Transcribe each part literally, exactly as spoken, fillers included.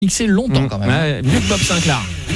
mixé longtemps mmh. quand même. Ouais, mieux que Bob Sinclair.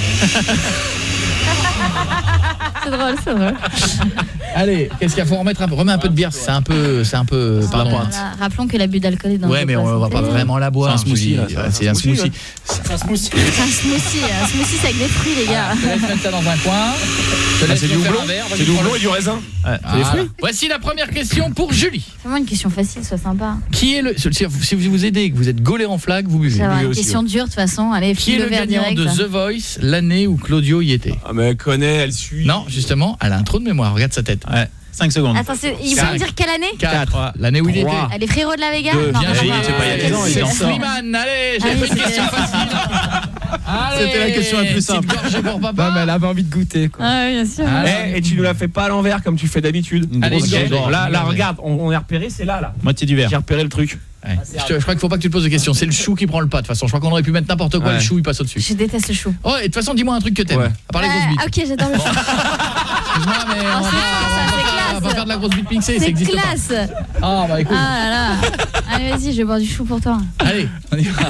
C'est drôle, c'est drôle. Allez, qu'est-ce qu'il y a? Faut remettre un peu, remets un peu de bière, c'est un peu c'est un peu Ah, pardon. voilà. Rappelons que l'abus d'alcool est dans Ouais, mais on va pas vraiment la boire. C'est un smoothie, là, c'est un smoothie. C'est un smoothie. C'est un smoothie, un smoothie c'est avec des fruits les gars. Je te laisse mettre ça dans un coin. Je te laisse C'est du faire houblon. un verre. C'est du houblon et du raisin. C'est des fruits. Voici la première question pour Julie. Fais-moi une question facile, sois sympa. Qui est le si vous vous aidez et que vous êtes gaulé en flag, vous buvez. Ça va, une question dure de toute façon. Allez, Qui est le gagnant direct, de hein. The Voice l'année où Claudio y était? Ah mais elle connaît, elle suit. Non, justement, elle a un trou de mémoire, regarde sa tête. Ouais, cinq secondes. Attends, il faut me dire quelle année? quatre. L'année où il était. Ah, les frérots de la Vega? Deux. Non, Bien non, joué, non, c'est pas il y a non, dix ans, non, il non, est non. Slimane, allez, j'ai Allez, fait une c'est question bien. facile. Allez, C'était la question la plus simple. petite gorgée pour papa. Non, mais elle avait envie de goûter quoi. Ah, bien sûr. Eh, et tu nous la fais pas à l'envers comme tu fais d'habitude. Allez, Grosse gorgée. gorgée. Là, là, Regardez. regarde, on, on est repéré, c'est là, là. Moitié du verre. J'ai repéré le truc. Ouais. Je, te- je crois qu'il faut pas que tu te poses de questions. C'est le chou qui prend le pas. De toute façon, je crois qu'on aurait pu mettre n'importe quoi. Ouais. Le chou, il passe au-dessus. Je déteste le chou. Oh, et de toute façon, dis-moi un truc que t'aimes. Ouais. À part les grosses bites. Ah, ok, j'adore le chou. Excuse-moi, mais on va c'est pas- ça, on va c'est pas- classe. on va pas faire de la grosse bite mixée. Ça C'est existe pas. classe. Ah bah écoute. Ah là là. Allez, vas-y, je vais boire du chou pour toi. Allez, on y va.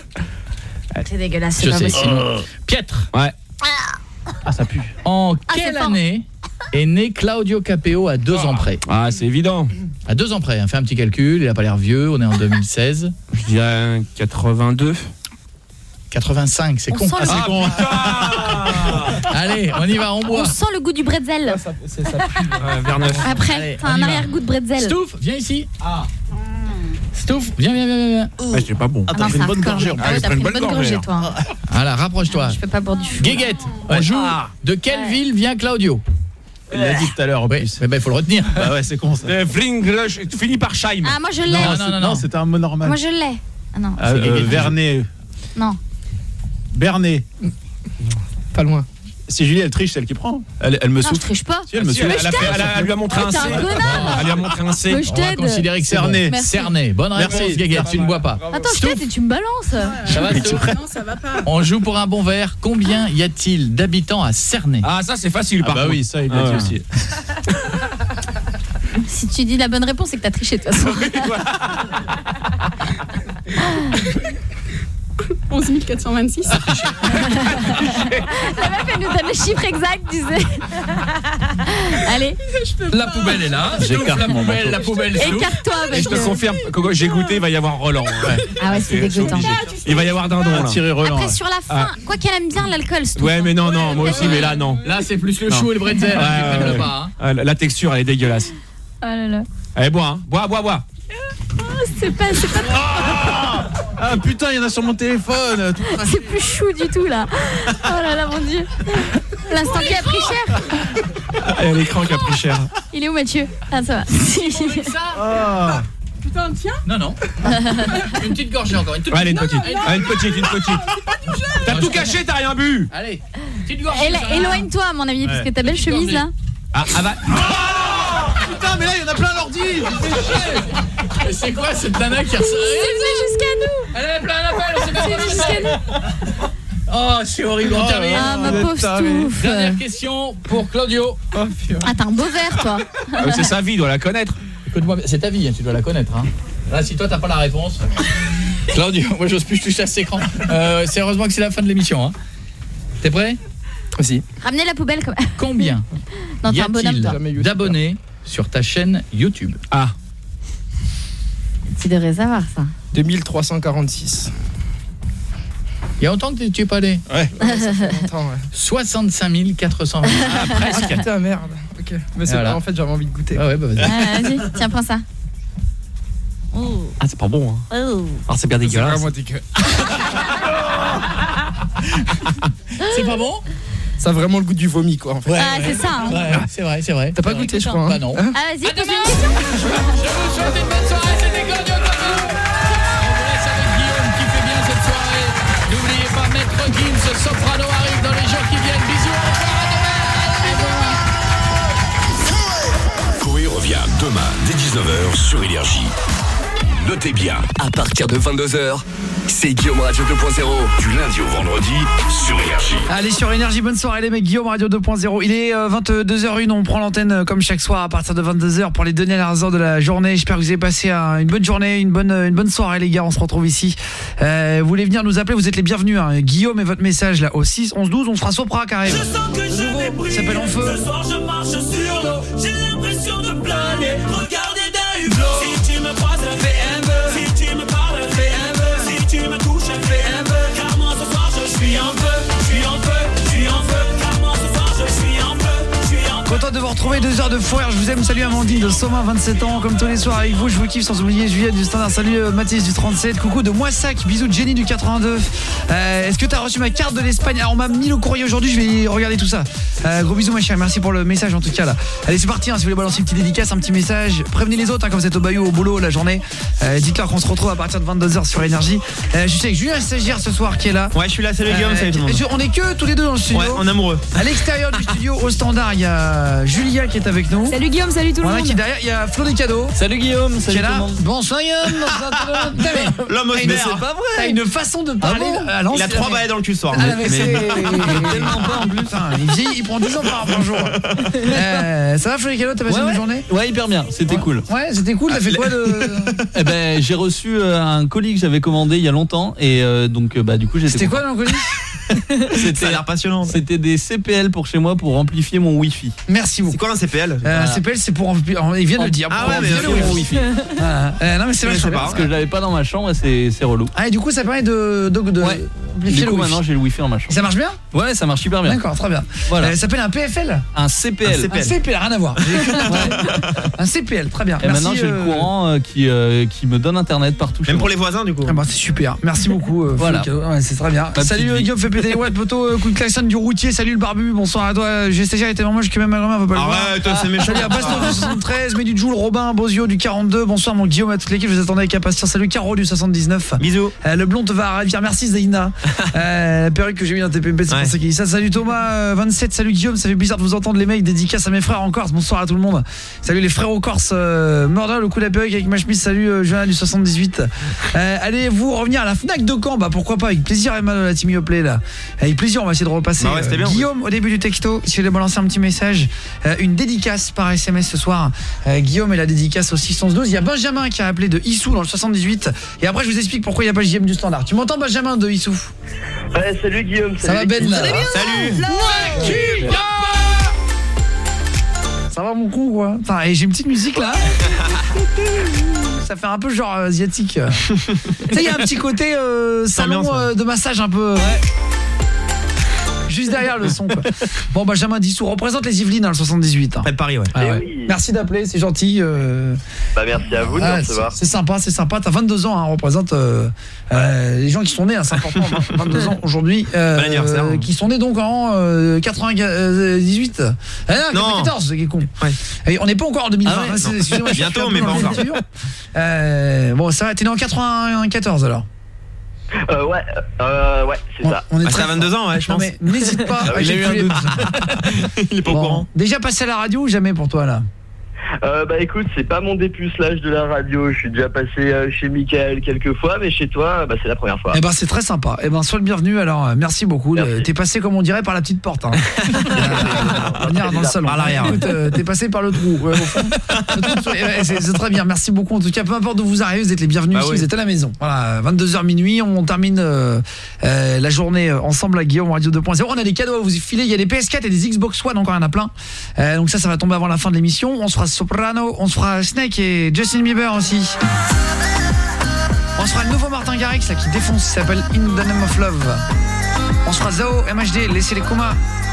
C'est dégueulasse, c'est Je pas sais. possible. Pietre. Ouais. Ah, ça pue. En Ah, c'est quelle fort. année est né Claudio Capeo à deux ans près? Ah, c'est évident. À deux ans près. Hein. Fais un petit calcul. Il a pas l'air vieux. On est en deux mille seize. Je dirais quatre-vingt-deux. quatre-vingt-cinq, c'est On con. sent le- Ah, c'est con. Allez, on y va, on boit. On sent le goût du bretzel. Ça, c'est ça pue. Ouais, vers neuf. Après, Allez, t'as on un y va. arrière-goût de bretzel. Stouff, viens ici. Ah. Stouff, viens, viens, viens, viens. Ouais, c'est pas bon. Ah non, pris c'est une bonne hardcore, gorgée, mec. en Ah ouais, plus. t'as pris une bonne gorgée, gorgée, toi. Voilà, rapproche-toi. Je peux pas boire du chou. Guéguette, on joue. Ah. De quelle Ouais. ville vient Claudio? Il l'a dit tout à l'heure en Oui, plus. mais ben il faut le retenir. Bah ouais, c'est con ça. Euh, Vringrush, tu finis par Scheim. Ah, moi je l'ai. Non, Non, non, c'est- non, non. c'était un mot normal. Moi je l'ai. Ah non. Ah, c'est euh, Guéguette. Vernet. Non. Bernet. Pas loin. C'est Julie, elle triche, celle qui prend. Elle, elle me Non, je souffle. triche pas. Si, elle me Si, elle, souffle. elle a fait- elle a- elle lui a montré Oh, un t'es C. un connard. Elle lui a montré un C. Mais je On va t'aide. considérer que c'est Cerné. bon. Merci. Cerné. Bonne réponse, Merci. Guéguette, tu ne bois pas. Attends, je t'aide et tu me balances. Ça va, Stouff? Non, ça va pas. On joue pour un bon verre. Combien y a-t-il d'habitants à Cernay? Ah, ça c'est facile Ah par bah contre. oui, ça il l'a Ah dit ouais. aussi. Si tu dis la bonne réponse, c'est que t'as triché de toute façon. onze mille quatre cent vingt-six. La meuf, elle nous donne le chiffre exact, tu sais. Allez, La poubelle est là. Stouff, J'écarte la mon poubelle, manteau. la poubelle Stouff. écarte-toi. Et parce je te que- confirme, Coco, j'ai goûté, il va y avoir Roland. Ouais. Ah ouais, c'est dégoûtant. obligé. Il va y avoir Dindon là. Thierry Roland. Après, sur la fin, quoi qu'elle aime bien l'alcool, c'est tout. Ouais, mais non, non, moi aussi, mais là, non. Là, c'est plus le Non. chou et le bretzel hein, Ouais, qui prennent ouais, le ouais. pas. hein. Ah, La la texture, elle est dégueulasse. Oh là là. Allez, bois, hein. Bois, bois, bois. C'est pas, c'est pas, Ah putain, il y en a sur mon téléphone. Tout craqué. c'est plus chou du tout là. Oh là là, mon dieu. L'instant qui a pris cher. Ah, il y a l'écran qui a pris cher. Il est où, Mathieu? Ah, ça va. Ah. Putain, tiens. Non, non. Une petite gorgée encore. Une toute Allez, une petite. petite. Allez, une petite, une petite. T'as Non, tout je caché, t'as rien bu. Allez, petite gorgée. Élo- ça va. Éloigne-toi, à mon avis, parce que ta belle Petite chemise là. Ah, ah bah. Putain, mais là il y en a plein l'ordi. Mais c'est quoi cette nana qui a C'est venu jusqu'à nous. Elle avait plein d'appels, on sait pas C'est venu jusqu'à nous. Oh, c'est horrible, on termine. Ah, ma vous êtes pauvre tarés. Stouff. Dernière question pour Claudio. Oh, putain. Ah, t'as un beau verre, toi. Ah, c'est sa vie, il doit la connaître. Écoute-moi, c'est ta vie, hein, tu dois la connaître. Hein. Là, si toi, t'as pas la réponse. Claudio, moi, j'ose plus toucher à cet écran. Euh, c'est heureusement que c'est la fin de l'émission. Hein. T'es prêt? Aussi. Ramenez la poubelle quand même. Combien Non, y t'es un bonhomme, toi. a-t-il d'abonnés sur ta chaîne YouTube? Ah. Tu devrais savoir ça. deux mille trois cent quarante-six. Il y a longtemps que tu es pas allé? Ouais. Longtemps, ouais. soixante-cinq mille quatre cent vingt. Ah, putain, merde. Ok. Mais c'est Voilà. pas, en fait, j'avais envie de goûter. Ah ouais, bah vas-y. Ah, vas-y, tiens, prends ça. Oh. Ah, c'est pas bon, hein. Oh. Alors, c'est bien C'est dégueulasse. vraiment dégueu. C'est pas bon? Ça a vraiment le goût du vomi, quoi, en fait. Ah, c'est ça. Hein. Ouais, c'est vrai, c'est vrai. T'as pas goûté, je crois. Hein. Bah non. Hein Ah, vas-y, À pose demain. une question. Je vous souhaite une bonne soirée, c'était Claudio Capeo. On vous laisse avec Guillaume qui fait bien cette soirée. N'oubliez pas, Maître Gims, Soprano arrive dans les jours qui viennent. Bisous, bonsoir, à demain. Coé revient demain dès dix-neuf heures sur Énergie. notez bien. À partir de vingt-deux heures, c'est Guillaume Radio deux point zéro. Du lundi au vendredi, sur Énergie. Allez, sur Énergie, bonne soirée les mecs, Guillaume Radio deux point zéro. Il est euh, vingt-deux heures une, on prend l'antenne euh, comme chaque soir à partir de vingt-deux heures pour les dernières heures de la journée. J'espère que vous avez passé un, une bonne journée, une bonne, une bonne soirée les gars, on se retrouve ici. Euh, vous voulez venir nous appeler, vous êtes les bienvenus. Hein. Guillaume et votre message là au six onze douze, on sera Sopra qui arrive. Ça s'appelle En Feu. Ce soir je marche sur l'eau, j'ai l'impression de planer. Regardez d'un hublot. Si tu me croises, fais un vœu. Si tu me parles, fais un vœu. Si tu me touches, fais un vœu. Car moi ce soir je suis en feu, je suis en feu, je suis en feu. Car moi ce soir je suis en feu, je suis en feu. Content de vous retrouver, deux heures de fou rire, je vous aime. Salut Amandine de Soma, vingt-sept ans, comme tous les soirs avec vous, je vous kiffe sans oublier Juliette du Standard. Salut euh, Mathis du trente-sept, coucou de Moissac, bisous de Jenny du quatre-vingt-deux. euh, Est-ce que t'as reçu ma carte de l'Espagne? Alors on m'a mis le courrier aujourd'hui, je vais regarder tout ça. euh, Gros bisous ma chère, merci pour le message en tout cas là. Allez c'est parti, hein, si vous voulez balancer une petite dédicace, un petit message, prévenez les autres hein, comme vous êtes au Bayou, au boulot, la journée. euh, Dites-leur qu'on se retrouve à partir de vingt-deux heures sur Énergie. euh, Je sais que Julien Stagiaire ce soir qui est là. Ouais, je suis là, salut Guillaume, Euh, salut tout le monde. On est que tous les deux dans le studio. Ouais, on est amoureux. À l'extérieur du studio, au standard, il y a Julia qui est avec nous. Salut Guillaume, salut tout le Voilà monde. qui est derrière, il y a Flo des cadeaux. Salut Guillaume, Qui salut est tout le là. monde. Bonsoir Guillaume. Bonsoir tout le monde. T'as- L'homme au t'as une- vert. c'est pas vrai. T'as une façon de parler. bon à l'ancienne. Il a trois balais dans le cul ce soir. Ah, mais c'est mais- tellement pas en plus. Putain, il vieillit, il prend dix ans par, par jour. Euh, ça va Flo des cadeaux, t'as passé Ouais, une bonne ouais. journée? Ouais, hyper bien, c'était Ouais. cool. Ouais, c'était cool, t'as fait quoi de... Eh ben, j'ai reçu euh, un colis que j'avais commandé il y a longtemps et euh, donc euh, bah du coup j'étais C'était quoi content. dans le colis? Ça C'était a l'air passionnant. C'était des C P L pour chez moi pour amplifier mon Wi-Fi. Merci beaucoup. C'est quoi un C P L? Euh, Voilà. C P L c'est pour... Il vient de le dire. Ah pour ouais, mais amplifier ok, le bon. Wi-Fi. Voilà. Euh, non mais c'est Ouais, vrai, sympa. Parce que je l'avais pas dans ma chambre et c'est c'est relou. Ah et du coup ça permet de, de, de Ouais. amplifier Du le coup Wi-Fi. maintenant j'ai le Wi-Fi dans ma chambre. Ça marche bien? Ouais, ça marche hyper bien. D'accord, très bien. Voilà. Euh, ça s'appelle un P F L? Un C P L. Un C P L. Un C P L, rien à voir. Un C P L, très bien. Et Merci, maintenant j'ai euh, le courant euh, qui euh, qui me donne internet partout chez Même moi. pour les voisins du coup. Ah bah c'est super, merci beaucoup. euh, Voilà. Flo, ouais, c'est très bien. Ma Salut petite euh, vie. Guillaume, fais péter les watts, poteau, euh, coup de klaxon du routier. Salut le barbu, bonsoir à toi. J'ai stagiaire était moche que même ma grand-mère veut pas le voir. Arrête, c'est méchant. Salut à Baston du soixante-treize, mais du Joule, Robin, Bozio du quarante-deux. Bonsoir mon Guillaume, à toute l'équipe, je vous attendais avec impatience. Salut Caro du soixante-dix-neuf. Bisous. Euh, le blond te va à Rivière, merci Zaina. euh, la perruque que j'ai mis dans T P M P, c'est Ouais. pour ça qu'il dit ça. Salut Thomas, euh, vingt-sept, salut Guillaume, ça fait bizarre de vous entendre les mecs, dédicace à mes frères en Corse. Bonsoir à tout le monde. Salut les frères en Corse. euh, Murder, le coup de la perruque avec ma chemise. Salut euh, Johanna du soixante-dix-huit. Euh, allez vous revenir à la Fnac de Caen, bah pourquoi pas, avec plaisir Emma de la Team Yoplay là. Avec plaisir, on va essayer de repasser. Bah ouais, c'était bien, Guillaume au début du texto, si vous voulez balancer un petit message, euh, une dédicace par S M S ce soir. Euh, Guillaume et la dédicace au six onze douze. Il y a Benjamin qui a appelé de Issou dans le soixante-dix-huit. Et après je vous explique pourquoi il n'y a pas J M du standard. Tu m'entends Benjamin de Issou? Ouais, salut Guillaume. Ça va Ben là? Salut. Ça va mon con quoi? Enfin, et j'ai une petite musique là. Ça fait un peu genre euh, asiatique. Tu sais, il y a un petit côté euh, salon ambiance, ouais. euh, de massage un peu. Ouais. Juste derrière le son quoi. Bon Benjamin Dissou représente les Yvelines dans le soixante-dix-huit hein. Près de Paris, ouais. Ah Eh ouais. oui. Merci d'appeler, c'est gentil. euh, Bah merci à vous de ah, me c'est recevoir. c'est sympa, c'est sympa. T'as vingt-deux ans, hein, on représente euh, euh, les gens qui sont nés, hein, c'est important. vingt- vingt-deux ans aujourd'hui, euh, Bon anniversaire. euh, qui sont nés donc en euh, quatre-vingt-dix-huit. Ah non, Non. quatre-vingt-quatorze, c'est qui est con. Ouais. Et on n'est pas encore en deux mille vingt. Ah ouais, hein, c'est- excusez-moi, je suis Bientôt, un peu mais dans pas le encore. futur. Euh, bon, ça va. T'es né en quatre-vingt-quatorze alors. Euh, ouais, euh, ouais, c'est On, ça. on est Bah, très c'est à vingt-deux fort. ans, ouais, je Non, pense. mais n'hésite pas. Ah oui, à il a eu un calculer. doute. Il est pas Bon, au courant. déjà passé à la radio ou jamais pour toi là? Euh, bah écoute, c'est pas mon dépucelage de la radio. Je suis déjà passé euh, chez Mickaël quelques fois, mais chez toi, bah c'est la première fois. Eh ben c'est très sympa. Eh ben sois le bienvenu. Alors euh, merci beaucoup. Merci. Euh, T'es passé comme on dirait par la petite porte. Hein. euh, venir dans le salon. Par l'arrière. Écoute, euh, t'es passé par le trou. Ouais, au fond. Le trou de souris. Ouais, c'est c'est très bien. Merci beaucoup. En tout cas, peu importe d'où vous arrivez, vous êtes les bienvenus Bah ici. oui. Vous êtes à la maison. Voilà, vingt-deux heures minuit. On termine euh, euh, la journée euh, ensemble à Guillaume Radio deux point zéro. On a des cadeaux à vous filer. Il y a des P S quatre et des Xbox One. Encore il y en a plein. Euh, donc ça, ça va tomber avant la fin de l'émission. On se fera Soprano. On se fera Snake et Justin Bieber aussi. On se fera le nouveau Martin Garrix là, qui défonce, qui s'appelle In the Name of Love. On se fera Zao, M H D, Laissez les comas.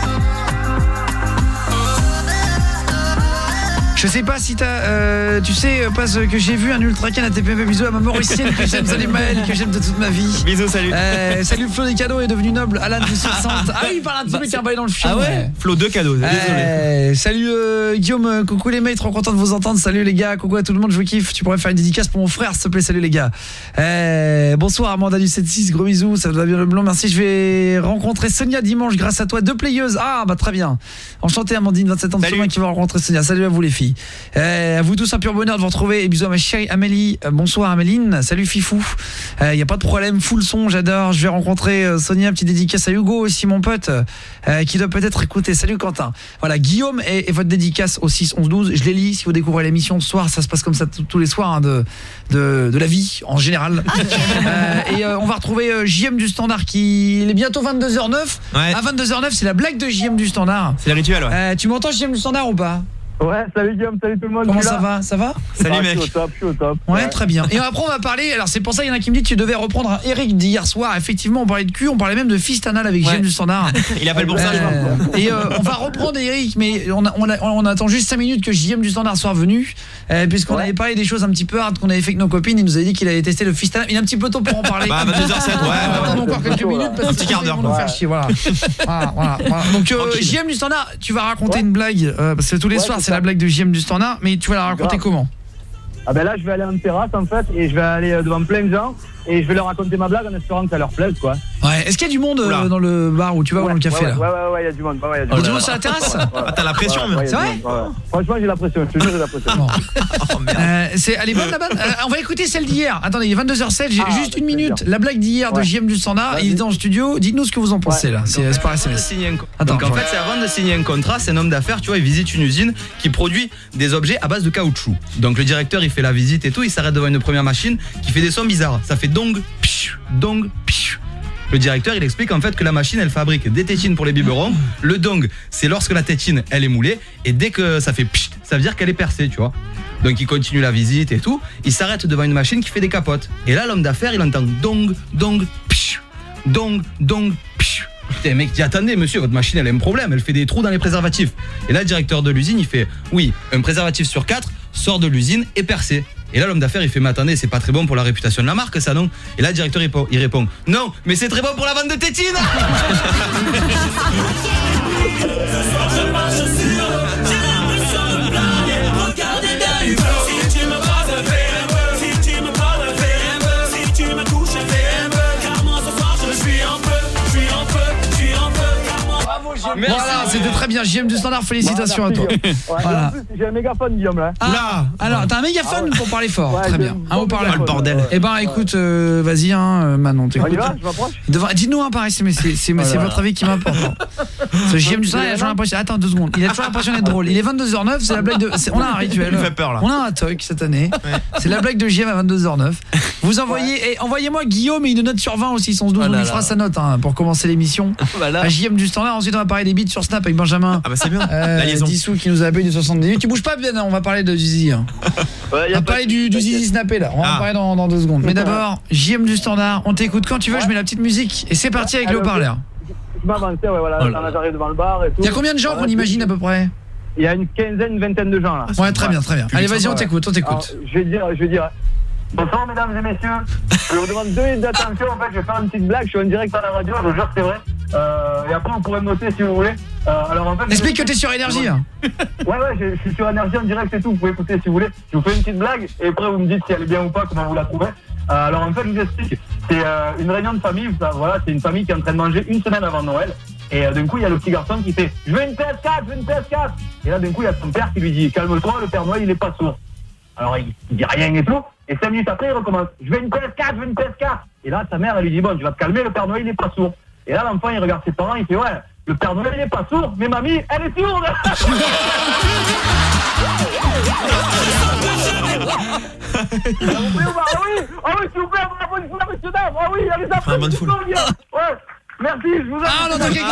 Je sais pas si t'as, euh, tu sais, pas ce que j'ai vu un ultra can à T P M P. Bisous à ma Mauricienne que j'aime, salut Maël, que j'aime de toute ma vie. Bisous, salut. Euh, salut Flo des cadeaux est devenu noble. Alan du soixante. Ah oui, il parle un petit peu qui a un bail dans le film. Ah ouais Flo, deux cadeaux. Désolé. Euh, salut euh, Guillaume, euh, coucou les mecs, trop content de vous entendre. Salut les gars, coucou à tout le monde, je vous kiffe. Tu pourrais faire une dédicace pour mon frère s'il te plaît. Salut les gars. Euh, bonsoir Amanda du sept six, gros bisous, ça va bien le blanc. Merci, je vais rencontrer Sonia dimanche grâce à toi, deux playeuses. Ah bah très bien. Enchanté Amandine, vingt-sept ans de Salut. chemin qui va rencontrer Sonia. Salut à vous les filles. merci. Euh, à vous tous un pur bonheur de vous retrouver et bisous à ma chérie Amélie. Euh, bonsoir Améline, salut Fifou. Il euh, y a pas de problème, full son, j'adore. Je vais rencontrer euh, Sonia, petite dédicace à Hugo aussi mon pote euh, qui doit peut-être écouter. Salut Quentin. Voilà, Guillaume et, et votre dédicace au six onze douze, je les lis si vous découvrez l'émission ce soir, ça se passe comme ça tous les soirs hein, de, de de la vie en général. euh, et euh, on va retrouver euh, J M du Standard qui il est bientôt vingt-deux heures neuf. Ouais. À vingt-deux heures neuf, c'est la blague de J M du Standard. C'est le rituel, ouais. Euh, tu m'entends J M du Standard ou pas? Ouais, salut Guillaume, salut tout le monde. Comment ça va? Ça va? Salut ah, mec. Je suis au top, je suis au top. Ouais, ouais, très bien. Et après on va parler, alors c'est pour ça il y en a qui me disent tu devais reprendre un Eric d'hier soir. Effectivement, on parlait de cul, on parlait même de fist anal avec ouais. J M du Standard. Il appelle pour ça. Euh, et euh, on va reprendre Eric, mais on, a, on, a, on attend juste cinq minutes que J M du Standard soit venu, euh, puisqu'on ouais. avait parlé des choses un petit peu hard qu'on avait fait avec nos copines. Il nous avait dit qu'il avait testé le fist anal. Il est un petit peu tôt pour en parler. Bah vingt-deux heures sept, ouais. On va attendre encore quelques minutes parce un petit quart d'heure. Ils vont nous faire chier, voilà. voilà, voilà, voilà. Donc euh, J M du Standard, tu vas raconter ouais. une blague euh, parce que tous les ouais, soirs c'est, c'est la blague de J M du Standard, mais tu vas la raconter comment? Ah ben là je vais aller en terrasse en fait et je vais aller devant plein de gens et je vais leur raconter ma blague en espérant que ça leur plaise quoi. Ouais, est-ce qu'il y a du monde euh, dans le bar où tu vas ouais, ou dans le café ouais, là? Ouais ouais ouais, il y a du monde. Ouais, ouais, y a du, oh monde. du monde sur la terrasse. Ah, t'as la pression ouais, ouais, c'est vrai ouais, ouais. Franchement, j'ai la pression, je te jure, j'ai la pression. Bon. oh, euh, c'est elle est bonne la bonne. Euh, on va écouter celle d'hier. Attendez, il est vingt-deux heures sept, j'ai ah, juste une minute. Bien. La blague d'hier ouais. de J M du Standard, il est dans le studio. Dites-nous ce que vous en pensez ouais. là. C'est c'est par S M S. Attends, donc en fait, c'est avant de signer un contrat, c'est un homme d'affaires, tu vois, il visite une usine qui produit des objets à base de caoutchouc. Donc le directeur, il fait la visite et tout, il s'arrête devant une première machine qui fait des sons bizarres. Ça fait dong, psh, dong, psh. Le directeur, il explique en fait que la machine, elle fabrique des tétines pour les biberons. Le dong, c'est lorsque la tétine, elle est moulée. Et dès que ça fait psh, ça veut dire qu'elle est percée, tu vois. Donc il continue la visite et tout. Il s'arrête devant une machine qui fait des capotes. Et là, l'homme d'affaires, il entend dong, dong, psh, dong, dong, psh. Putain, le mec dit attendez monsieur, votre machine elle a un problème, elle fait des trous dans les préservatifs. Et là le directeur de l'usine il fait oui, un préservatif sur quatre sort de l'usine et percé. Et là l'homme d'affaires il fait mais attendez, c'est pas très bon pour la réputation de la marque ça non? Et là le directeur il, il répond non, mais c'est très bon pour la vente de tétines. Merci. Voilà, c'était très bien. J M du Standard, félicitations voilà, à toi. Ouais, voilà. En plus, j'ai un mégaphone, Guillaume là. Ah, là. Alors, t'as un mégaphone ah ouais. pour parler fort. Ouais, très bien. Un haut-parleur. Le bordel. Eh ben, écoute, euh, vas-y, hein, Manon, t'écoutes. On y va, je m'approche. Dites-nous un par S M S, c'est, c'est, c'est votre avis qui m'importe. Ce J M du Standard, il a toujours l'impression. Attends deux secondes. Il a toujours l'impression d'être drôle. Il est vingt-deux heures neuf, c'est la blague de. C'est... On a un rituel. Il me fait peur là. On a un toc cette année. Ouais. C'est la blague de J M à vingt-deux heures neuf. Vous envoyez, ouais. et envoyez-moi Guillaume et une note sur vingt aussi, sans se douze. On lui fera sa note hein, pour commencer l'émission. Voilà. À J M du Standard. Ensuite, on va parler des beats sur Snap avec Benjamin. Ah bah c'est bien. Euh, la liaison. Dissou qui nous a appelé du soixante-dix-huit. Tu bouges pas bien, on va parler de Zizi. Hein. Ouais, on va parler du, du Zizi snappé là. On va ah. en parler dans, dans deux secondes. Mais d'abord, J M du Standard, on t'écoute quand tu veux, ouais. je mets la petite musique et c'est parti avec le haut-parleur. Je m'avançais, ouais, voilà, oh là. J'arrive devant le bar et tout. Il y a combien de gens qu'on imagine à peu près? Il y a une quinzaine, une vingtaine de gens là. Ouais, très bien, très bien. Allez, vas-y, on t'écoute, on t'écoute. Je vais dire, je vais dire. Bonsoir mesdames et messieurs, je vous demande deux minutes d'attention, en fait je vais faire une petite blague, je suis en direct à la radio, je vous jure que c'est vrai. Euh, et après vous pourrez me noter si vous voulez. Euh, alors en fait, explique que t'es sur énergie hein. Ouais ouais, je, je suis sur énergie en direct et tout, vous pouvez écouter si vous voulez. Je vous fais une petite blague et après vous me dites si elle est bien ou pas, comment vous la trouvez. Euh, alors en fait je vous explique, c'est euh, une réunion de famille, ça, voilà, c'est une famille qui est en train de manger une semaine avant Noël. Et euh, d'un coup il y a le petit garçon qui fait je veux une P S quatre, je veux une P S quatre. Et là d'un coup il y a son père qui lui dit calme-toi, le Père Noël il est pas sourd. Alors il, il dit rien et tout, et cinq minutes après il recommence je veux une P S quatre, je veux une P S quatre. Et là sa mère elle lui dit bon tu vas te calmer, le Père Noël il est pas sourd. Et là l'enfant il regarde ses parents, il fait ouais le Père Noël il est pas sourd, mais mamie elle est sourde. Ah oui, ah oui, s'il vous plaît, vous m'avez une monsieur dame. Ah oui, allez ça. Ah, bonne foule. Ouais, merci, je vous aime. Ah non, t'inquiète.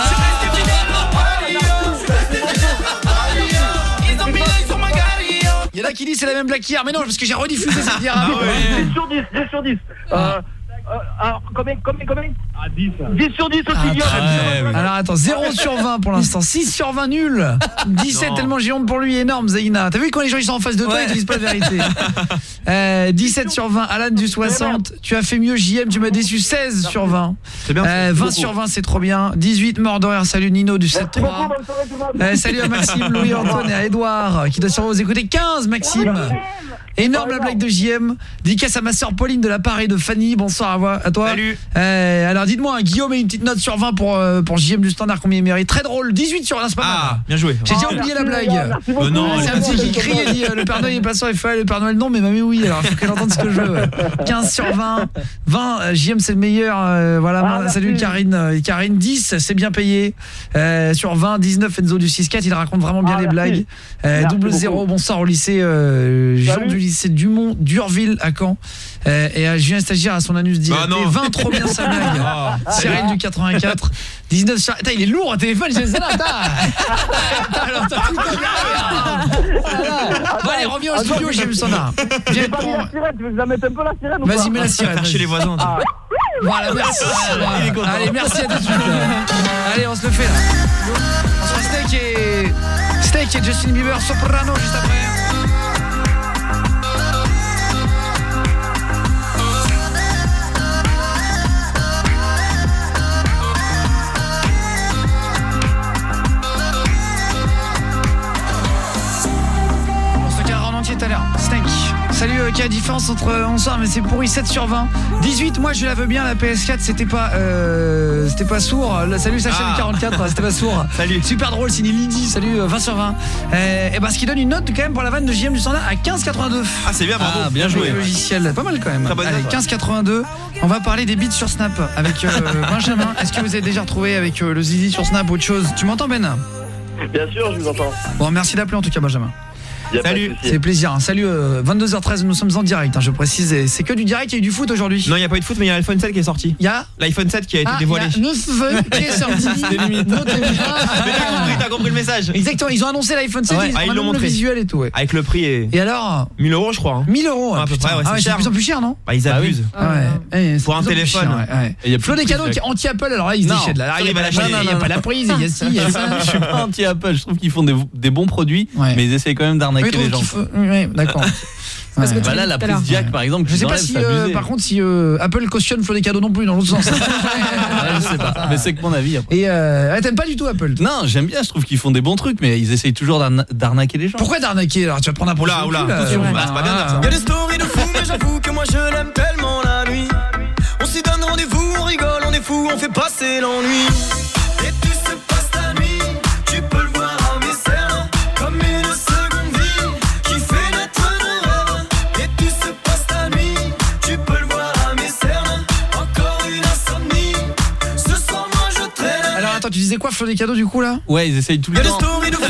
Il y en a qui disent c'est la même blague qu'hier, mais non, parce que j'ai rediffusé cette hier. Ah ouais. dix sur dix, dix sur dix. Euh, euh, alors, combien, combien, combien? Ah, dix. dix sur dix aussi, Guillaume. Ah, ouais. Alors attends, zéro sur vingt pour l'instant, six sur vingt nul. dix-sept non. Tellement j'ai honte pour lui, énorme Zaina. T'as vu quand les gens ils sont en face de toi, ouais. Ils te disent pas la vérité. euh, dix-sept sur vingt, Alan du soixante. Tu as fait mieux J M, tu m'as déçu. Seize sur vingt. C'est bien. Euh, vingt sur vingt, c'est trop bien. dix-huit mort d'horaire, salut Nino du sept trois. Euh, salut à Maxime, Louis, Antoine et à Edouard qui doit sûrement vous écouter. quinze Maxime. Énorme la blague de J M. Dédicace à ma sœur Pauline de l'appareil de Fanny. Bonsoir à, voi- à toi. Salut. Euh, alors dites-moi, hein, Guillaume met une petite note sur vingt pour, euh, pour J M du Standard, combien il mérite. Très drôle, dix-huit sur vingt, c'est pas Ah, mal. bien joué. J'ai déjà Oh, oublié la merci, blague. les gars, merci beaucoup. Euh, non, C'est un petit qui crie et dit euh, le Père Noël est pas sûr, il fait le Père Noël non, mais mamie oui, alors il faut qu'elle entende ce que je veux. Ouais. quinze sur vingt, vingt, euh, J M c'est le meilleur, euh, voilà, Ah, ma- salut merci. Karine, euh, Karine, dix, c'est bien payé, euh, sur vingt, dix-neuf, Enzo du six quatre, il raconte vraiment bien Ah, les merci. blagues, euh, Merci double beaucoup. zéro, bonsoir au lycée euh, Jean Salut. du lycée Dumont, d'Urville à Caen, euh, et à Julien Stagiaire à son anus dilaté, Bah non. vingt, trop bien sa blague, Ah. Cyril du quatre-vingt-quatre, dix-neuf sur... Attends, il est lourd au téléphone, j'ai ça là, attends. Attends, alors, t'as tout le temps derrière. Voilà. Bon allez, reviens au studio, J M Standard. Viens J'ai pas mis prendre- la sirène, tu veux que je la mette un peu la sirène ou pas? Vas-y, mets la sirène. Faire chez les voisins. Ah. Voilà, merci. Allez, merci à tout de suite. Allez, on se le fait là. On se fait Steak et Steak et Justin Bieber Soprano juste après. On se carre en entier tout à l'heure. Steak. Salut, euh, quelle différence entre euh, bonsoir, mais c'est pourri, sept sur vingt. dix-huit, moi je la veux bien, la P S quatre, c'était pas euh, c'était pas sourd. Le, salut Sacha Ah. du quarante-quatre, c'était pas sourd. Salut. Super drôle, signé Lydie, salut, euh, vingt sur vingt. Euh, et bah ce qui donne une note quand même pour la vanne de J M du Standard à quinze quatre-vingt-deux. Ah, c'est bien, bravo. Ah, bien joué. Le logiciel, pas mal quand même. Très bonne Allez, note, ouais. quinze quatre-vingt-deux. On va parler des beats sur Snap avec euh, Benjamin. Est-ce que vous avez déjà retrouvé avec euh, le Zizi sur Snap autre chose? Tu m'entends Ben? Bien sûr, je vous entends. Bon, merci d'appeler en tout cas Benjamin. Y a pas de Salut. souci. C'est plaisir. Hein. Salut, euh, vingt-deux heures treize, nous sommes en direct, hein, je précise. Et c'est que du direct, il y a eu du foot aujourd'hui. Non, il n'y a pas eu de foot, mais il y a l'iPhone sept qui est sorti. Il y a L'iPhone sept qui a été ah, dévoilé. il y a neuf feux qui est sorti. Notre- Mais t'as compris, t'as compris le message. Exactement, ils ont annoncé l'iPhone sept, Ouais. ils ont Ah, ils même l'ont le montré. visuel et tout. Ouais. Avec le prix et Et alors mille euros, je crois. hein. mille euros. Ouais, à peu putain. près, ouais, ah c'est ouais, c'est cher. de plus en plus cher, non? Bah, ils Ah oui. abusent. Ah ouais. Eh, c'est Pour un de plus en plus téléphone. cher, ouais, ouais. Et il y a Flo plus de Decado prise, qui est anti-Apple, alors là il se Non. déchète. Là, il n'y a, Sur, il va pas la- lâcher. il y a pas la prise, il y a ci, il y a ça. Je suis pas anti-Apple, je trouve qu'ils font des, des bons produits, Ouais. mais ils essayent quand même Oui, d'arnaquer trouve les gens. qu'il faut- oui, d'accord. Parce que Ouais. tu Bah là, l'as la dit tout à prise l'heure. jack par exemple, Je sais qu'ils pas enlèvent, si c'est euh, abusé. par contre si euh, Apple cautionne Flo Decado non plus dans l'autre sens. Ah, je sais pas, mais c'est que mon avis. après. Et euh, ah, t'aimes pas du tout Apple toi. Non, j'aime bien, je trouve qu'ils font des bons trucs, mais ils essayent toujours d'arna- d'arnaquer les gens. Pourquoi d'arnaquer alors? Tu vas te prendre un Oula, procès au oula, cul, là. attention, Ouais. bah, c'est pas bien, ça. Ah. Y'a des stories de fous, mais j'avoue que moi je l'aime tellement la nuit. On s'y donne rendez-vous, on rigole, on est fou, on fait passer l'ennui. Et tu se passes ta nuit, tu peux le voir à mes cernes, comme une seconde vie qui fait naître nos rêves. Et tu se passes ta nuit, tu peux le voir à mes cernes, encore une insomnie. Ce soir moi je traîne. Alors attends, tu disais quoi Flo Decado du coup là? Ouais, ils essayent tout le Y'a des temps. stories de fous,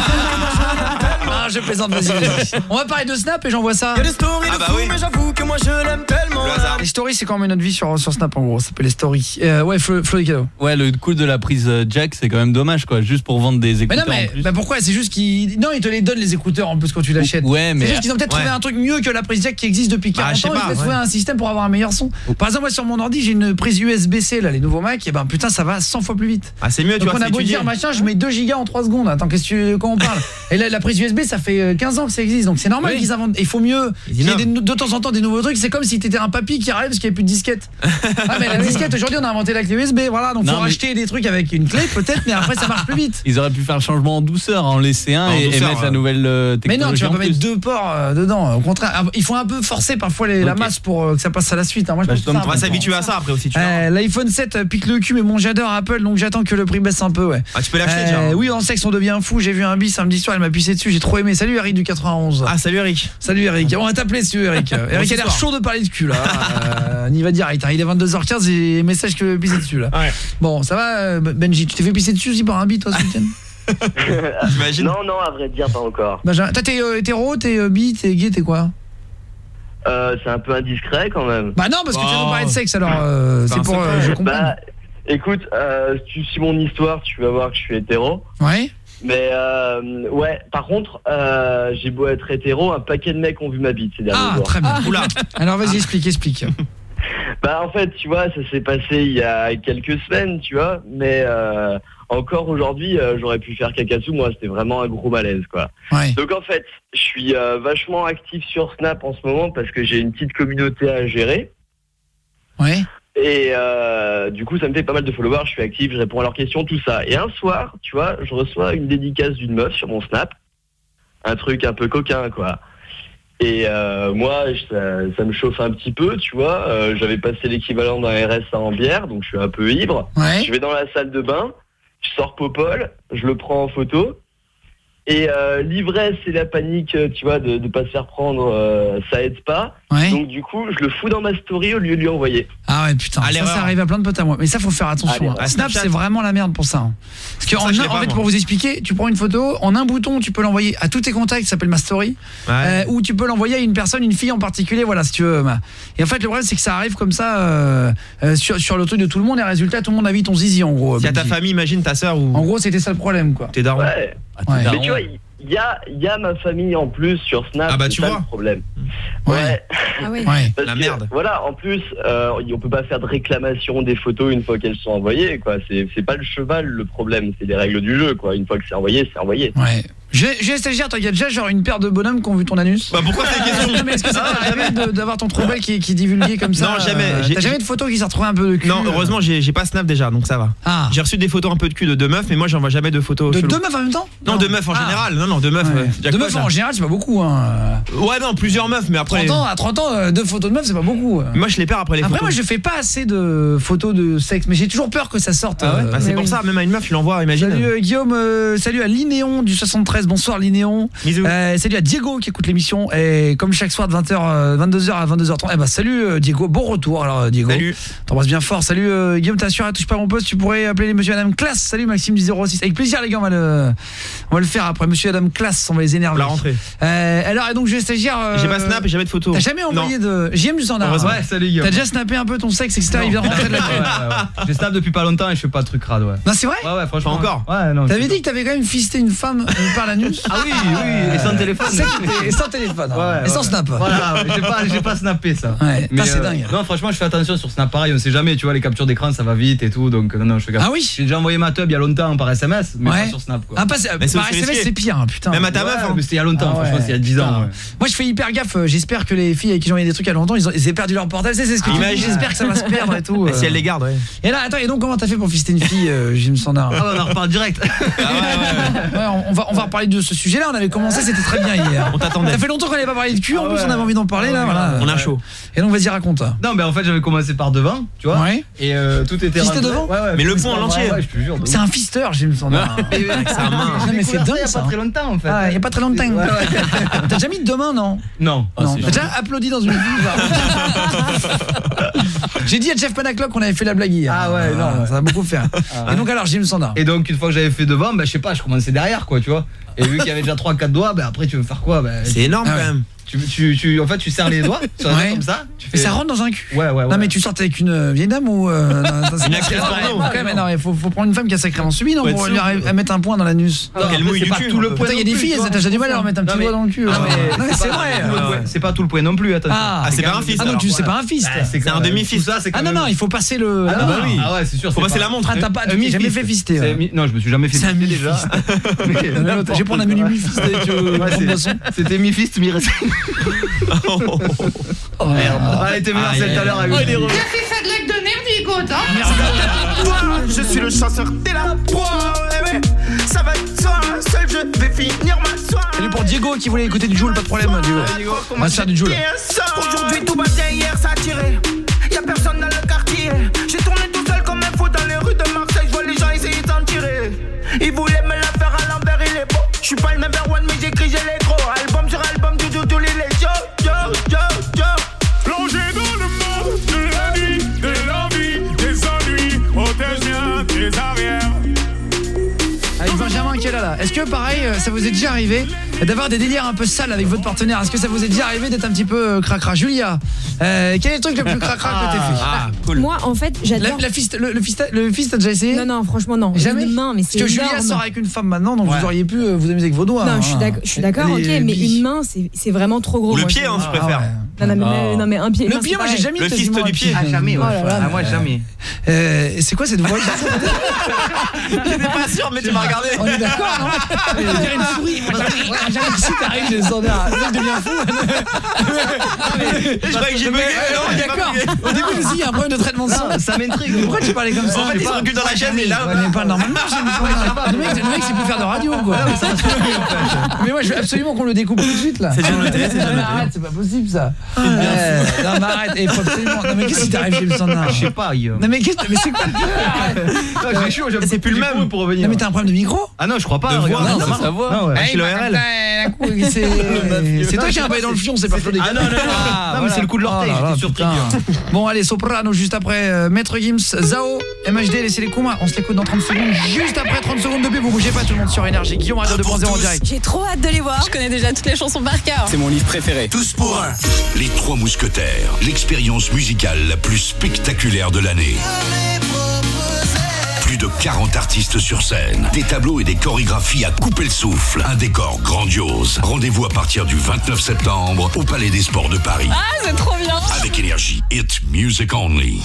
Ah, je plaisante, vas-y. vas-y. On va parler de Snap et j'envoie ça. y'a des stories Ah de bah fous, oui. mais j'avoue que moi je l'aime tellement. Le hasard. Les stories, c'est quand même notre vie sur, sur Snap en gros, ça s'appelle les stories. Euh, ouais, Flo, Flo Decado. Ouais, le coup de la prise euh, jack, c'est quand même dommage quoi, juste pour vendre des Mais écouteurs non, mais en plus. bah pourquoi? C'est juste qu'ils. Non, ils te les donnent les écouteurs en plus quand tu l'achètes. Ouais, mais C'est juste qu'ils ont peut-être Ouais. trouvé un truc mieux que la prise jack qui existe depuis Bah, quarante je sais ans. pas, Ils ont peut-être ouais. trouvé un système pour avoir un meilleur son. Par exemple, moi sur mon ordi, j'ai une prise U S B C là, les nouveaux Mac, et ben putain, ça va cent fois plus vite. Ah, c'est mieux, tu Donc vois, on a c'est beau étudié. dire machin, je mets deux gigas en trois secondes. Attends, qu'est-ce que tu quand on parle? Et là la prise U S B, ça fait euh, quinze ans que ça existe. Donc c'est normal Oui. qu'ils inventent. Il faut mieux Ils qu'il y ait innovent. des- de temps en temps des nouveaux trucs. C'est comme si t'étais un papy qui arrive parce qu'il n'y avait plus de disquette. Ah mais la disquette aujourd'hui, on a inventé la clé U S B, voilà. Donc Non, faut mais- racheter des trucs avec une clé peut-être, mais après ça marche plus vite. Ils auraient pu faire le changement en douceur, en laisser un En et, et douceur, mettre ouais. la nouvelle euh, Mais non, technologie tu vas en pas plus. mettre deux ports euh, dedans. Au contraire, il faut un peu forcer parfois les, la Ok. masse pour euh, que ça passe à la suite. hein. Moi, je Bah, trouve je donne- ça On va important. s'habituer à ça après aussi, tu vois. Euh, L'iPhone sept euh, pique le cul, mais bon, j'adore Apple, donc j'attends que le prix baisse un peu, ouais. Ah, tu peux l'acheter Euh, déjà. hein. oui, en sexe, on devient fou. J'ai vu un bis samedi soir, elle m'a pissé dessus, j'ai trop aimé. Salut Eric du quatre-vingt-onze. Ah, salut Eric. Salut Eric. On va t'appeler si tu veux, Eric. Eric a l'air soir. chaud de parler de cul là. Euh, on y va direct. hein. Il est vingt-deux heures quinze et message que pisser dessus là. Ouais. Bon, ça va, euh, Benji. Tu t'es fait pisser dessus aussi par un bit toi ce week-end? J'imagine. Non, non, à vrai dire, pas encore. Benjamin, toi, t'es euh, hétéro, t'es euh, bi, t'es gay, t'es quoi? Euh, c'est un peu indiscret quand même. Bah non, parce que tu viens Oh. nous parler de sexe alors. euh, C'est c'est un pour. euh, secret. je comprends. Bah, écoute, euh, si tu suis mon histoire, tu vas voir que je suis hétéro. Ouais. Mais euh, ouais, par contre, euh, j'ai beau être hétéro, un paquet de mecs ont vu ma bite ces derniers Ah, jours. très bien. Oula. Alors vas-y, explique, explique. Bah en fait, tu vois, ça s'est passé il y a quelques semaines, tu vois, mais euh, encore aujourd'hui, euh, j'aurais pu faire caca dessous, moi, c'était vraiment un gros malaise, quoi. Ouais. Donc en fait, je suis euh, vachement actif sur Snap en ce moment parce que j'ai une petite communauté à gérer. Ouais. Et euh, du coup, ça me fait pas mal de followers, je suis actif, je réponds à leurs questions, tout ça. Et un soir, tu vois, je reçois une dédicace d'une meuf sur mon Snap. Un truc un peu coquin, quoi. Et euh, moi, ça, ça me chauffe un petit peu, tu vois. Euh, j'avais passé l'équivalent d'un R S A en bière, donc je suis un peu ivre. Ouais. Je vais dans la salle de bain, je sors Popol, je le prends en photo. Et euh, l'ivresse et la panique, tu vois, de ne pas se faire prendre, euh, ça aide pas. Ouais. Donc du coup, je le fous dans ma story au lieu de lui envoyer. Ah ouais, putain, À ça, l'erreur. ça arrive à plein de potes à moi. Mais ça, faut faire attention. À Hein. Snap, c'est vraiment la merde pour ça. Hein. Parce que Ça, en, je un- l'ai pas, en fait, moi. pour vous expliquer, tu prends une photo, en un bouton, tu peux l'envoyer à tous tes contacts, ça s'appelle ma story. Ouais. Euh, ou tu peux l'envoyer à une personne, une fille en particulier, voilà, si tu veux. Et en fait, le problème, c'est que ça arrive comme ça euh, euh, sur, sur le truc de tout le monde. Et résultat, tout le monde a vu ton zizi, en gros. Si à ta Benji. famille, imagine ta sœur ou En gros, c'était ça le problème, quoi. tes darons. Ouais. Ouais. Mais tu vois, il y a, il y a ma famille en plus sur Snap. Ah bah, c'est tu ça vois. le problème. Ouais. Ah ouais. Ouais. Parce La que, merde. Voilà, en plus, euh, on peut pas faire de réclamation des photos une fois qu'elles sont envoyées, quoi. C'est, c'est pas le cheval le problème, c'est les règles du jeu, quoi. Une fois que c'est envoyé, c'est envoyé. Ouais. J'ai j'ai stagiaire, toi, il y a déjà genre une paire de bonhommes qui ont vu ton anus. Bah pourquoi c'est la question? Non, mais est-ce que ça t'est arrivé de- d'avoir ton trouble qui, qui est divulgué comme ça? Non, jamais. euh, J'ai- T'as jamais de photos qui s'est retrouvé un peu de cul? Non, heureusement, j'ai j'ai pas Snap déjà, donc ça va. Ah. J'ai reçu des photos un peu de cul de deux meufs, mais moi j'envoie jamais de photos. De cheloues. deux meufs en même temps? Non, deux meufs en Ah. général. Non, non, deux meufs. Ouais. euh, jackpot, Deux meufs là. en général, c'est pas beaucoup. Hein. Ouais, non, plusieurs meufs, mais après. trente ans, à trente ans, euh, deux photos de meufs, c'est pas beaucoup. euh. Moi je les perds après les Après, photos. moi, je fais pas assez de photos de sexe, mais j'ai toujours peur que ça sorte. Ah ouais euh, Bah, c'est mais pour oui. ça, même à une meuf, tu l'envoies, imagine. Salut euh, Guillaume, euh, salut à Linéon du soixante-treize, bonsoir Linéon. Bisous. Euh, salut à Diego qui écoute l'émission et comme chaque soir de vingt heures, euh, vingt-deux heures à vingt-deux heures trente. Eh bah salut euh, Diego, bon retour alors euh, Diego. Salut. T'embrasses bien fort. Salut euh, Guillaume, t'as sûr, touche pas à mon poste, tu pourrais appeler les monsieur et madame Classe. Salut Maxime du zéro six. Avec plaisir les gars, on va le on va le faire après monsieur et madame Classe, on va les énerver. La rentrée. Euh, alors et donc je vais stagiaire euh, J'ai pas Snap et jamais de photos. T'as jamais envoyé Non. de J M du standard. Heureusement. Ouais, salut Guillaume. T'as déjà snappé un peu ton sexe et cetera. Il vient de rentrer de la crème. Je snap depuis pas longtemps et je fais pas de trucs crades, ouais. Non, c'est vrai? Ouais, ouais, franchement. Pas encore. Ouais, non. T'avais dit que t'avais quand même fisté une femme euh, par l'anus. Ah oui, oui, et sans téléphone. C'est que t'es- et sans téléphone. hein. Ouais, et sans ouais. snap. Voilà, ouais, j'ai pas, j'ai pas snappé ça. Ouais, Mais, putain, c'est euh, dingue. Non, franchement, je fais attention sur Snap pareil, on sait jamais, tu vois, les captures d'écran ça va vite et tout, donc non, non, je fais gaffe. Ah oui. J'ai déjà envoyé ma tub il y a longtemps par S M S, mais Ouais. pas sur Snap quoi. Ah, pas, c'est- Mais c'est par aussi S M S risqué. c'est pire, hein, putain. Même à ta Ouais, meuf, hein. mais c'était il y a longtemps, Ah franchement, ouais. c'est il y a dix ans. Putain. Ouais. Moi je fais hyper gaffe, euh, j'espère que les filles avec qui j'ai envoyé des trucs il y a longtemps, ils ont, ils ont perdu leur portable, c'est c'est ce que tu dis, Imagine. j'espère que ça va se perdre et tout. Et si euh. elle les garde, ouais. Et là attends, et donc comment t'as fait pour fister une fille euh, Jim Sandard? Ah ouais, on en reparle direct. Ouais, on, on va on va reparler de ce sujet-là, on avait commencé, c'était très bien hier. On t'attendait. Ça fait longtemps qu'on n'avait pas parlé de cul, en Ah plus ouais. on avait envie d'en parler là, voilà. On a chaud. Et donc vas-y raconte. Non, mais en fait, j'avais commencé par devant, tu vois. Ouais. Et euh, tout était Fisté rentré. devant Ouais, ouais, Mais le fisté pont en devant, entier. Ouais, je te jure. de C'est ouf. un fisteur Jim Sandard. Avec sa main. Non mais c'est dingue Il y a ça. pas très longtemps en fait. Ah, il y a pas très longtemps. Ouais, ouais. T'as déjà mis de main non? Non. Non, t'as déjà applaudi dans une vie genre. J'ai dit à Jeff Panaclock qu'on avait fait la blague hier. Ah ouais, non, ouais. ça va beaucoup faire. Et donc alors Jim Sandard. Et donc une fois que j'avais fait devant, bah je sais pas, je commençais derrière quoi, tu vois. Et vu qu'il y avait déjà trois quatre doigts, bah après tu veux faire quoi? Bah C'est énorme Ah quand ouais. même. tu, tu, tu en fait tu serres les doigts sur les Ouais. doigts comme ça, tu Et fais ça rentre dans un cul. Ouais ouais ouais. Non mais tu sortes avec une euh, vieille dame ou euh, non, ça, c'est- Une actrice Ah, porno. ouais, quand même, non, il faut, faut prendre une femme qui a sacrément subi non Faut être pour lui souple. arriver à mettre un point dans l'anus. Non, Qu'elle après, mouille c'est du pas cul, tout un le peu. point. Putain, il y a non des plus, filles, tu vois. t'as déjà du mal à leur mettre un Non, petit mais- doigt dans le cul. Non, euh. mais Non, mais c'est pas vrai. tout le point. C'est pas tout le point non plus, attention. Ah, Ah, c'est pas un fist. Ah non, tu c'est pas un fist. C'est un demi-fist. Ça, c'est Ah quand non même- non, il faut passer le Ah, la non, main. bah oui. Ah ouais, c'est sûr. Faut c'est passer pas- la montre. Ah, t'as pas Un tu t'es jamais mi-fist. fait fister. C'est ouais. mi- Non, je me suis jamais fait C'est un fister déjà. Mais Je vais prendre un menu mi-fist avec euh, Ouais, grande c'est- boisson. C'était mi-fist, mi-reste. Oh merde. Ah, elle était meilleure Aïe, celle tout à aïe, l'heure aïe. avec Oh, il est lui. re- Je suis le chasseur, t'es la proie, bébé. Ça va être toi, seul je vais finir ma soirée. Salut pour Diego qui voulait écouter du Joule, pas de problème Diego. On va se faire du Joule. Aujourd'hui tout va bien, hier ça a tiré. Y'a personne dans le quartier. J'ai tourné tout seul comme un fou dans les rues de Marseille. Je vois les gens essayer d'en tirer. Ils voulaient me la faire à l'envers, il est beau. Je suis pas le number one, mais j'écris, j'ai les gros. Album sur album, tout, tout, tous les les yo, yo, yo, yo. Plongé dans le monde de la nuit, de l'envie, des ennuis. Protège bien tes arrières. Avec Benjamin qui est là là. Est-ce que pareil, euh, ça vous est déjà arrivé d'avoir des délires un peu sales avec votre partenaire? Est-ce que ça vous est déjà arrivé d'être un petit peu euh, cracra? Julia, euh, quel est le truc le plus cracra que t'aies fait? Ah, cool. Moi, en fait, La, j'adore. la fist, le, le fist, le fist, t'as déjà essayé? Non, non, franchement, non. Jamais. Une main, mais Parce c'est que Julia énorme. sort avec une femme maintenant, donc Ouais. vous auriez pu euh, vous amuser avec vos doigts. Non, hein. je suis d'accord, je suis d'accord, Elle ok, est mais bi. une main, c'est c'est vraiment trop gros. Ou le moi, pied, je- hein, je Ah, préfère. ouais. Non, non, mais, Oh. non, mais un pied. Le non, pied, c'est moi j'ai pareil. jamais Le quasiment fist du un pied. Ah, jamais, ouais. Oh là là, Ah, moi, mais- jamais. Euh, c'est quoi cette voix J'étais pas sûr, mais tu m'as regardé. On est d'accord, non On dirait une souris. Moi, Jamais jamais ici, t'arrives, j'ai le standard. Le mec devient fou. Je croyais que j'ai bugué. Ouais, Non, ouais, j'ai pas d'accord. bugué. Au début, je me suis dit, il y a un problème de traitement de son. Non, ça m'intrigue. Pourquoi tu parlais comme ça En fait, il se recule dans la chaîne, mais là. Ouais, mais pas normalement, j'ai une fois. Le mec, le mec, c'est pour faire de radio, quoi. Mais moi, je veux absolument qu'on le découpe tout de suite, là. C'est déjà noté, c'est déjà Mais noté. arrête, c'est pas possible, ça. Euh, Non, mais arrête, il faut absolument. Non, mais qu'est-ce qui t'arrive, James Standard? Je sais pas, Guillaume. Non, mais qu'est-ce mais c'est quoi le J'ai chaud, j'aime C'est plus le même. pour revenir. Non, mais t'as un problème de micro? Ah non, je crois pas. De voix, regarde, non, ça c'est marche. sa voix. Ah ouais, Ah, chez le il R m'a- L. la cou- C'est c'est toi qui as un bail dans le fion, c'est pas Flo. Ah non, non, non. Non, mais c'est le coup de l'orteil, Oh là là, j'étais surpris. putain. Bon, allez, Soprano juste après euh, Maître Gims, Zao, M H D, laissez les coups. On se l'écoute dans trente secondes. Juste après trente secondes de pub, vous bougez pas, tout le monde sur Énergie. Guillaume Radio deux point zéro en direct. J'ai trop hâte de les voir. Je connais déjà toutes les chansons par cœur. C'est mon livre préféré. Tous pour un. Les Trois Mousquetaires, l'expérience musicale la plus spectaculaire de l'année. Plus de quarante artistes sur scène, des tableaux et des chorégraphies à couper le souffle, un décor grandiose. Rendez-vous à partir du vingt-neuf septembre au Palais des Sports de Paris. Ah, c'est trop bien. Avec Énergie, Hit Music Only.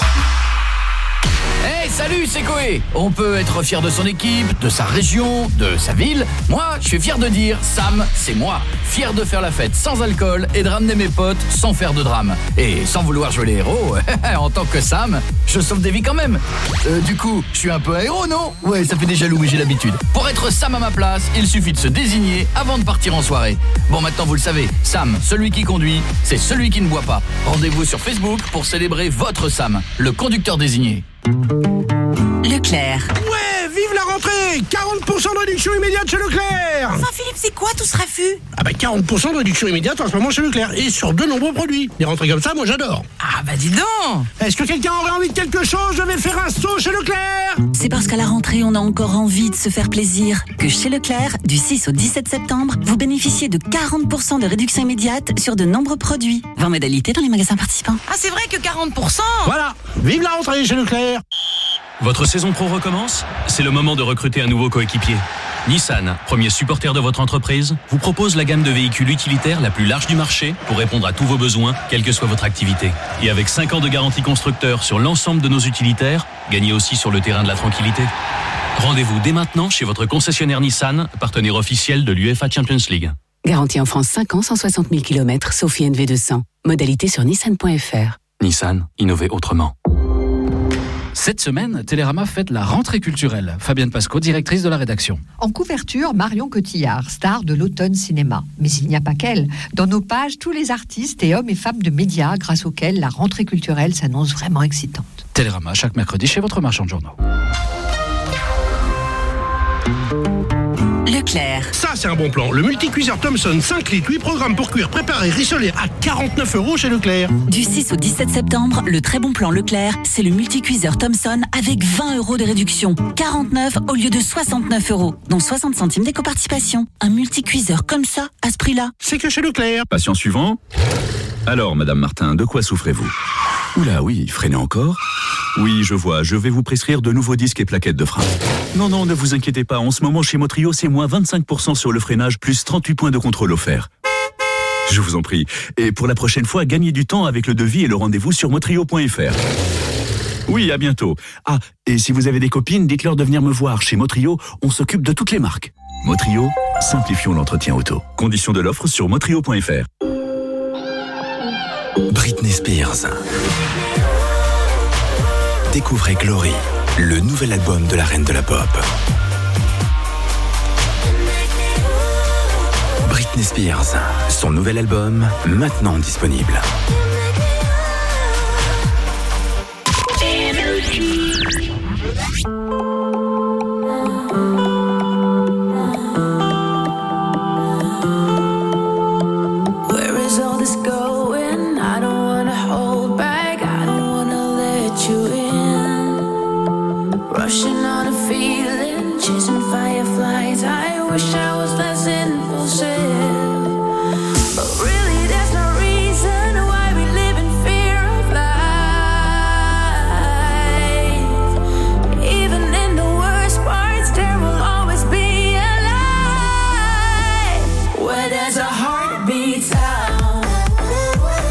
Hey, salut, c'est Koé. On peut être fier de son équipe, de sa région, de sa ville. Moi, je suis fier de dire Sam, c'est moi. Fier de faire la fête sans alcool et de ramener mes potes sans faire de drame. Et sans vouloir jouer les héros, en tant que Sam, je sauve des vies quand même. Euh, du coup, je suis un peu un héros, non? Ouais, ça fait des jaloux, mais j'ai l'habitude. Pour être Sam à ma place, il suffit de se désigner avant de partir en soirée. Bon, maintenant vous le savez, Sam, celui qui conduit, c'est celui qui ne boit pas. Rendez-vous sur Facebook pour célébrer votre Sam, le conducteur désigné. Leclerc. Ouais, vive la rentrée! quarante pour cent de réduction immédiate chez Leclerc! Enfin Philippe, c'est quoi tout ce raffut? Ah bah quarante pour cent de réduction immédiate en ce moment chez Leclerc et sur de nombreux produits. Des rentrées comme ça, moi j'adore. Ah bah dis donc! Est-ce que quelqu'un aurait envie de quelque chose? Je vais faire un saut chez Leclerc! C'est parce qu'à la rentrée, on a encore envie de se faire plaisir que chez Leclerc, du six au dix-sept septembre, vous bénéficiez de quarante pour cent de réduction immédiate sur de nombreux produits. vingt modalités dans les magasins participants. Ah, c'est vrai que quarante pour cent. Voilà, vive la rentrée chez Leclerc! Votre saison pro recommence? C'est le moment de recruter un nouveau coéquipier. Nissan, premier supporter de votre entreprise, vous propose la gamme de véhicules utilitaires la plus large du marché pour répondre à tous vos besoins, quelle que soit votre activité. Et avec cinq ans de garantie constructeur sur l'ensemble de nos utilitaires, gagnez aussi sur le terrain de la tranquillité. Rendez-vous dès maintenant chez votre concessionnaire Nissan, partenaire officiel de l'UEFA Champions League. Garantie en France cinq ans, cent soixante mille kilomètres, sauf I N V deux cents. Modalité sur nissan point f r. Nissan, innover autrement. Cette semaine, Télérama fête la rentrée culturelle. Fabienne Pasco, directrice de la rédaction. En couverture, Marion Cotillard, star de l'automne cinéma. Mais il n'y a pas qu'elle. Dans nos pages, tous les artistes et hommes et femmes de médias grâce auxquels la rentrée culturelle s'annonce vraiment excitante. Télérama, chaque mercredi chez votre marchand de journaux. Leclerc. Ça, c'est un bon plan. Le multicuiseur Thomson cinq litres, huit programmes pour cuire, préparé, rissolé à quarante-neuf euros chez Leclerc. Du six au dix-sept septembre, le très bon plan Leclerc, c'est le multicuiseur Thomson avec vingt euros de réduction. quarante-neuf au lieu de soixante-neuf euros, dont soixante centimes d'éco-participation. Un multicuiseur comme ça, à ce prix-là. C'est que chez Leclerc. Patient suivant. Alors, Madame Martin, de quoi souffrez-vous? Oula, oui, freinez encore. Oui, je vois, je vais vous prescrire de nouveaux disques et plaquettes de frein. Non, non, ne vous inquiétez pas, en ce moment chez Motrio, c'est moins vingt-cinq pour cent sur le freinage, plus trente-huit points de contrôle offerts. Je vous en prie. Et pour la prochaine fois, gagnez du temps avec le devis et le rendez-vous sur motrio point f r. Oui, à bientôt. Ah, et si vous avez des copines, dites-leur de venir me voir. Chez Motrio, on s'occupe de toutes les marques. Motrio, simplifions l'entretien auto. Conditions de l'offre sur motrio point f r. Britney Spears. Découvrez Glory, le nouvel album de la reine de la pop. Britney Spears, son nouvel album, maintenant disponible. Where is all this going? I don't wanna hold back. I don't wanna let you in. Rushing on a feeling, chasing fireflies. I wish I was less impulsive. But really, there's no reason why we live in fear of life. Even in the worst parts, there will always be a light. Where there's a heart beats out.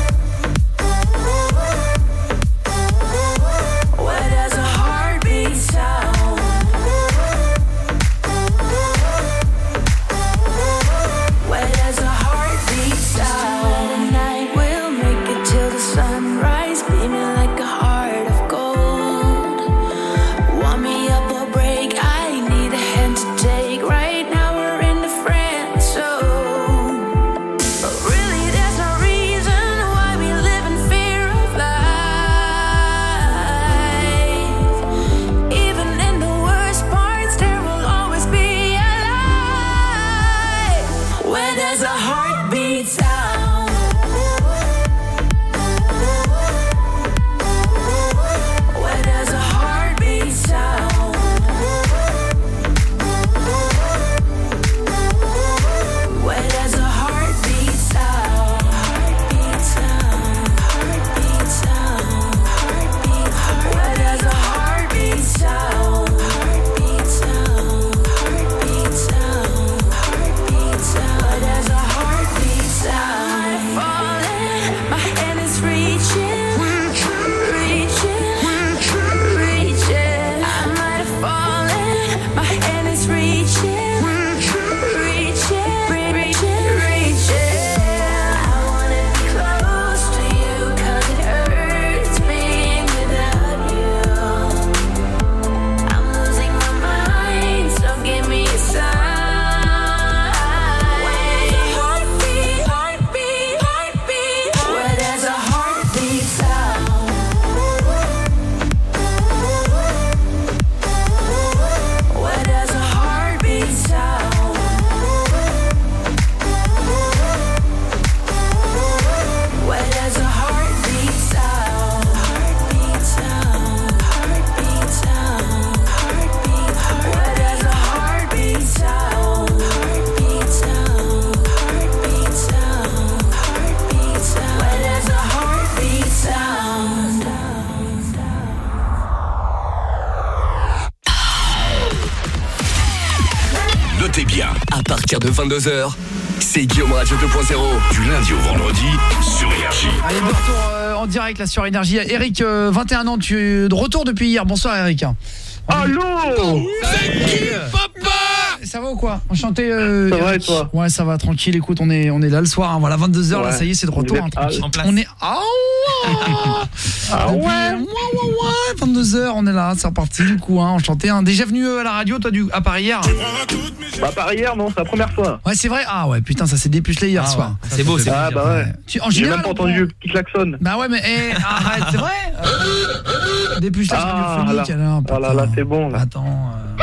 Écoutez bien. À partir de vingt-deux heures, c'est Guillaume Radio deux point zéro. Du lundi au vendredi sur Énergie. Allez, de retour euh, en direct là sur Énergie. Eric, euh, vingt et un ans, tu es de retour depuis hier. Bonsoir Eric. Allô. Salut papa. Ça va ou quoi? Enchanté euh, Ça va Eric. et toi? Ouais, ça va, tranquille. Écoute, on est on est là le soir, hein. Voilà, vingt-deux heures, Ouais. là, ça y est, c'est de retour, Vous hein, êtes tranquille. en place. On est ah ouais. Ah Depuis, ouais. euh, ouais, ouais, ouais, vingt-deux heures, on est là, c'est reparti du coup, hein, enchanté. Hein. Déjà venu euh, à la radio, toi, du à Paris hier? Bah par hier, non, c'est la première fois. Ouais, c'est vrai. Ah ouais, putain, ça s'est dépucelé hier Ah soir. ouais. C'est beau, c'est Ah beau. bah ouais. Tu, en J'ai général, même pas on entendu le petit klaxon. Bah ouais, mais eh, arrête, c'est vrai. euh, Dépucelage Ah radiophonique là, alors. ah là, là putain. c'est bon là. Attends. euh,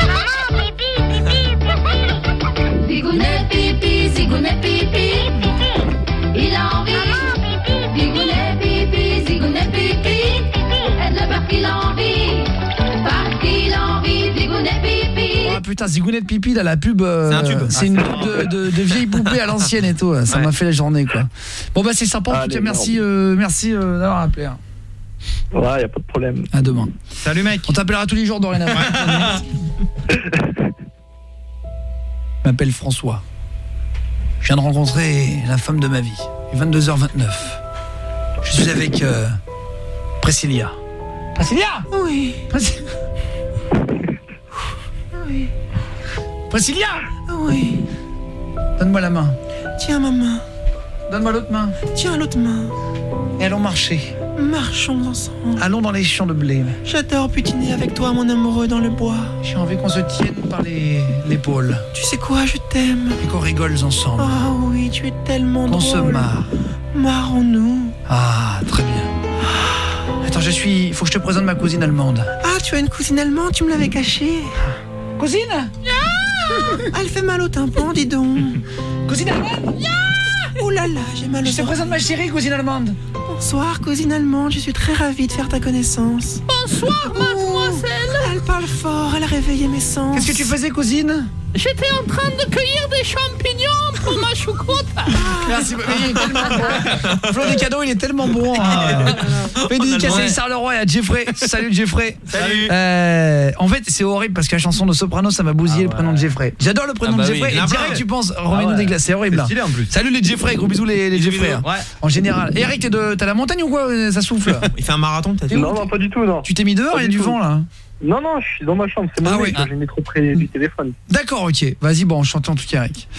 Zigounet pipi, zigounet pipi, il a envie. Zigounet pipi, zigounet pipi, aide-le parce qu'il a envie. Parce qu'il a envie, zigounet pipi. Ah putain, Zigounet de pipi là, la pub euh, C'est un tube. c'est Ah, une c'est pub de, de, de vieille poupée à l'ancienne et tout, ça Ouais. m'a fait la journée quoi. Bon bah c'est sympa en tout Allez, cas, merci euh, merci euh, d'avoir appelé. Hein. Ouais, y a pas de problème. À demain. Salut mec. On t'appellera tous les jours dorénavant. Je m'appelle François. Je viens de rencontrer la femme de ma vie. Il est vingt-deux heures vingt-neuf. Je suis avec euh, Priscilla. Priscilla? Oui, Priscilla? oui, Priscilla? oui. Donne-moi la main. Tiens ma main, Donne-moi l'autre main. tiens l'autre main. Et allons marcher. Marchons ensemble. Allons dans les champs de blé. J'adore butiner avec toi, mon amoureux, dans le bois. J'ai envie qu'on se tienne par les l'épaule Tu sais quoi, je t'aime. et qu'on rigole ensemble. Ah oui, tu es tellement Qu'on se drôle. marre. Marrons-nous. Ah, très bien. Attends, je suis... Il faut que je te présente ma cousine allemande. Ah, tu as une cousine allemande, tu me l'avais cachée. Cousine? Ah, elle fait mal au tympan, dis donc. Cousine allemande? Oh là là, j'ai mal au Je te tympan. présente ma chérie cousine allemande. Bonsoir, cousine allemande, je suis très ravie de faire ta connaissance. Bonsoir, mademoiselle. Elle parle fort, elle a réveillé mes sens. Qu'est-ce que tu faisais, cousine? J'étais en train de cueillir des champignons pour ma choucroute. Merci, mais il est tellement bon. Flo des cadeaux, il est tellement bon. Hein. Fais une dédicace à Issar Leroy et à Jeffrey. Salut Jeffrey. Salut. Euh, en fait, c'est horrible parce que la chanson de Soprano, ça m'a bousillé le prénom de Jeffrey. J'adore le prénom Ah bah de Jeffrey oui. et Ah bah direct ouais. tu penses remets-nous Ah ouais. des glaces, c'est horrible. C'est stylé, en plus. Salut les Jeffrey, gros bisous les, les Jeffrey. hein. Ouais. En général. Et Eric, t'es de t'as la montagne ou quoi? Ça souffle. Il fait un marathon peut-être. Non, non, pas du tout, non. Tu t'es mis dehors, Pas il y a du du tout. vent là. Non, non, je suis dans ma chambre, c'est mon Ah mec, ouais. quand j'ai mis trop près du téléphone. D'accord, ok. Vas-y, bon, enchanté en tout cas, Eric.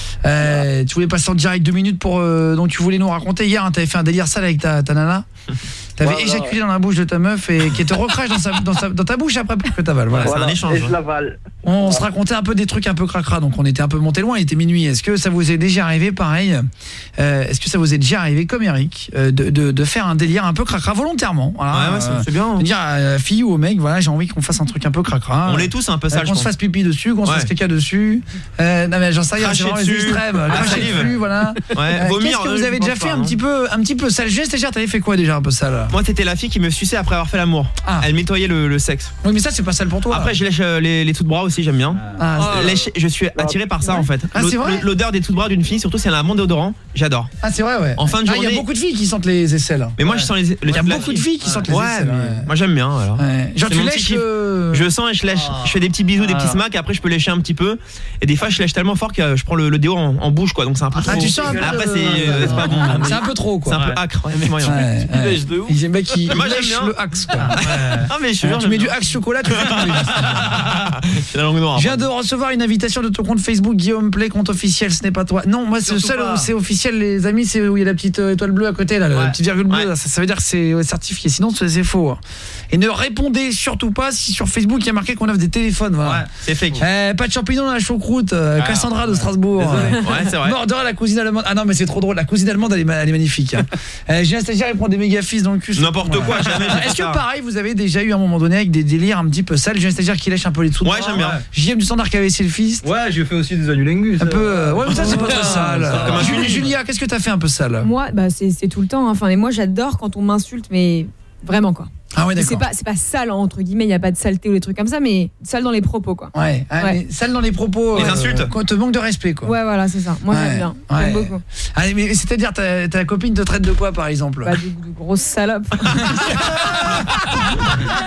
Euh, tu voulais passer en direct deux minutes pour euh, donc tu voulais nous raconter hier, hein, t'avais fait un délire sale avec ta, ta nana. T'avais Voilà, éjaculé dans la bouche de ta meuf et qui te recrache dans, sa, dans, sa, dans ta bouche après pour que t'avales. Voilà. Ouais, c'est un échange. Et je l'avale. On se racontait un peu des trucs un peu cracra, donc on était un peu monté loin, il était minuit. Est-ce que ça vous est déjà arrivé pareil euh, Est-ce que ça vous est déjà arrivé comme Eric euh, de, de, de faire un délire un peu cracra volontairement, voilà, Ouais, ouais, c'est- euh, c'est bien, hein. de dire à la fille ou au mec, voilà, j'ai envie qu'on fasse un truc un peu cracra. On l'est tous un peu Euh, sale, je qu'on se pense. fasse pipi dessus, qu'on se Ouais. fasse caca dessus. Euh, non mais j'en sais rien, c'est Cracher vraiment les dessus. extrêmes. Ah, Cracher salive. dessus, voilà. Ouais, Euh, vomir, Qu'est-ce que euh, vous je avez pense déjà fait pas, un hein. petit peu, un petit peu sale geste déjà? T'avais fait quoi déjà un peu sale? Moi, t'étais la fille qui me suçait après avoir fait l'amour. Ah. Elle nettoyait le, le sexe. Oui mais ça c'est pas sale pour toi. Après, je lèche euh, les, les tout de bras aussi, j'aime bien. Ah, Euh, lèche- je suis attiré par ça en fait. Ah, c'est L'o- vrai L'odeur des tout de bras d'une fille, surtout si elle a un bon déodorant, j'adore. Ah c'est vrai ouais. En fin de Ah, il y journée- a beaucoup de filles qui sentent les aisselles. Mais moi, je sens les. le Il y a truc de la beaucoup de filles qui sentent les Ouais, aisselles. mais ouais. moi j'aime bien. Alors. Ouais. Genre C'est tu mon petit lèches kiff. le... Je sens et je lèche. Je fais des petits bisous, des petits Ah. smacks. Après, je peux lécher un petit peu. Et des fois, je lèche tellement fort que je prends le, le déo en, en bouche, quoi. Donc c'est un peu Ah trop. tu sens un peu Après, le- c'est euh, c'est pas bon. C'est un peu trop quoi. C'est un peu acre. Ouais, mais moyen. Ouais, ouais. Il y a un mec qui Moi, j'aime lèche bien. le axe quoi. Ah, mais je suis Ouais, sûr, tu j'aime mets du bien. axe chocolat, tu fais tomber. C'est la langue noire. Je viens de recevoir une invitation de ton compte Facebook Guillaume Play, compte officiel, ce n'est pas toi. Non, moi c'est le Surtout seul pas. où c'est officiel les amis, c'est où il y a la petite euh, étoile bleue à côté là, la Ouais. petite virgule bleue, Ouais. là. Ça, ça veut dire que c'est ouais, certifié, sinon c'est c'est faux. hein. Et ne répondez surtout pas si sur Facebook il y a marqué qu'on offre des téléphones, voilà. Ouais, c'est fake. Euh, pas de champignons dans la choucroute, euh, Ah, Cassandra de Strasbourg. Désolé. Ouais, c'est vrai. Mordor, la cousine allemande. Ah non, mais c'est trop drôle, la cousine allemande elle est, ma- elle est magnifique. hein. euh, J'ai un stagiaire, il prend des méga fils dans le cul. N'importe quoi, jamais, j'ai Est-ce fait que ça. pareil, vous avez déjà eu à un moment donné avec des délires un petit peu sales? J'ai un stagiaire qui lèche un peu les dessous. Ouais, j'aime bien. J M du standard qui avait essayé le fist. Ouais, j'ai fait aussi des annulingus. Un peu. euh, Ouais, mais ça c'est pas très sale. Comme un Julie- cuni. Julia, qu'est-ce que t'as fait un peu sale? Moi, bah, c'est c'est tout le temps. hein. Enfin, et moi, j'adore quand on m'insulte, mais vraiment quoi. Ah ouais, Mais d'accord. c'est pas, c'est pas sale entre guillemets. Il y a pas de saleté ou des trucs comme ça, mais sale dans les propos quoi. Ouais, ah, Ouais. mais sale dans les propos. Les euh, insultes. Quoi, te manque de respect quoi. Ouais, voilà, c'est ça. Moi, Ouais, j'aime bien. ouais. J'aime beaucoup. Allez, mais c'est-à-dire ta, ta copine te traite de quoi par exemple? Bah, de, de grosses salopes.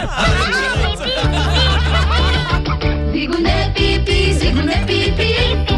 Zigounet pipi, zigounet pipi,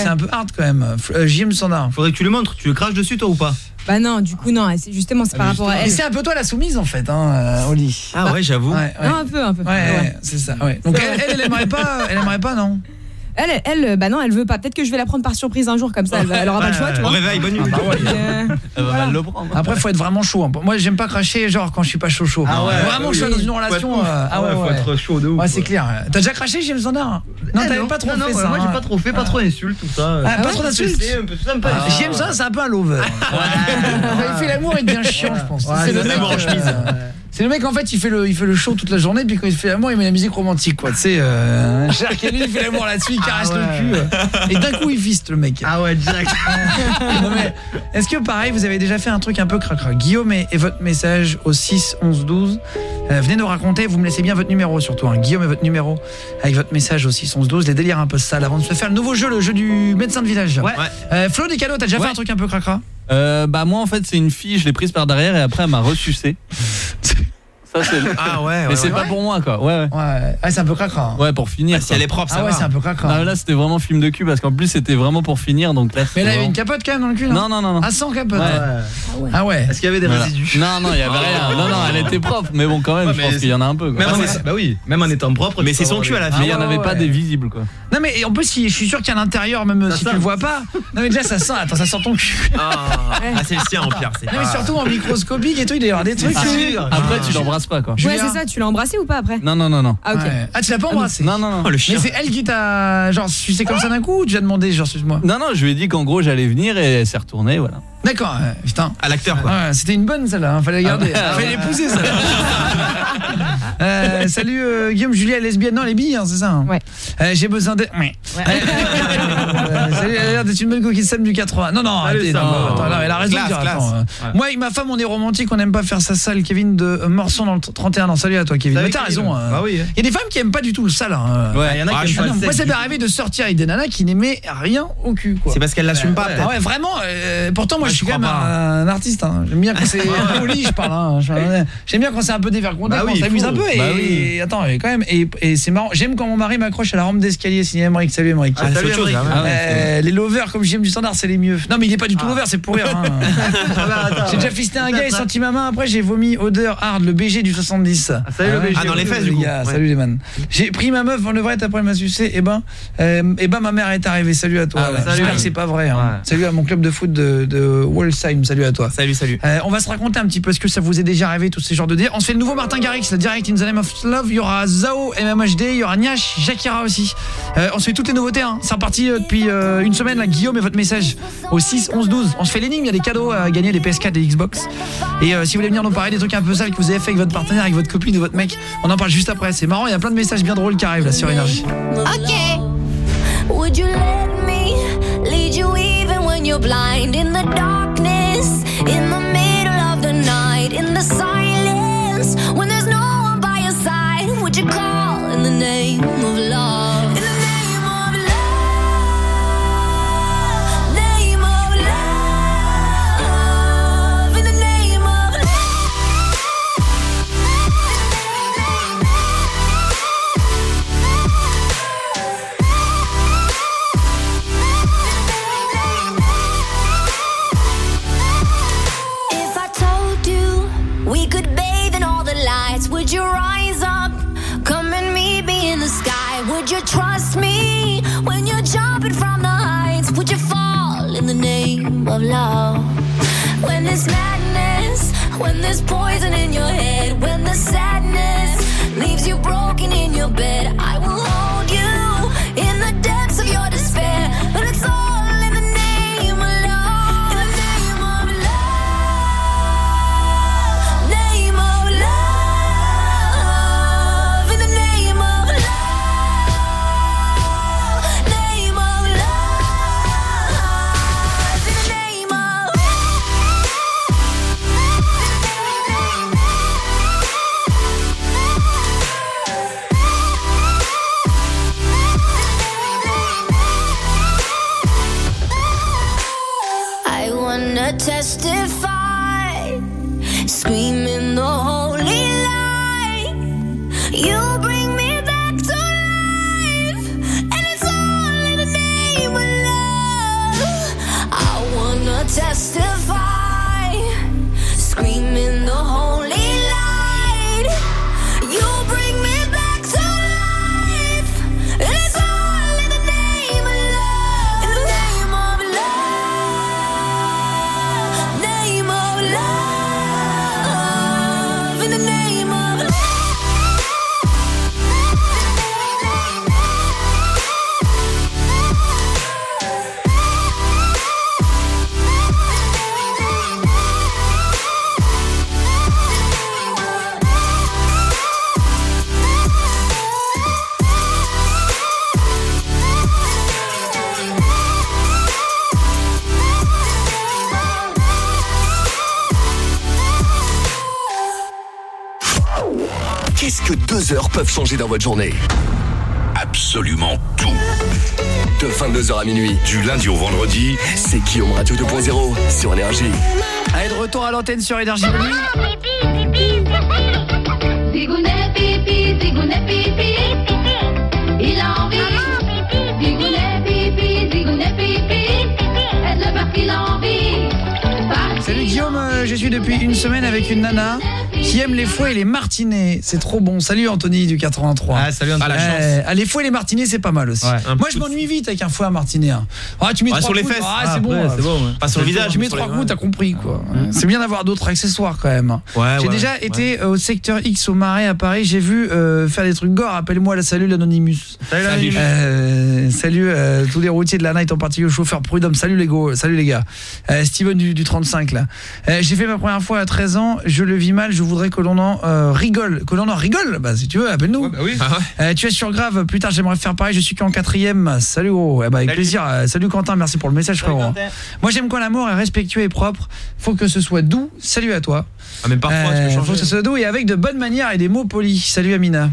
c'est un peu hard quand même. Euh, J M Standard. Faudrait que tu le montres, tu le craches dessus toi ou pas? Bah non, du coup non, c'est justement c'est par rapport à Et elle. c'est un peu toi la soumise en fait, hein, euh, au lit. Ah ouais, j'avoue. Ouais, ouais. Non, un peu, un peu. Ouais, ouais, Ouais. c'est ça. Ouais. Donc elle, elle, elle aimerait pas, elle aimerait pas, non. Elle, elle, bah non, elle veut pas. Peut-être que je vais la prendre par surprise un jour comme ça. Elle, va- elle aura pas le choix, tu Au vois. réveil, bonne nuit. Ah bah ouais. Euh, Elle va mal le prendre. Après, faut être vraiment chaud. hein. Moi, j'aime pas cracher, genre quand je suis pas chaud chaud. Ah ouais, vraiment oui. chaud dans une Faut être relation. ouf. euh, Ah ouais, faut ouais. être chaud de ouf. Ouais, c'est clair. T'as déjà craché, James Sandard? Non, Eh t'avais pas trop non, fait non, ça. Moi, j'ai hein. pas trop fait, pas trop d'insultes, tout ça. Ah, pas trop d'insultes. Un peu sympa. Ah. James Sandard, c'est un peu un lover. Il fait l'amour, il devient chiant, je pense. Ouais, C'est le c'est mec l'amour en euh, chemise. C'est le mec en fait, il fait le il fait le show toute la journée, puis quand il fait l'amour, il met la musique romantique, quoi. Tu sais, euh, Cher Kelly, il fait l'amour là-dessus, il caresse Ah ouais. le cul, euh, et d'un coup il fiste le mec. Ah ouais, direct. Non, mais est-ce que pareil, vous avez déjà fait un truc un peu cracra? Guillaume et, et votre message au six onze douze. Euh, venez nous raconter, vous me laissez bien votre numéro surtout, hein. Guillaume et votre numéro avec votre message au six onze douze. Les délires un peu sales avant de se faire le nouveau jeu, le jeu du médecin de village. Ouais. Euh, Flo, des cadeaux, t'as déjà Ouais. fait un truc un peu cracra? Euh, bah moi en fait c'est une fille, je l'ai prise par derrière et après elle m'a ressucé. Ça c'est Ah ouais, mais ouais, c'est ouais. pas pour moi quoi. Ouais ouais. Ouais, ah, c'est un peu cracra. hein. Ouais, pour finir. Si elle est propre, ça Ah ouais, va. c'est un peu cracra. Non, là c'était vraiment film de cul parce qu'en plus c'était vraiment pour finir donc là. Mais là, il y avait vraiment- une capote quand même dans le cul, non? Non non non non. Ah, sans capote. Ouais. Ah ouais. Est-ce qu'il y avait des Voilà. résidus? Non non, il y avait rien. Non non, elle était propre mais bon quand même, Ouais, je mais pense c'est- qu'il y en a un peu quoi. Même en Ouais, étant- c'est- bah oui, même en étant propre. Mais tu c'est peux son avoir cul des- à la fin. Mais il y en Ah ouais, avait pas ouais. des visibles quoi. Non mais et en plus si- je suis sûr qu'il y a l'intérieur même Ça si sent. tu le vois pas. Non mais déjà ça sent, attends, ça sent ton cul. Ah, ah, c'est le sien en pire. c'est Non mais pas- surtout en microscopique et tout, il doit y avoir des trucs. Ah, tu- sûr. Après tu l'embrasses pas quoi. Ouais, Julien. c'est ça. Tu l'as embrassé ou pas après? Non non non non. Ah ok. Ouais. Ah, tu l'as pas embrassé? Non non non. Oh, le Mais chien. c'est elle qui t'a genre sucé comme ça d'un coup ou tu as demandé genre suce-moi? Non non, je lui ai dit qu'en gros j'allais venir et elle s'est retournée voilà. D'accord, ouais, putain. À l'acteur, quoi. Ouais, c'était une bonne celle-là, hein, fallait la garder. Ah ouais. Fallait l'épouser celle-là. euh, salut euh, Guillaume, Julie, elle est lesbienne, non, les billes, hein, c'est ça. Hein. Ouais. Euh, j'ai besoin de. Ouais. Euh, salut, elle a l'air d'être une bonne coquille Sam du quatre-vingts. Non, non, arrêtez, Sam, non, non. attends, là, elle a raison Classe, de dire. classe. Attends, euh, Ouais. Moi et ma femme, on est romantique, on n'aime pas faire ça sale. Kevin de euh, Morson dans le trente et un ans. Salut à toi, Kevin. Salut, Mais t'as Kevin. raison. hein. Bah oui. Il y a des femmes qui aiment pas du tout le sale. Hein. Ouais, il y en a Ah, qui je aiment Ah pas non, le moi, sexe, ça du m'est coup. arrivé de sortir avec des nanas qui n'aimaient rien au cul, quoi. C'est parce qu'elle l'assume pas, Ah peut-être. ouais, vraiment. euh, pourtant, moi, Ouais, je suis je quand même crois pas. un, un artiste. Hein. J'aime bien quand c'est au lit, je parle. Hein. Je- J'aime bien quand c'est un peu dévergondé, Bah quand oui, on s'amuse il faut. un peu. Et, Bah oui. et attends, et quand même, et, et c'est marrant. J'aime quand mon mari m'accroche à la rampe d'escalier. Signé Emmerich. Salut Emmerich. Ah, c'est autre chose, là, ouais. Ah ouais, Euh, les lovers comme j'aime du standard, c'est les mieux. Non, mais il est pas du tout Ah. lover, c'est pour rire. Hein. attends. J'ai déjà fisté un gars et senti ma main. Après, j'ai vomi odeur hard, le B G du soixante-dix. salut, le B G. Ah, dans les fesses, les du coup. gars, Ouais. Salut les man. J'ai pris ma meuf en levrette après elle m'a sucé. Et ben, euh, et ben ma mère est arrivée. Salut à toi. Ah, là. bah, salut. J'espère que c'est pas vrai. hein. Ouais. Salut à mon club de foot de, de Walsheim. Salut à toi. Salut, salut. Euh, on va se raconter un petit peu ce que ça vous est déjà arrivé, tous ces genres de délires. On se fait le nouveau Martin Garrix, le direct in the name of love. Il y aura Zao, M M H D, il y aura Niash, Shakira aussi. Euh, on se fait toutes les nouveautés. Hein. C'est reparti euh, depuis euh, une semaine. Là, Guillaume et votre message au six onze douze. On se fait l'énigme. Il y a des cadeaux à gagner, des P S quatre, des Xbox. Et euh, si vous voulez venir nous parler des trucs un peu sales que vous avez fait avec votre partenaire, avec votre copine ou votre mec, on en parle juste après. C'est marrant. Il y a plein de messages bien drôles qui arrivent là sur Énergie. Okay. Would you let me lead you even when you're blind in the darkness, in the middle of the night, in the silence, when there's no one by your side? Would you call in the name of love? In the name of love, name of love, in the name of If I told you we could bathe in all the lights, would you rise up? Come and meet me in the sky. Would you trust me when you're jumping from the heights? Would you fall in the name of love? When there's madness, when there's poison in your head, when the sadness leaves you broken in your bed, I will hold you in the depths of your despair. But it's all in the name of love. In the name of love. Name of love. In the name of love. Name of love. In the name of Est-ce que deux heures peuvent changer dans votre journée? Absolument tout. De vingt-deux heures à minuit, du lundi au vendredi, c'est Guillaume Radio deux point zéro sur Énergie. Allez, de retour à l'antenne sur Énergie. Zigounet pipi, zigounet pipi, il a envie. Zigounet pipi, zigounet pipi, aide-le parce qu'il a envie. Salut Guillaume, euh, je suis depuis une semaine avec une nana qui aime les fouets et les martinets. C'est trop bon. Salut Anthony du quatre-vingt-trois. Ah, salut Anthony. Ah, la chance. Ah, les fouets et les martinets, c'est pas mal aussi. Ouais, Moi, je m'ennuie vite avec un fouet à martinet. Hein. Ah, tu mets Ouais, trois sur les coups, fesses. Ah, Ah, c'est bon. après, c'est bon, ouais. Pas sur le visage, Tu mets mais sur trois les- coups, t'as compris quoi. C'est bien d'avoir d'autres accessoires quand même. Ouais, J'ai ouais, déjà ouais. été euh, au secteur X au Marais à Paris. J'ai vu euh, faire des trucs gore. Appelle-moi la salut l'Anonymous. Salut, l'Anonymous. Euh, salut euh, tous les routiers de la night, en particulier le chauffeur prud'homme. Salut les gars, salut les gars. Euh, Steven du, du trente-cinq là. Euh, j'ai fait ma première fois à treize ans. Je le vis mal. Je voudrais que l'on en euh, rigole, que l'on en rigole. Bah si tu veux, appelle-nous. Ouais, bah oui. Ah ouais. Euh, tu es sur Grave. Plus tard, j'aimerais faire pareil. Je suis qu'en quatrième. Salut gros. Eh bah, avec Salut. plaisir. Euh, salut Quentin. Merci pour le message Salut, frérot. Quentin. Moi, j'aime quand l'amour est respectueux et propre. Faut que ce soit doux. Salut à toi. Ah, mais parfois, tu peux Euh, changer. faut que ce soit doux et avec de bonnes manières et des mots polis. Salut Amina.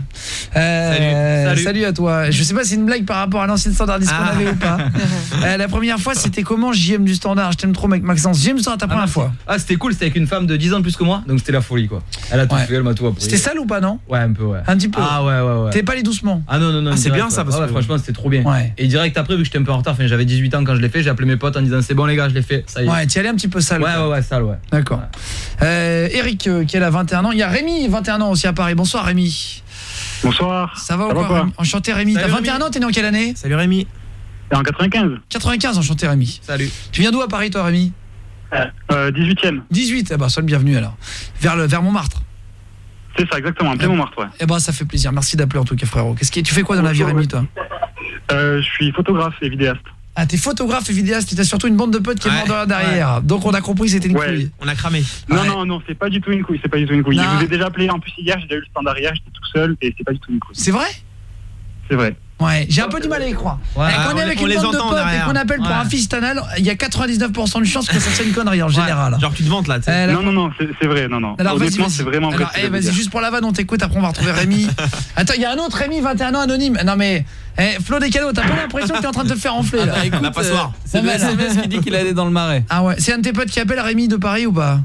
Euh, Salut. Salut. à toi. Je sais pas si c'est une blague par rapport à l'ancienne standardiste qu'on Ah. avait ou pas. Euh, la première fois, c'était comment J M du standard. Je t'aime trop mec Maxence. J M du standard ta Ah, première merci. fois. Ah, c'était cool, c'était avec une femme de dix ans de plus que moi, donc c'était la folie quoi. Elle a tout Ouais. fait, elle m'a tout appris. C'était sale ou pas non? Ouais, un peu ouais. Un petit peu. Ah ouais ouais ouais. T'es pas allé doucement. Ah non non non. Ah, c'est direct, bien, ça, ouais. parce Ah ouais, que- franchement, c'était trop bien. Ouais. Et direct après, vu que j'étais un peu en retard, enfin j'avais dix-huit ans quand je l'ai fait, j'ai appelé mes potes en disant c'est bon les gars, je l'ai fait. Ça y est. Ouais, t'y allais un petit peu sale. Ouais ouais ouais, sale ouais. D'accord. Euh, Eric euh, qui est là vingt et un ans. Il y a Rémi vingt et un ans aussi à Paris. Bonsoir Rémi. Bonsoir. Ça va ou Ça va quoi quoi Rémi Enchanté Rémi. Salut, T'as vingt et un Rémi. ans, t'es né en quelle année? Salut Rémi. C'est en quatre-vingt-quinze. quatre-vingt-quinze, enchanté Rémi. Salut. Tu viens d'où à Paris toi Rémi? Euh, dix-huitième. dix-huit, eh ben sois le bienvenu alors. Vers le vers Montmartre. C'est ça, exactement. Plein Montmartre, ouais. Eh ben ça fait plaisir. Merci d'appeler en tout cas frérot. Qu'est-ce que tu fais quoi dans la vie Rémi toi? Euh, je suis photographe et vidéaste. Ah, t'es photographe et vidéaste, t'as surtout une bande de potes qui est Ouais. mort derrière. Donc on a compris que c'était une Ouais. couille. On a cramé. Non, Ouais. non, non, c'est pas du tout une couille. C'est pas du tout une couille. Non. Je vous ai déjà appelé en plus hier. J'ai déjà eu le standard hier. J'étais tout seul et c'est pas du tout une couille. C'est vrai? C'est vrai. Ouais, j'ai un peu du mal à y croire. Ouais, Eh, quand ah, on est on avec les- on une les bande de entend potes et derrière. qu'on appelle pour Ouais. un fils anal, il y a quatre-vingt-dix-neuf pour cent de chance que ça soit une connerie en général. Ouais. Genre tu te vantes là, tu sais. Eh, la- Non, non, non, c'est c'est vrai. Non, non. Alors vas-y, Honnêtement, vas-y. c'est vraiment vrai. Alors, ce que eh, je veux vas-y, dire. juste pour la vanne, on t'écoute, après on va retrouver Rémi. Attends, il y a un autre Rémi, vingt et un ans, anonyme. Non mais, eh, Flo Descalo, t'as pas l'impression que t'es en train de te faire enfler là? Ah bah, écoute, La passoire. euh, c'est le S M S qui dit qu'il allait dans le Marais. Ah ouais, c'est un de tes potes qui appelle Rémi de Paris ou pas?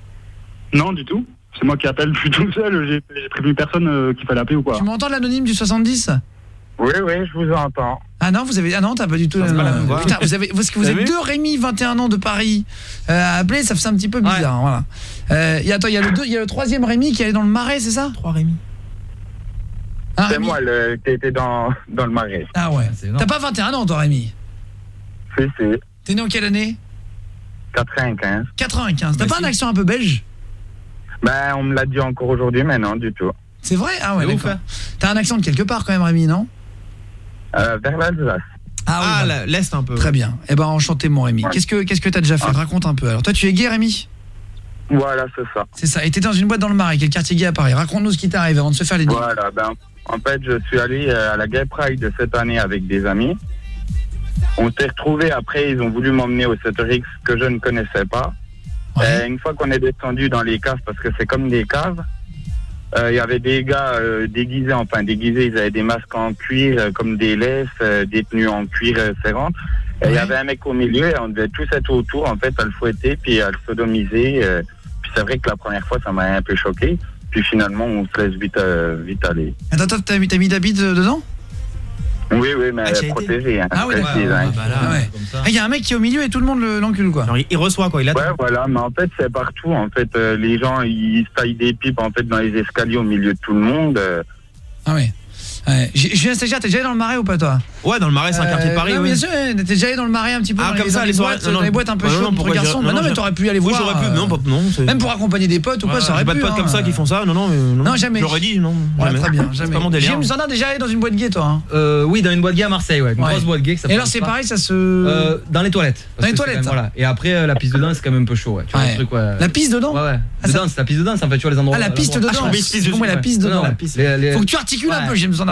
Non, du tout. C'est moi qui appelle. Je suis tout seul. J'ai j'ai prévenu personne euh, qu'il fallait appeler ou quoi. Tu m'entends l'anonyme du soixante-dix? Oui, oui, je vous entends. Ah non, vous avez ah non, t'as pas du tout. c'est pas la même euh, voix. putain, vous avez parce que vous T'as êtes vu deux Rémi vingt et un ans de Paris euh, à appeler, ça fait un petit peu bizarre, voilà. Euh, et attends, il y a le deux, il y a le troisième Rémi qui est allé dans le Marais, c'est ça? Trois Rémi. Hein, C'est Rémi moi le, qui était dans, dans le marais. Ah ouais. C'est énorme. T'as pas vingt et un ans toi Rémi? Si, si. T'es né en quelle année? quatre-vingt-quinze. quatre-vingt-quinze. T'as Bah, pas si. un accent un peu belge? Ben, on me l'a dit encore aujourd'hui, mais non, du tout. C'est vrai? Ah ouais, C'est ouf, d'accord. hein. T'as un accent de quelque part quand même Rémi, non? Euh, vers l'Alsace. Ah, oui, Ah, bah, la- l'Est un peu. très bien. Eh ben enchanté mon Rémi. Qu'est-ce que qu'est-ce que t'as déjà fait? Raconte un peu. Alors toi tu es gay Rémi? Voilà, c'est ça. C'est ça. Et t'es dans une boîte dans le Marais, quel quartier gay à Paris? Raconte-nous ce qui t'arrive avant de se faire les dix. Voilà, ben, en fait, je suis allé euh, à la Gay Pride de cette année avec des amis. On s'est retrouvés après, ils ont voulu m'emmener au Secteur X que je ne connaissais pas. Ouais. Et une fois qu'on est descendu dans les caves, parce que c'est comme des caves, euh, il y avait des gars euh, déguisés, enfin déguisés, ils avaient des masques en cuir euh, comme des laisses, euh, des tenues en cuir euh, serrante. Et il y Ouais. avait un mec au milieu et on devait tous être autour, en fait, à le fouetter, puis à le sodomiser. euh. Puis c'est vrai que la première fois, ça m'a un peu choqué. Puis finalement, on se laisse vite, euh, vite aller. Attends, attends, t'as mis, t'as mis d'habit euh, dedans? Oui, oui, mais Ah, tu y as protégé. Hein, Ah oui, je d'accord. précise, hein. Bah là, Ah ouais. Comme ça. Il y a un mec qui est au milieu et tout le monde le- l'encule quoi. Genre, il, il reçoit quoi, il attend. Ouais, voilà, mais en fait, c'est partout. En fait, euh, les gens, ils se taillent des pipes en fait dans les escaliers au milieu de tout le monde. euh. Ah ouais. Ouais. J'ai- Julien Stagiaire, t'es déjà allé dans le Marais ou pas toi? Ouais, dans le Marais, c'est un quartier de Paris. Non, oui. bien sûr, t'es déjà allé dans le Marais un petit peu Ah, dans comme les, ça, dans les les soirées- boîtes, non, dans les non. boîtes un peu Ouais, non, chaudes entre pourquoi garçons. j'irais- Bah non, non, mais non, t'aurais pu y aller Oui, voir. j'aurais pu, euh, non, pas- non. c'est- Même pour accompagner des potes ou Ouais, quoi, ça aurait j'ai pas pu. de potes hein. comme ça qui font ça, non, non, mais non. Non, jamais. J'aurais dit, non. Ouais, jamais. très bien, C'est jamais. pas mon délire. Jim Zanda déjà allé dans une boîte gay toi hein? Euh, oui, dans une boîte gay à Marseille, ouais, une Ouais. grosse boîte gay. Que ça Et alors passe c'est pas. pareil, ça se Euh, dans les toilettes. Parce Dans les que c'est toilettes, quand même- voilà. Et après euh, la piste de danse c'est quand même un peu chaud, ouais. Tu vois Ouais. le truc, ouais. La piste dedans? Ouais, ouais. Ah, De ça- danse, la piste de danse en fait, tu vois les endroits. Ah, la piste de l'endroit- danse. Ah, je comprends, J'ai compris la piste de Non, danse. la piste. Les- les- Faut que tu articules un Ouais. peu, James Zanda. Non,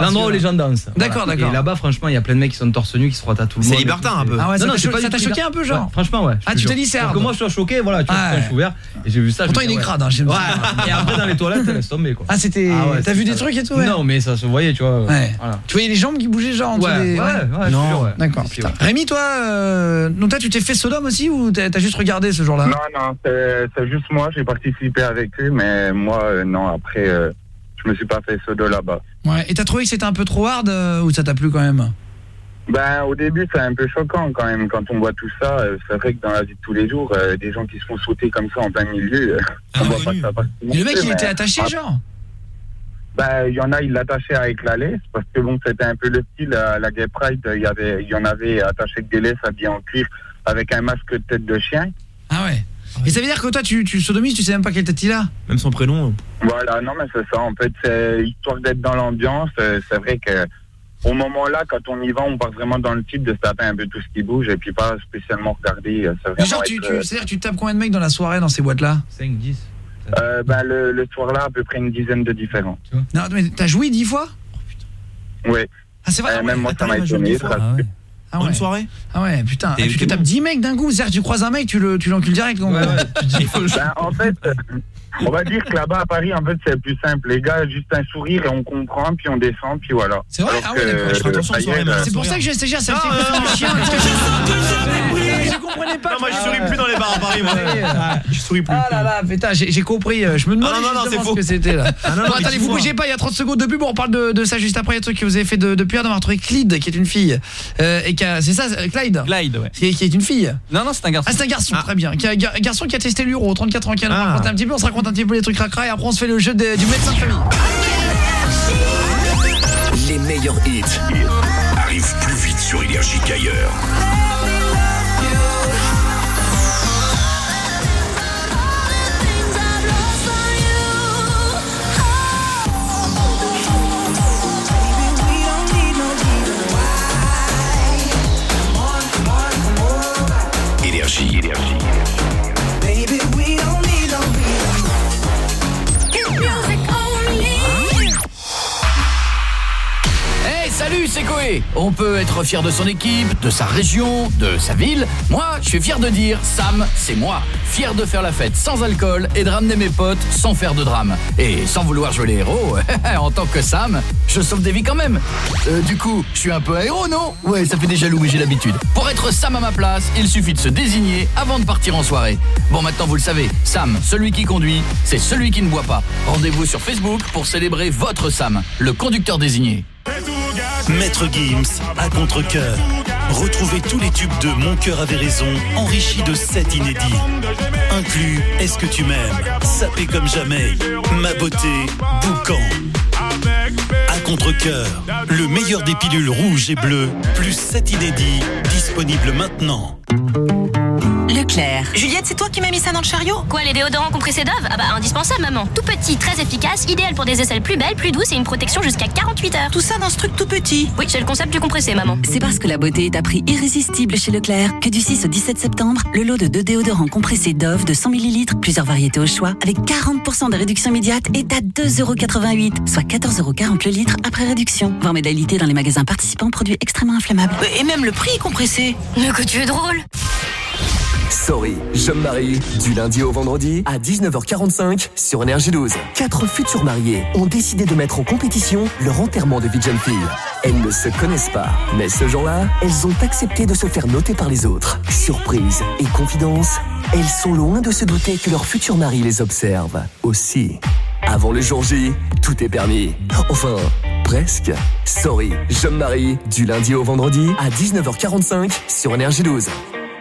endroit où les gens dansent. D'accord, Voilà. d'accord. Et là-bas, franchement, il y a plein de mecs qui sont torse nu, qui se frottent à tout le C'est monde. libertin, un peu. Ah ouais, ça Non, non, t'a c'est cho- pas ça du t'a tout choqué libertin. un peu, genre Ouais, franchement, ouais. Ah, tu t'es dit, c'est hard. Parce que moi, je suis choqué, voilà, tu vois, Ah, quand je suis ouvert. Et j'ai vu ça. je Pourtant, me il dis, est ouais. crade, hein, j'aime Ouais. ça. Et après, dans les toilettes, elle laisse tomber, quoi. Ah, c'était. Ah ouais, T'as vu c'est des ça. trucs et tout, ouais. Non, mais ça se voyait, tu vois. Ouais. Voilà. Tu voyais les jambes qui bougeaient, genre en dessous Ouais, des. ouais, ouais, je te Non, jure, ouais. d'accord. Si, si, Putain. ouais. Rémi, toi, euh... donc toi, tu t'es fait Sodome aussi ou t'as t'as juste regardé ce jour-là? Non, non, c'est c'est juste moi, j'ai participé avec eux, mais moi, euh, non, après, euh, je me suis pas fait Sodo là-bas. Ouais. Et t'as trouvé que c'était un peu trop hard euh, ou ça t'a plu quand même? Ben, au début, c'est un peu choquant quand même, quand on voit tout ça. euh, C'est vrai que dans la vie de tous les jours, euh, des gens qui se font sauter comme ça en plein milieu, euh, on voit pas ça partir. Et le mec, il mais- était attaché, Ah, genre? Ben, il y en a, ils l'attachaient avec la laisse, parce que bon, c'était un peu le style, à la Gay Pride, il y avait, il y en avait attaché avec des laisses habillées en cuir, avec un masque de tête de chien. Ah ouais. Et ça veut dire que toi, tu, tu sodomises, tu sais même pas quelle tête il a? Même son prénom. Voilà, non, mais c'est ça. En fait, c'est histoire d'être dans l'ambiance. euh, C'est vrai que au moment-là, quand on y va, on part vraiment dans le type de se taper un peu tout ce qui bouge et puis pas spécialement regarder. euh, C'est Mais vraiment genre, tu, être, tu, euh, c'est-à-dire que tu tapes combien de mecs dans la soirée dans ces boîtes-là? cinq, dix. euh, ben, le, le soir-là, à peu près une dizaine de différents. Non, mais t'as joué dix fois? Oui. Ah, c'est vrai? Euh, ah ouais, même moi, ça attends, m'a il m'a joué étonné. dix fois. parce que- Ah ouais. Une soirée? Ah ouais, putain. Et Ah, tu te t'es tapes bon. dix mecs d'un coup. C'est-à-dire que tu croises un mec, tu le, tu l'encules direct. Donc. Ouais, ouais, tu dis, faut le- Ben, en fait, euh, on va dire que là-bas à Paris, en fait, c'est plus simple. Les gars, juste un sourire et on comprend, puis on descend, puis voilà. C'est vrai? Alors Ah ouais, que, d'accord. Je ferai euh, attention aux soirées, ailleurs, mais- C'est pour ça que j'ai essayé ça. Ah, C'est ouais, un chien. parce que je- Je comprenais pas. Non, moi je souris plus dans les bars à Paris, moi. Ouais. Je souris plus. Ah là là, putain, j'ai j'ai compris. euh, Je me demandais Ah non, non, non, justement c'est ce faux. que c'était là. Ah non, non, Bon, mais attendez, vous dis-moi. bougez pas, il y a trente secondes de pub, on parle de, de ça juste après. Il y a un truc que vous avez fait de, depuis hier, on va retrouver Clyde, qui est une fille. Euh, et qui a- c'est ça, Clyde Clyde, ouais. qui est, qui est une fille. Non, non, c'est un garçon. Ah, c'est un garçon, très bien. Qui a- gar- garçon qui a testé l'euro, trente-quatre ans, qui a Ah. raconté un petit peu, on se raconte un petit peu les trucs cracra et après on se fait le jeu de- du médecin de famille. Les meilleurs hits Arrive plus vite sur Énergie qu'ailleurs. Énergie, énergie. Hey, salut, c'est Koé. On peut être fier de son équipe, de sa région, de sa ville. Moi, je suis fier de dire Sam, c'est moi. Fier de faire la fête sans alcool et de ramener mes potes sans faire de drame. Et sans vouloir jouer les héros, en tant que Sam, je sauve des vies quand même. Euh, du coup, je suis un peu un héros, non? Ouais, ça fait des jaloux, mais j'ai l'habitude. Pour être Sam à ma place, il suffit de se désigner avant de partir en soirée. Bon, maintenant vous le savez, Sam, celui qui conduit, c'est celui qui ne boit pas. Rendez-vous sur Facebook pour célébrer votre Sam, le conducteur désigné. Maître Gims, à contre-cœur. Retrouvez tous les tubes de Mon cœur avait raison, enrichis de sept inédits. Inclus Est-ce que tu m'aimes, Sapé comme jamais, Ma beauté, Boucan. À contre-cœur, le meilleur des pilules rouges et bleues, plus sept inédits, disponibles maintenant. Leclerc. Juliette, c'est toi qui m'as mis ça dans le chariot? Quoi, les déodorants compressés Dove? Ah bah indispensable, maman. Tout petit, très efficace, idéal pour des aisselles plus belles, plus douces et une protection jusqu'à quarante-huit heures. Tout ça dans ce truc tout petit? Oui, c'est le concept du compressé, maman. C'est parce que la beauté est à prix irrésistible chez Leclerc que du six au dix-sept septembre, le lot de deux déodorants compressés Dove de cent millilitres, plusieurs variétés au choix, avec quarante pour cent de réduction immédiate est à deux euros quatre-vingt-huit, soit quatorze euros quarante le litre après réduction. Voir modalité dans les magasins participants, produits extrêmement inflammables. Et même le prix est compressé. Mais que tu es drôle. Sorry, je me marie du lundi au vendredi à dix-neuf heures quarante-cinq sur Énergie douze. Quatre futurs mariés ont décidé de mettre en compétition leur enterrement de vie de jeune fille. Elles ne se connaissent pas, mais ce jour-là, elles ont accepté de se faire noter par les autres. Surprise et confidence, elles sont loin de se douter que leur futur mari les observe aussi. Avant le jour J, tout est permis. Enfin, presque. Sorry, je me marie du lundi au vendredi à dix-neuf heures quarante-cinq sur Énergie douze.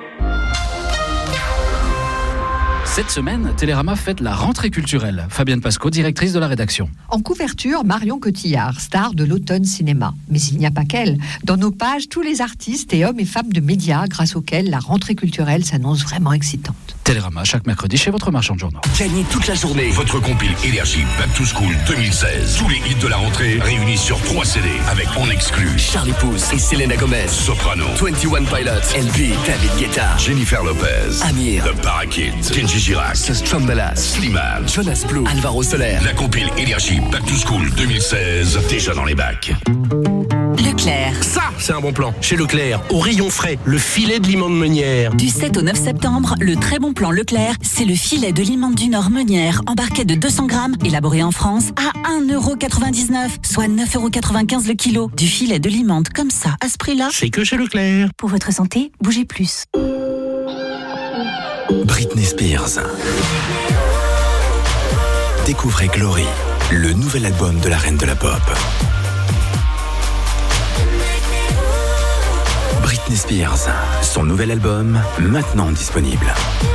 Cette semaine, Télérama fête la rentrée culturelle. Fabienne Pasco, directrice de la rédaction. En couverture, Marion Cotillard, star de l'automne cinéma. Mais il n'y a pas qu'elle. Dans nos pages, tous les artistes et hommes et femmes de médias grâce auxquels la rentrée culturelle s'annonce vraiment excitante. Télérama, chaque mercredi chez votre marchand de journaux. Gagnez toute la journée votre compile Énergie Back to School deux mille seize. Tous les hits de la rentrée réunis sur trois C D avec en exclu Charlie Puth et Selena Gomez, Soprano, vingt et un Pilots, L B, David Guetta, Jennifer Lopez, Amir, The Parakeet, Kenji Girac, The Strombolas, Slimane, Jonas Blue, Alvaro Soler. La compile Énergie Back to School deux mille seize, déjà dans les bacs. Leclerc. Ça, c'est un bon plan. Chez Leclerc, au rayon frais, le filet de limon de Meunière. Du sept au neuf septembre, le très bon plan Leclerc, c'est le filet de limande du Nord Meunière en barquette de deux cents grammes, élaboré en France, à un euro quatre-vingt-dix-neuf, soit neuf euros quatre-vingt-quinze le kilo. Du filet de limande comme ça, à ce prix-là. C'est que chez Leclerc. Pour votre santé, bougez plus. Britney Spears. Découvrez Glory, le nouvel album de la reine de la pop. Britney Spears, son nouvel album, maintenant disponible.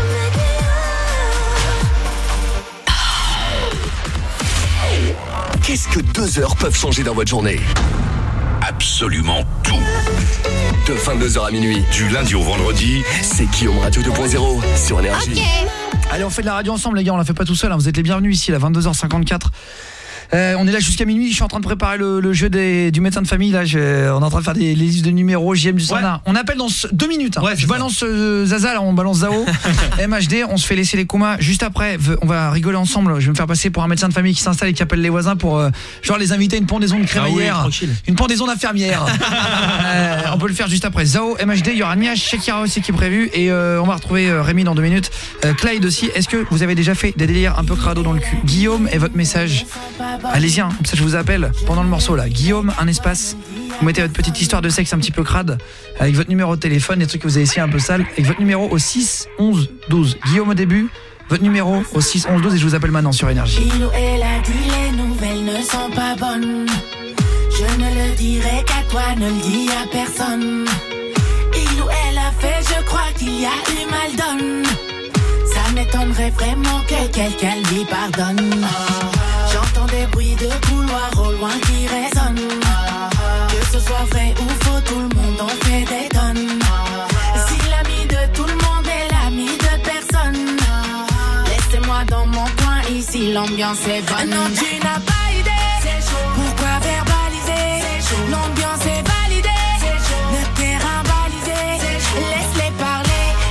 Qu'est-ce que deux heures peuvent changer dans votre journée? Absolument tout. De vingt-deux heures à minuit, du lundi au vendredi, c'est Guillaume Radio deux point zéro sur Énergie. Okay. Allez, on fait de la radio ensemble les gars, on la fait pas tout seul, hein. Vous êtes les bienvenus ici, à vingt-deux heures cinquante-quatre. Euh, on est là jusqu'à minuit, je suis en train de préparer le, le jeu des, du médecin de famille là, je, on est en train de faire des, les listes de numéros, J M du standard. Ouais. On appelle dans ce, deux minutes. Hein. Ouais, je balance euh, Zaza, là, on balance Zao, M H D, on se fait laisser les comas. Juste après, on va rigoler ensemble. Je vais me faire passer pour un médecin de famille qui s'installe et qui appelle les voisins pour euh, genre les inviter à une pendaison de crémaillère, ah oui, une pendaison d'infirmière. euh, on peut le faire juste après. Zao, M H D, il y aura Nia Shekira aussi qui est prévu et euh, on va retrouver euh, Rémi dans deux minutes. Euh, Clyde aussi. Est-ce que vous avez déjà fait des délires un peu crado dans le cul? Guillaume et votre message. Allez-y, hein, comme ça je vous appelle pendant le morceau là. Guillaume, un espace. Vous mettez votre petite histoire de sexe un petit peu crade avec votre numéro de téléphone, des trucs que vous avez essayé un peu sale, avec votre numéro au six onze douze. Guillaume au début, votre numéro au six onze douze et je vous appelle maintenant sur Énergie. Il ou elle a dit les nouvelles ne sont pas bonnes. Je ne le dirai qu'à toi, ne le dis à personne. Il ou elle a fait, je crois qu'il y a eu mal donne. Ça m'étonnerait vraiment que quelqu'un lui pardonne. J'entends des bruits de couloir au loin qui résonnent. Que ce soit vrai ou faux, tout le monde en fait des tonnes. Si l'ami de tout le monde est l'ami de personne, laissez-moi dans mon coin, ici l'ambiance est bonne. Non, tu n'as pas idée, pourquoi verbaliser? L'ambiance est validée, le terrain balisé, laisse-les parler.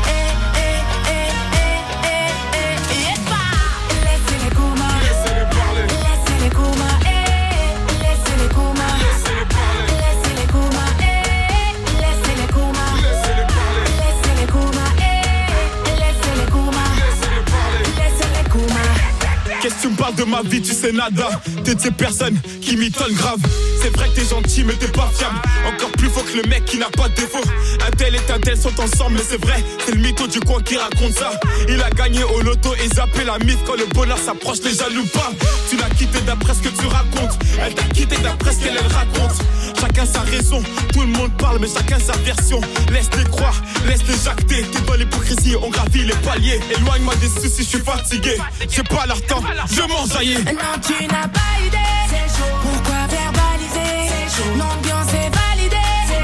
Qu'est-ce que tu me parles de ma vie, tu sais nada. T'es de ces personnes qui m'étonnent grave. C'est vrai que t'es gentil mais t'es pas fiable. Encore plus faux que le mec qui n'a pas de défaut. Un tel et un tel sont ensemble mais c'est vrai. C'est le mytho du coin qui raconte ça. Il a gagné au loto et zappé la mythe. Quand le bonheur s'approche les jaloux pas. Tu l'as quitté d'après ce que tu racontes. Elle t'a quitté d'après ce qu'elle elle raconte. Chacun sa raison, tout le monde parle mais chacun sa version. Laisse-les croire, laisse-les jacter. T'es dans l'hypocrisie, on gravit les paliers. Éloigne-moi des soucis, je suis fatigué. J'ai pas leur temps, je m'enjaillis. Non, tu n'as pas idée. Pourquoi verbaliser? L'ambiance est validée,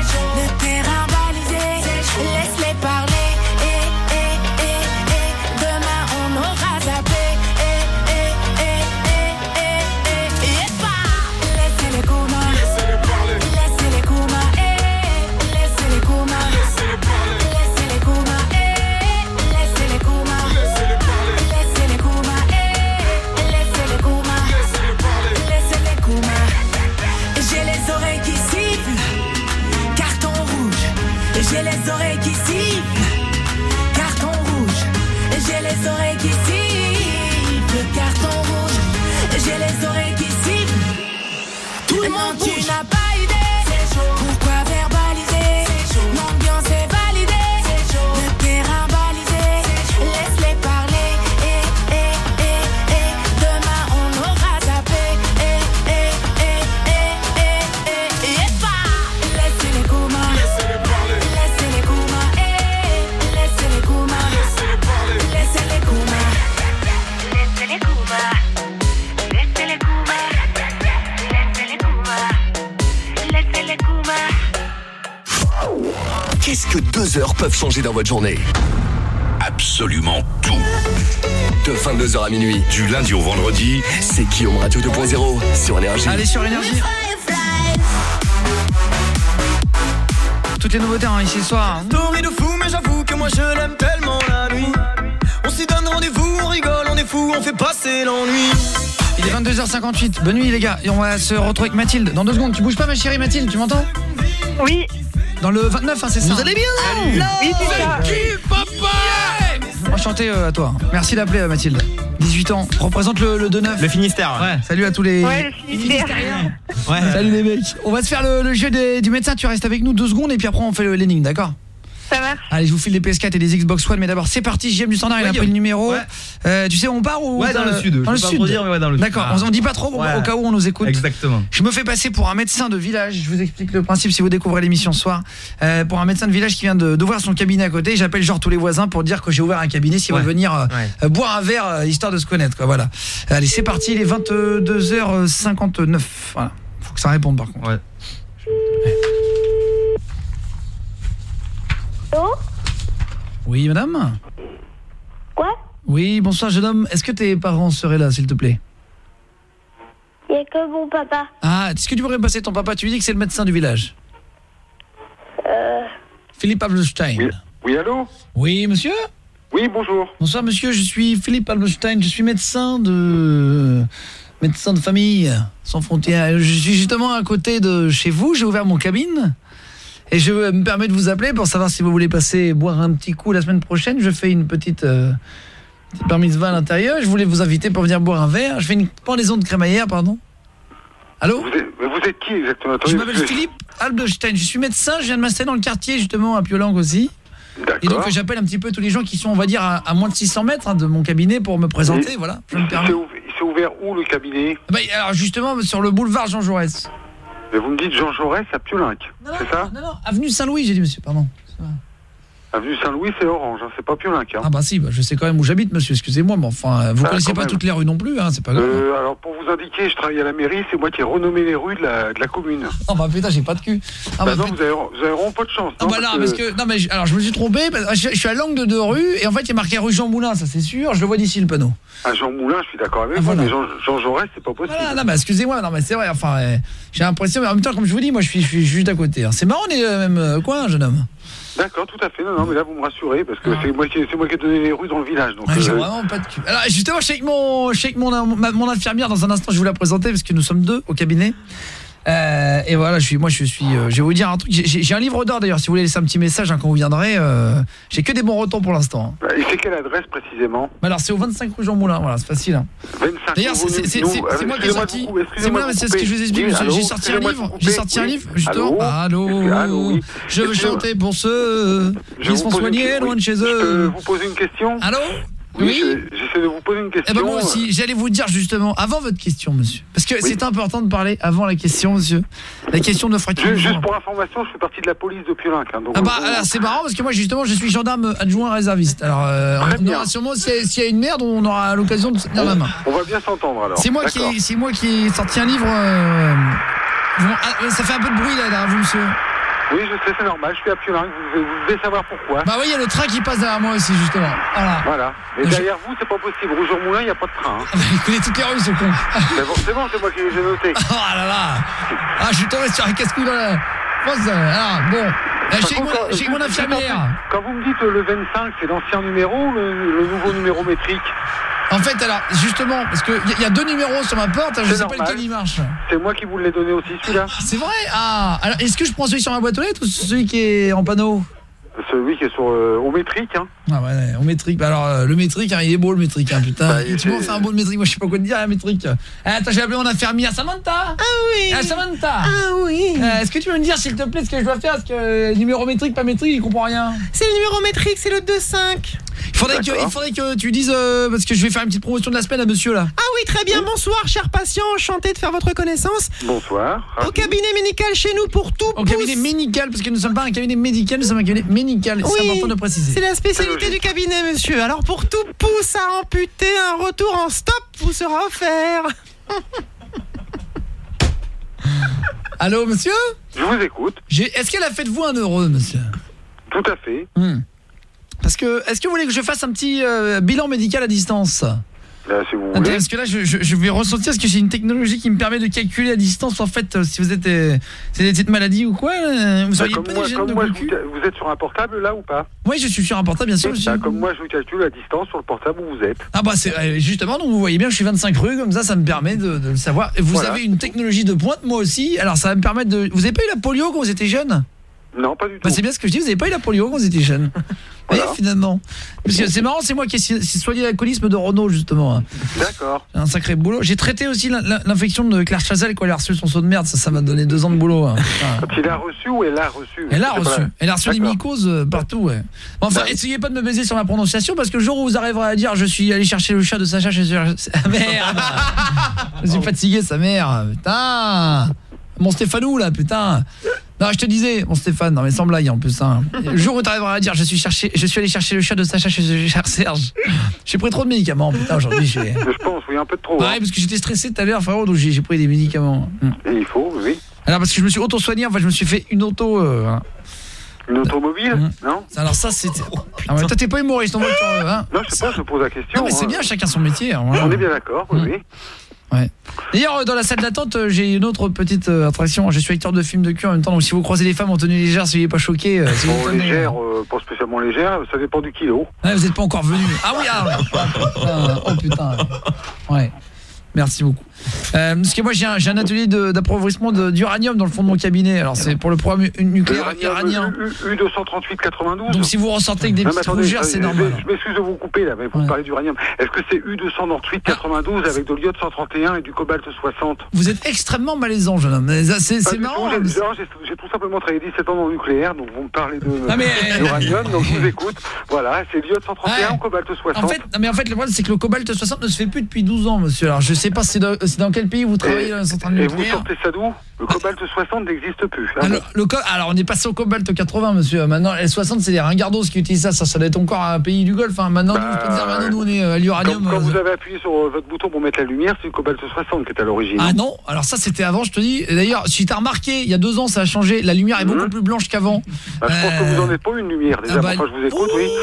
le terrain balisé. Laisse-les parler. Eh, eh, eh, eh. Demain on aura zappé. Eh, eh, eh, eh, eh, eh. Et pas. Laissez-les comas. Laissez-les parler. Laissez-les comas. Eh, laissez-les comas. Laissez-les parler. Laissez-les comas. Eh, laissez-les comas. Laissez-les parler. Laissez-les comas. Eh, laissez-les comas. Laissez-les parler. Laissez-les comas. J'ai les oreilles qui sifflent, carton rouge. J'ai les oreilles qui sifflent, carton rouge. J'ai les oreilles qui sifflent, carton rouge. J'ai les oreilles qui sifflent. Tout le monde bouge. Tu n'as pas idée, pourquoi verbaliser? L'ambiance est validée, le terrain balisé. Laisse-les parler. Eh, eh, eh, eh. Demain on aura zappé. Eh, eh, eh, eh, eh, eh. Et pas. Laissez-les comas. Laissez-les parler. Laissez-les comas. Eh, laissez-les comas. Laissez-les parler. Laissez-les comas. Laissez-les comas. Laissez-les comas. Laissez-les comas. Laissez-les comas. Qu'est-ce que deux heures peuvent changer dans votre journée? Absolument absolument tout. De vingt-deux heures à minuit. Du lundi au vendredi, c'est Guillaume Radio deux point zéro sur Énergie. Allez sur Énergie. Toutes les nouveautés hein, ici ce soir. Story de fou, mais j'avoue que moi je l'aime tellement la nuit. On s'y donne rendez-vous, on rigole, on est fou, on fait passer l'ennui. Il est vingt-deux heures cinquante-huit. Bonne nuit les gars. Et on va se retrouver avec Mathilde. Dans deux secondes. Tu bouges pas ma chérie Mathilde, tu m'entends? Oui. Dans le vingt-neuf, hein, c'est ça? Vous allez bien? Salut. Oui, c'est ça. papa. Enchanté euh, à toi. Merci d'appeler euh, Mathilde. dix-huit ans. Représente le, le deux neuf. Le Finistère. Ouais. Ouais. Salut à tous les... Ouais, le Finistère. Ouais. Salut les mecs. On va se faire le, le jeu des, du médecin. Tu restes avec nous deux secondes et puis après on fait le l'énigme, d'accord? Ça marche. Allez, je vous file des P S quatre et des Xbox One, mais d'abord c'est parti. J M du standard, il a Ouais, pris le numéro. ouais. Euh, tu sais où on part ou Ouais, dans le sud. Dans le Je peux pas sud. trop dire, mais ouais, dans le sud. D'accord. Ah. On, on dit pas trop Ouais. au cas où on nous écoute. Exactement. Je me fais passer pour un médecin de village. Je vous explique le principe si vous découvrez l'émission ce soir. Euh, pour un médecin de village qui vient de- d'ouvrir son cabinet à côté. J'appelle genre tous les voisins pour dire que j'ai ouvert un cabinet. S'ils Ouais. veulent venir euh, Ouais. euh, boire un verre euh, histoire de se connaître, quoi. Voilà. Allez, c'est parti. Il est vingt-deux heures cinquante-neuf. Voilà. Faut que ça réponde par contre. Ouais. Oh, Oui, madame. quoi? Oui, bonsoir jeune homme. Est-ce que tes parents seraient là, s'il te plaît? Il y a que mon papa. Ah, est-ce que tu pourrais me passer ton papa? Tu lui dis que c'est le médecin du village. Euh, Philippe Abelstein. Oui, oui, allô? Oui, monsieur? Oui, bonjour. Bonsoir monsieur, je suis Philippe Abelstein, je suis médecin de médecin de famille sans frontières. Je suis justement à côté de chez vous, j'ai ouvert mon cabine et je me permets de vous appeler pour savoir si vous voulez passer boire un petit coup la semaine prochaine. Je fais une petite euh, petite bar mitzvah à l'intérieur, je voulais vous inviter pour venir boire un verre. Je fais une pendaison de crémaillère, pardon. Allô? Vous êtes, mais vous êtes qui exactement? Attendez, Je m'appelle parce que- Philippe Abelstein, je suis médecin, je viens de m'installer dans le quartier justement à Piolenc aussi. Et donc D'accord. j'appelle un petit peu tous les gens qui sont, on va dire, à, à moins de six cents mètres hein, de mon cabinet pour me présenter, Et voilà, je me Il permets. s'est ouvert, il s'est ouvert où le cabinet? Bah, alors justement sur le boulevard Jean Jaurès. Mais vous me dites Jean Jaurès à Piolenc, c'est ça? Non, non, avenue Saint-Louis, j'ai dit monsieur, pardon. Avenue Saint-Louis, c'est Orange, hein, c'est pas Piolenc. Hein. Ah bah si, bah, je sais quand même où j'habite monsieur, excusez-moi, mais enfin, euh, vous Ah, connaissez quand pas même. toutes les rues non plus, hein, c'est pas grave. Euh, alors pour vous indiquer, je travaille à la mairie, c'est moi qui ai renommé les rues de la, de la commune. Oh bah putain, j'ai pas de cul. Ah, bah bah, non, vous avez, vous avez vraiment pas de chance. Ah bah là, parce que, non mais, je- alors je me suis trompé, parce que je, je suis à l'angle de deux rues, et en fait il y a marqué rue Jean Moulin, ça c'est sûr, je le vois d'ici le panneau. À Jean Moulin, je suis d'accord avec Ah, vous, voilà. mais Jean, Jean Jaurès, c'est pas possible. Voilà, non mais excusez-moi, non mais c'est vrai, enfin, euh, j'ai l'impression, mais en même temps, comme je vous dis, moi je suis, je suis juste à côté. hein. C'est marrant, on est le même euh, coin, jeune homme. D'accord, tout à fait. Non, non, mais là, vous me rassurez, parce que c'est moi, qui- c'est moi qui ai donné les rues dans le village. Donc, Ouais, j'ai euh, vraiment pas de cul. Alors justement, je suis avec mon, je suis avec mon, ma- mon infirmière dans un instant, je vais vous la présenter parce que nous sommes deux au cabinet. Euh, et voilà, je suis, moi je suis, euh, je vais vous dire un truc. J'ai j'ai un livre d'or d'ailleurs. Si vous voulez laisser un petit message hein, quand vous viendrez, euh, j'ai que des bons retours pour l'instant. hein. et c'est quelle adresse précisément? Bah alors c'est au vingt-cinq rue Jean Moulin, voilà, c'est facile. hein. vingt-cinq. D'ailleurs, c'est c'est- c'est- nous- c'est- c'est moi qui ai excusez-moi de sorti. vous couper, C'est excusez-moi moi, de mais c'est vous ce que je vous couper. explique. Oui, J'ai allô, j'ai sorti un excusez-moi de livre. vous J'ai couper, sorti un oui. livre justement. Allô Allô. Allô, oui. Je veux Excusez-moi. chanter pour ceux Je qui vous se font pose une soigner question. loin de chez Je peux eux. vous poser une question? Allô? Oui, Oui. je- j'essaie de vous poser une Eh question. ben moi aussi, j'allais vous dire justement avant votre question monsieur. Parce que c'est important de parler avant la question monsieur. La question ne fera Ju- qu'une Juste fois. pour information, je fais partie de la police de Piolenc. hein, donc, Ah bah euh, alors c'est marrant parce que moi justement je suis gendarme adjoint réserviste. Alors euh, Très on bien. aura sûrement s'il y, a- s'il y a une merde, on aura l'occasion de se tenir la main. on va bien s'entendre alors. C'est moi D'accord. qui c'est moi qui ai sorti un livre euh, bon, ah, ça fait un peu de bruit là derrière vous monsieur. Oui, je sais, c'est normal. Je suis à Piolenc. Vous, vous devez savoir pourquoi. Bah oui, il y a le train qui passe derrière moi aussi justement. Voilà. Voilà. Mais Je- derrière vous, c'est pas possible. Rue Jean Moulin, il n'y a pas de train. hein. Il connaît toutes les rues ce con. Mais forcément, c'est moi qui les ai notés. Oh là là. Ah, je suis tombé sur un casse-couille dans la France. Alors, bon, Par chez contre, mon, quand- chez mon juste- juste en infirmière. plus, Quand vous me dites euh, le vingt-cinq, c'est l'ancien numéro ou le, le nouveau numéro métrique? En fait, alors, justement, parce qu'il y, a- y a deux numéros sur ma porte, je C'est sais normal. pas lequel il marche. C'est moi qui vous l'ai donné aussi, celui-là. C'est vrai? Ah, alors, est-ce que je prends celui sur ma boîte aux lettres ou celui qui est en panneau? Celui qui est sur euh, au métrique. Hein. Ah ouais, au métrique. Bah alors, euh, le métrique, hein, il est beau le métrique, hein, putain. Bah, tu m'en fais un beau le métrique, moi je sais pas quoi te dire, la métrique. Ah, attends, j'ai appelé mon infirmière, Samantha. Ah oui. Ah, Samantha. Ah oui. Euh, Est-ce que tu peux me dire, s'il te plaît, ce que je dois faire? Parce que euh, numéro métrique, pas métrique, il comprend rien. C'est le numéro métrique, c'est le deux cinq. Il faudrait, que, il faudrait que tu dises, euh, parce que je vais faire une petite promotion de la semaine à monsieur là. Ah oui, très bien, bonsoir, cher patient, enchanté de faire votre connaissance. Bonsoir. Au cabinet médical chez nous pour tout Au cabinet médical, parce que nous ne sommes pas un cabinet médical, nous sommes un cabinet médical. C'est Oui, important de préciser. c'est la spécialité du cabinet, monsieur. Alors pour tout pouce à amputer, un retour en stop vous sera offert. Allô, monsieur? Je vous écoute. Est-ce qu'elle a fait de vous un heureux, monsieur? Tout à fait. Hmm. Parce que, est-ce que vous voulez que je fasse un petit euh, bilan médical à distance ? Là, si vous Attends, voulez. parce que là, je, je, je vais ressentir, parce que j'ai une technologie qui me permet de calculer à distance, en fait, euh, si vous êtes euh, c'est des petites maladies ou quoi, euh, vous Bah, auriez comme pas moi, des gènes comme de moi, je cocu ? vous, vous êtes sur un portable là ou pas? Oui, je suis sur un portable, bien sûr. Je suis... Bah, comme moi, je vous calcule à distance sur le portable où vous êtes. Ah bah c'est euh, justement, donc vous voyez bien, je suis vingt-cinq rue, comme ça, ça me permet de, de le savoir. Et vous Voilà. avez une technologie de pointe, moi aussi, alors ça va me permettre de... Vous avez pas eu la polio quand vous étiez jeune ? Non, pas du tout. Bah c'est bien ce que je dis, vous avez pas eu la polio quand vous étiez jeune. Voilà. Et finalement. Parce que c'est marrant, c'est moi qui ai si- si soigné l'alcoolisme de Renault, justement. D'accord. Un sacré boulot. J'ai traité aussi l'in- l'in- l'infection de Claire Chazal quand elle a reçu son saut de merde. Ça, ça m'a donné deux ans de boulot. Hein. Enfin, Quand il a reçu ou elle a reçu? elle a C'est pas reçu. la- Elle a reçu des D'accord. mycoses euh, partout, ouais. Bon, enfin, Bah. essayez pas de me baiser sur ma prononciation parce que le jour où vous arriverez à dire je suis allé chercher le chat de Sacha chez ah, merde. Je suis fatigué, sa mère. Putain. Mon Stéphanou là, putain. Non, je te disais, mon Stéphane, non mais sans blague en plus hein. Le jour où tu arriveras à dire je suis cherché, je suis allé chercher le chat de Sacha chez Serge. J'ai pris trop de médicaments, putain, aujourd'hui j'ai. Je pense, oui, un peu de trop. Ouais, hein. parce que j'étais stressé tout à l'heure, frérot, donc j'ai j'ai pris des médicaments. Et il faut, oui. Alors parce que je me suis auto-soigné, enfin je me suis fait une auto euh, hein. Une automobile, non? Alors ça c'était ah, mais toi t'es pas humoriste en voiture hein. Non, je sais pas, je pose la question. Non mais c'est hein. bien, chacun son métier hein, voilà. On est bien d'accord, oui, oui. Ouais. D'ailleurs, dans la salle d'attente, euh, j'ai une autre petite euh, attraction. Je suis acteur de film de cul en même temps. Donc, si vous croisez des femmes en tenue légère, soyez pas choqués. Euh, si vous Bon, tenez, légère, euh, pas spécialement légère, ça dépend du kilo. Ouais, vous êtes pas encore venu. Ah oui, ah, putain. Oh putain. Ouais. Merci beaucoup. Euh, parce que moi j'ai un, j'ai un atelier de- d'appauvrissement de- d'uranium dans le fond de mon cabinet. Alors c'est pour le programme nu- nucléaire iranien. U deux cent trente-huit quatre-vingt-douze. Donc si vous ressortez avec des Non, petites mais attendez, rougeurs, c'est euh, normal. Je m'excuse de vous couper là, mais vous me parlez d'uranium. Est-ce que c'est U deux cent trente-huit quatre-vingt-douze avec de l'iode cent trente et un et du cobalt soixante? Vous êtes extrêmement malaisant, jeune homme. Mais ça, C'est Pas c'est du marrant. tout, hein, J'ai non, j'ai- j'ai tout simplement travaillé dix-sept ans dans le nucléaire, donc vous me parlez de Ah, mais- d'uranium, donc je vous écoute. Voilà, c'est l'iode cent trente et un Ouais. ou cobalt soixante. En fait, non, mais en fait, le problème c'est que le cobalt soixante ne se fait plus depuis douze ans, monsieur. Alors je sais pas c'est dans, c'est dans quel pays vous travaillez dans la centrale Et vous nucléaire. sortez ça d'où? Le cobalt soixante n'existe plus. Ah Alors, le co- alors on est passé au cobalt quatre-vingts, monsieur. Maintenant L soixante c'est les ringardos qui utilisent ça. Ça, ça doit être encore un pays du Golfe. Hein. Maintenant, nous, je peux te dire, maintenant nous on est euh, à l'uranium. Quand, quand euh, vous avez appuyé sur euh, votre bouton pour mettre la lumière, c'est le cobalt soixante qui est à l'origine. Ah non, alors ça c'était avant, je te dis. Et d'ailleurs, si t'as remarqué, il y a deux ans ça a changé. La lumière est beaucoup plus blanche qu'avant. Bah, je pense que vous en êtes pas une lumière déjà. ah bah, Enfin, je vous écoute, oui.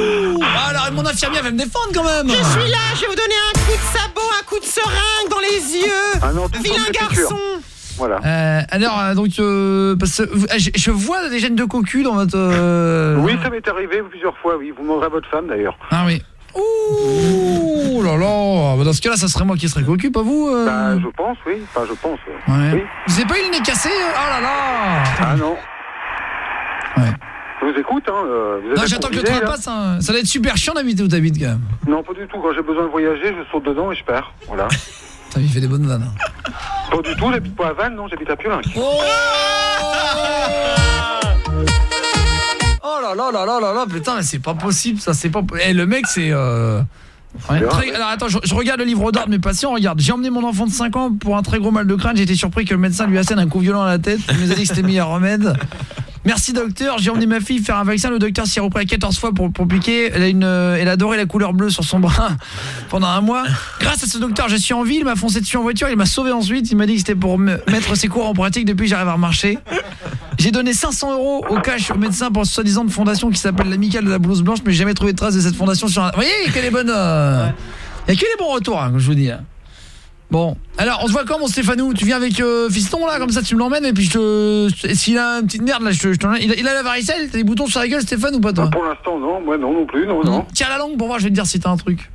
Ah, alors mon infirmière va me défendre quand même. Je suis là, je vais vous donner un coup de sabot, un coup de seringue dans les yeux. Ah non, tout Vilain sauf les piqûres. garçon. Voilà. Euh, alors euh, donc euh, parce que euh, je, je vois des gènes de cocu dans votre. euh, Oui, ça m'est arrivé plusieurs fois, oui. Vous demanderez à votre femme d'ailleurs. Ah oui. Ouh là là. Bah, dans ce cas-là, ça serait moi qui serais cocu, pas vous. euh Bah, je pense, oui. Enfin, je pense. euh, Ouais. Oui. Vous avez pas eu le nez cassé? Oh là là. Ah non. Ouais. Je vous écoute, hein. euh, vous êtes Non, j'attends que le improvisé, train là. passe. Hein. Ça doit être super chiant d'habiter où t'habites quand même. Non, pas du tout. Quand j'ai besoin de voyager, je saute dedans et je pars. Voilà. Putain, il fait des bonnes vannes. Pas du tout, j'habite pas à Vannes, non, j'habite à Piolinc. Oh Oh là là là là là là, putain, mais c'est pas possible ça, c'est pas. Eh, le mec, c'est. Euh... Ouais, très- Alors attends, je, je regarde le livre d'ordre de mes patients. Regarde, j'ai emmené mon enfant de cinq ans pour un très gros mal de crâne. J'ai été surpris que le médecin lui assène un coup violent à la tête. Il nous a dit que c'était le meilleur remède. Merci docteur, j'ai emmené ma fille faire un vaccin. Le docteur s'y est repris quatorze fois pour, pour piquer. Elle a, une, elle a adoré la couleur bleue sur son bras pendant un mois. Grâce à ce docteur, je suis en ville. Il m'a foncé dessus en voiture. Il m'a sauvé ensuite. Il m'a dit que c'était pour me mettre ses cours en pratique. Depuis, j'arrive à remarcher. J'ai donné cinq cents euros au cash au médecin pour une soi-disant de fondation qui s'appelle l'Amicale de la blouse blanche. Mais j'ai jamais trouvé de trace de cette fondation sur un... Vous voyez, il y a que les bonnes... euh, Il y a que les bons retours, hein, comme je vous dis. Hein. Bon, alors on se voit quand mon Stéphanou? Tu viens avec euh, Fiston là, comme ça tu me l'emmènes et puis je te... S'il a une petite merde là, je te... Je te... Il, a, il a la varicelle? T'as des boutons sur la gueule Stéphane ou pas toi? Pour l'instant, non. Moi, non, non plus, non, non. Tiens la langue pour voir, je vais te dire si t'as un truc.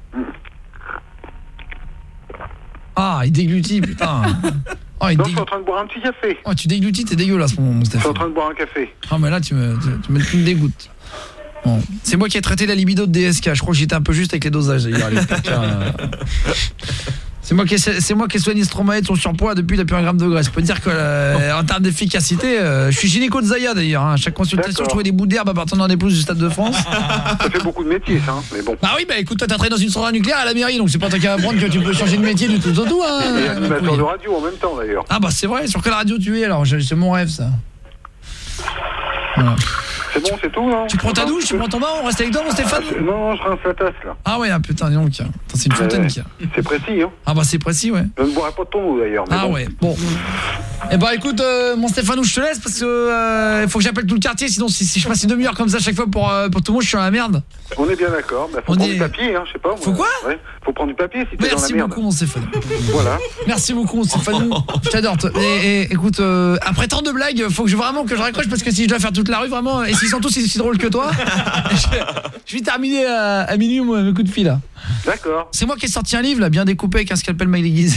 Ah, il déglutit, putain. Oh, il Non, dég- je suis en train de boire un petit café. oh, tu déglutis, t'es dégueulasse mon, mon Je suis Stéphane. en train de boire un café. Ah mais là tu me, tu, tu me, tu me dégoûtes. Bon. C'est moi qui ai traité la libido de D S K. Je crois que j'étais un peu juste avec les dosages d'ailleurs. les putain, euh. C'est moi qui ai, c'est moi qui ai soigné Stromae de son surpoids depuis il a plus un gramme de graisse. Je peux te dire que euh, en termes d'efficacité, euh, je suis gynéco de Zaya d'ailleurs. Hein. À chaque consultation, D'accord. je trouvais des bouts d'herbe appartenant à des pouces du Stade de France. Ça fait beaucoup de métiers, ça, hein, mais bon. Bah oui, bah écoute, toi t'as travaillé dans une centrale nucléaire à la mairie, donc c'est pas toi qui vas apprendre que tu peux changer de métier du tout au tout. Hein. Et animateur Oui. de radio en même temps, d'ailleurs. Ah bah c'est vrai, sur quelle radio tu es alors? C'est mon rêve ça. Voilà. C'est bon, c'est tout, non? Tu prends ta douche, tu prends ton bain, on reste avec toi mon Stéphane? Non, non, je rince la tasse, là. Ah ouais, ah, putain, dis donc. Attends, c'est une fontaine Ouais, qui a. C'est précis, hein. Ah bah c'est précis, ouais. Je ne boirai pas de ton eau, d'ailleurs. mais Ah bon. ouais, bon. Eh ben écoute, euh, mon Stéphanou, je te laisse parce que euh, faut que j'appelle tout le quartier, sinon si, si je passe une demi-heure comme ça à chaque fois pour, euh, pour tout le monde, je suis dans la merde. On est bien d'accord. Bah, faut On prendre est- du papier, hein, je sais pas. Faut quoi Ouais, faut prendre du papier si t'es dans la Merci merde. beaucoup mon Stéphane. Voilà. Merci beaucoup mon Stéphane. Je t'adore. toi. Et, et écoute, euh, après tant de blagues, faut que je vraiment que je raccroche parce que si je dois faire toute la rue vraiment, et s'ils sont tous aussi drôles que toi, je, je vais terminer à, à minuit moi, mes coups de fil là. D'accord. C'est moi qui ai sorti un livre là, bien découpé avec un scalpel mal aiguisé.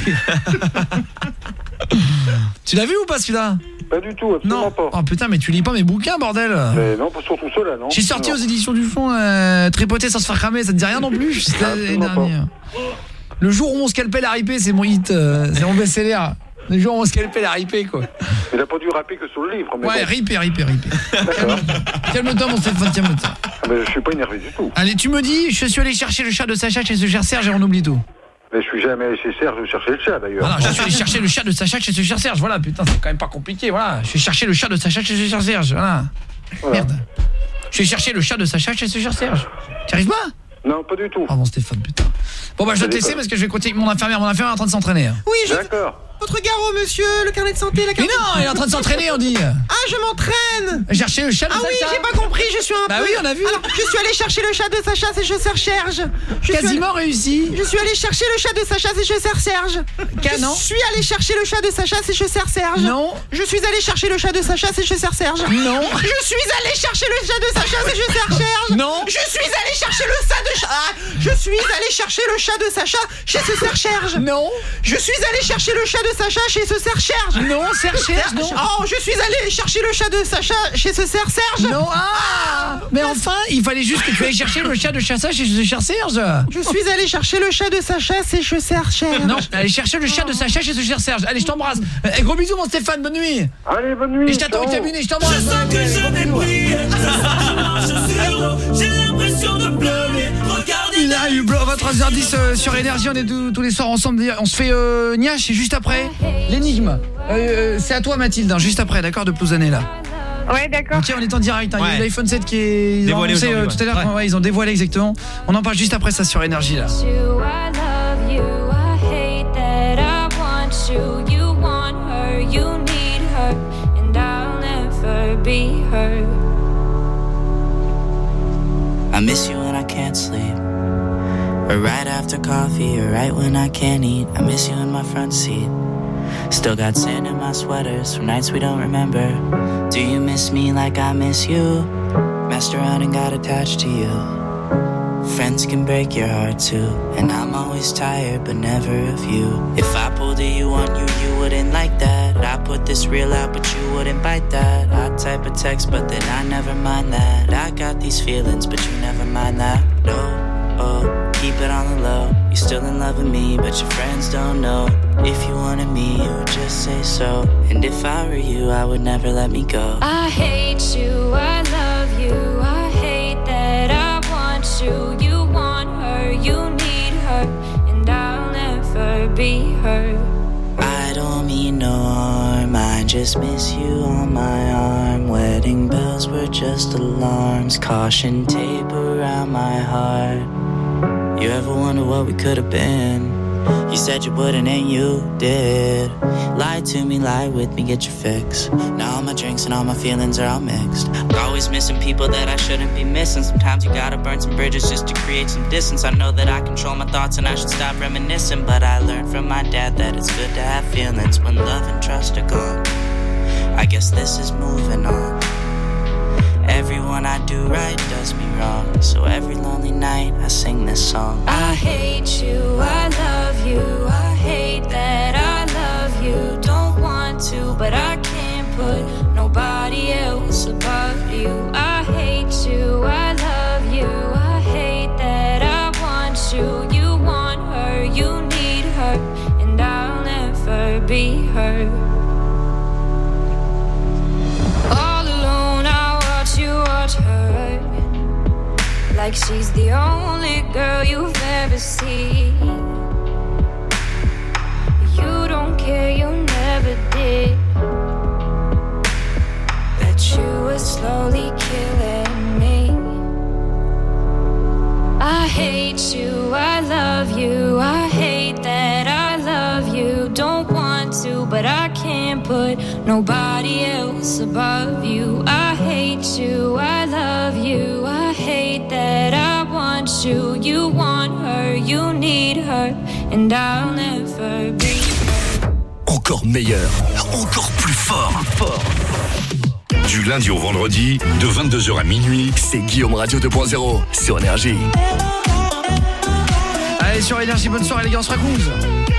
Tu l'as vu ou pas celui-là? Pas du tout, absolument Non. pas. Oh putain, mais tu lis pas mes bouquins, bordel. Mais non, pas surtout ceux-là, non. J'ai sorti Non. aux éditions du fond euh, Tripoter sans se faire cramer, ça te dit rien non plus? C'était l'année dernière. Le jour où mon scalpel a ripé, c'est mon hit, euh, c'est mon best-seller. Le jour où mon scalpel a ripé quoi. Il a pas dû rapper que sur le livre. Mais Ouais, bon. ripé, ripé, ripé. Calme-toi mon Stéphane, calme-toi. Ah, mais je suis pas énervé du tout. Allez, tu me dis, je suis allé chercher le chat de Sacha chez ce cher Serge et on oublie tout. Mais je suis jamais allé chez Serge chercher le chat d'ailleurs. Voilà, je suis allé chercher le chat de Sacha chez ce cher Serge. Voilà, putain, c'est quand même pas compliqué, voilà. Je suis chercher le chat de Sacha chez ce cher Serge, voilà. Merde. Je suis chercher le chat de Sacha chez ce cher Serge. Tu arrives pas? Non, pas du tout. Ah bon, Stéphane, putain. Bon bah je dois te laisser parce que je vais continuer avec mon infirmière. Mon infirmière est en train de s'entraîner. Oui, je... D'accord. Votre garrot, monsieur, le carnet de santé, la carte... Mais non, il est en train de s'entraîner, on dit. Ah, je m'entraîne. Chercher le chat de Ah Sacha. oui, j'ai pas compris, je suis un Bah peu... oui, on a vu. Alors, je suis allé chercher le chat de Sacha, c'est chez Serge Serge. Je suis Quasiment allé- réussi. Je suis allé chercher le chat de Sacha, c'est chez Serge Serge. Canon. Je suis allé chercher le chat de Sacha, c'est chez Serge Serge. Non. Je suis allé chercher le chat de Sacha, c'est chez Serge Serge. Non. Je suis allé chercher le chat de Sacha, c'est chez Serge Serge. Non. Je suis allé chercher le chat de Sacha. Ah, je suis allé chercher le chat de Sacha chez ce Serge Serge. Non. Je suis allé chercher le chat de Sacha chez ce Serge Serge. Non, Serge Serge, non. Oh, je suis allé chercher le chat de Sacha chez ce Serge Serge. Non, ah. Mais enfin, il fallait juste que tu ailles chercher le chat de Sacha chez ce cher Serge. Je suis allé chercher le chat de Sacha, c'est chez Serge Serge. Non, allez chercher le chat de Sacha chez ce cher Serge. Allez, je t'embrasse. Eh, gros bisous mon Stéphane, bonne nuit. Allez, bonne nuit. Et je t'attends au ciao. cabinet, je t'embrasse. Je sens que je vais briller, je marche sur l'eau, j'ai l'impression de pleurer. Regardez. Il a eu vingt-trois heures dix euh, sur Énergie, on est tous, tous les soirs ensemble. On se fait euh, Niache et juste après l'énigme. Euh, euh, c'est à toi Mathilde, hein, juste après, d'accord, de Plouzané là. Ouais, d'accord. Ok, on est en direct, hein. Il y a eu Ouais. l'iPhone sept qui est... Ils ont Dévoilé annoncé, euh, aujourd'hui, tout à l'heure, ouais. ouais, ils ont dévoilé exactement. On en parle juste après ça sur Énergie là. you, I love you, I hate that I want you, you want her, you need her, and I'll never be her. I miss you when I can't sleep, or right after coffee, or right when I can't eat. I miss you in my front seat. Still got sand in my sweaters from nights we don't remember. Do you miss me like I miss you? Messed around and got attached to you. Friends can break your heart too, and I'm always tired but never of you. If I pulled a you on you, you wouldn't like that. I put this real out but you wouldn't bite that. I type a text but then I never mind that. I got these feelings but you never mind that. No, oh, keep it on the low. You're still in love with me but your friends don't know. If you wanted me, you would just say so. And if I were you, I would never let me go. I hate you, I love you, I hate that I want you, you want her, you need her, and I'll never be her. I don't mean no harm, I just miss you on my arm. Wedding bells were just alarms, caution tape around my heart. You ever wonder what we could have been? You said you wouldn't and you did. Lie to me, lie with me, get your fix. Now all my drinks and all my feelings are all mixed. Always missing people that I shouldn't be missing. Sometimes you gotta burn some bridges just to create some distance. I know that I control my thoughts and I should stop reminiscing, but I learned from my dad that it's good to have feelings when love and trust are gone. I guess this is moving on. Everyone I do right does me wrong, so every lonely night I sing this song. I hate you, I love you, I hate that I love you. Don't want to, but I can't put nobody else above you. I hate you, I love you, I hate that I want you. You want her, you need her, and I'll never be her. All alone I watch you watch her, like she's the only girl you've ever seen. You don't care, you never did. That you were slowly killing me. I hate you, I love you, I hate that I love you. Don't want to, but I can't put nobody else above you. I hate you, I love you, I hate that I want you. You want her, you need her, and I'll never be. Encore meilleur, encore plus fort, fort. Du lundi au vendredi, de vingt-deux heures à minuit, c'est Guillaume Radio deux point zéro sur Énergie. Allez, sur Énergie, bonne soirée les gars, on se raconte.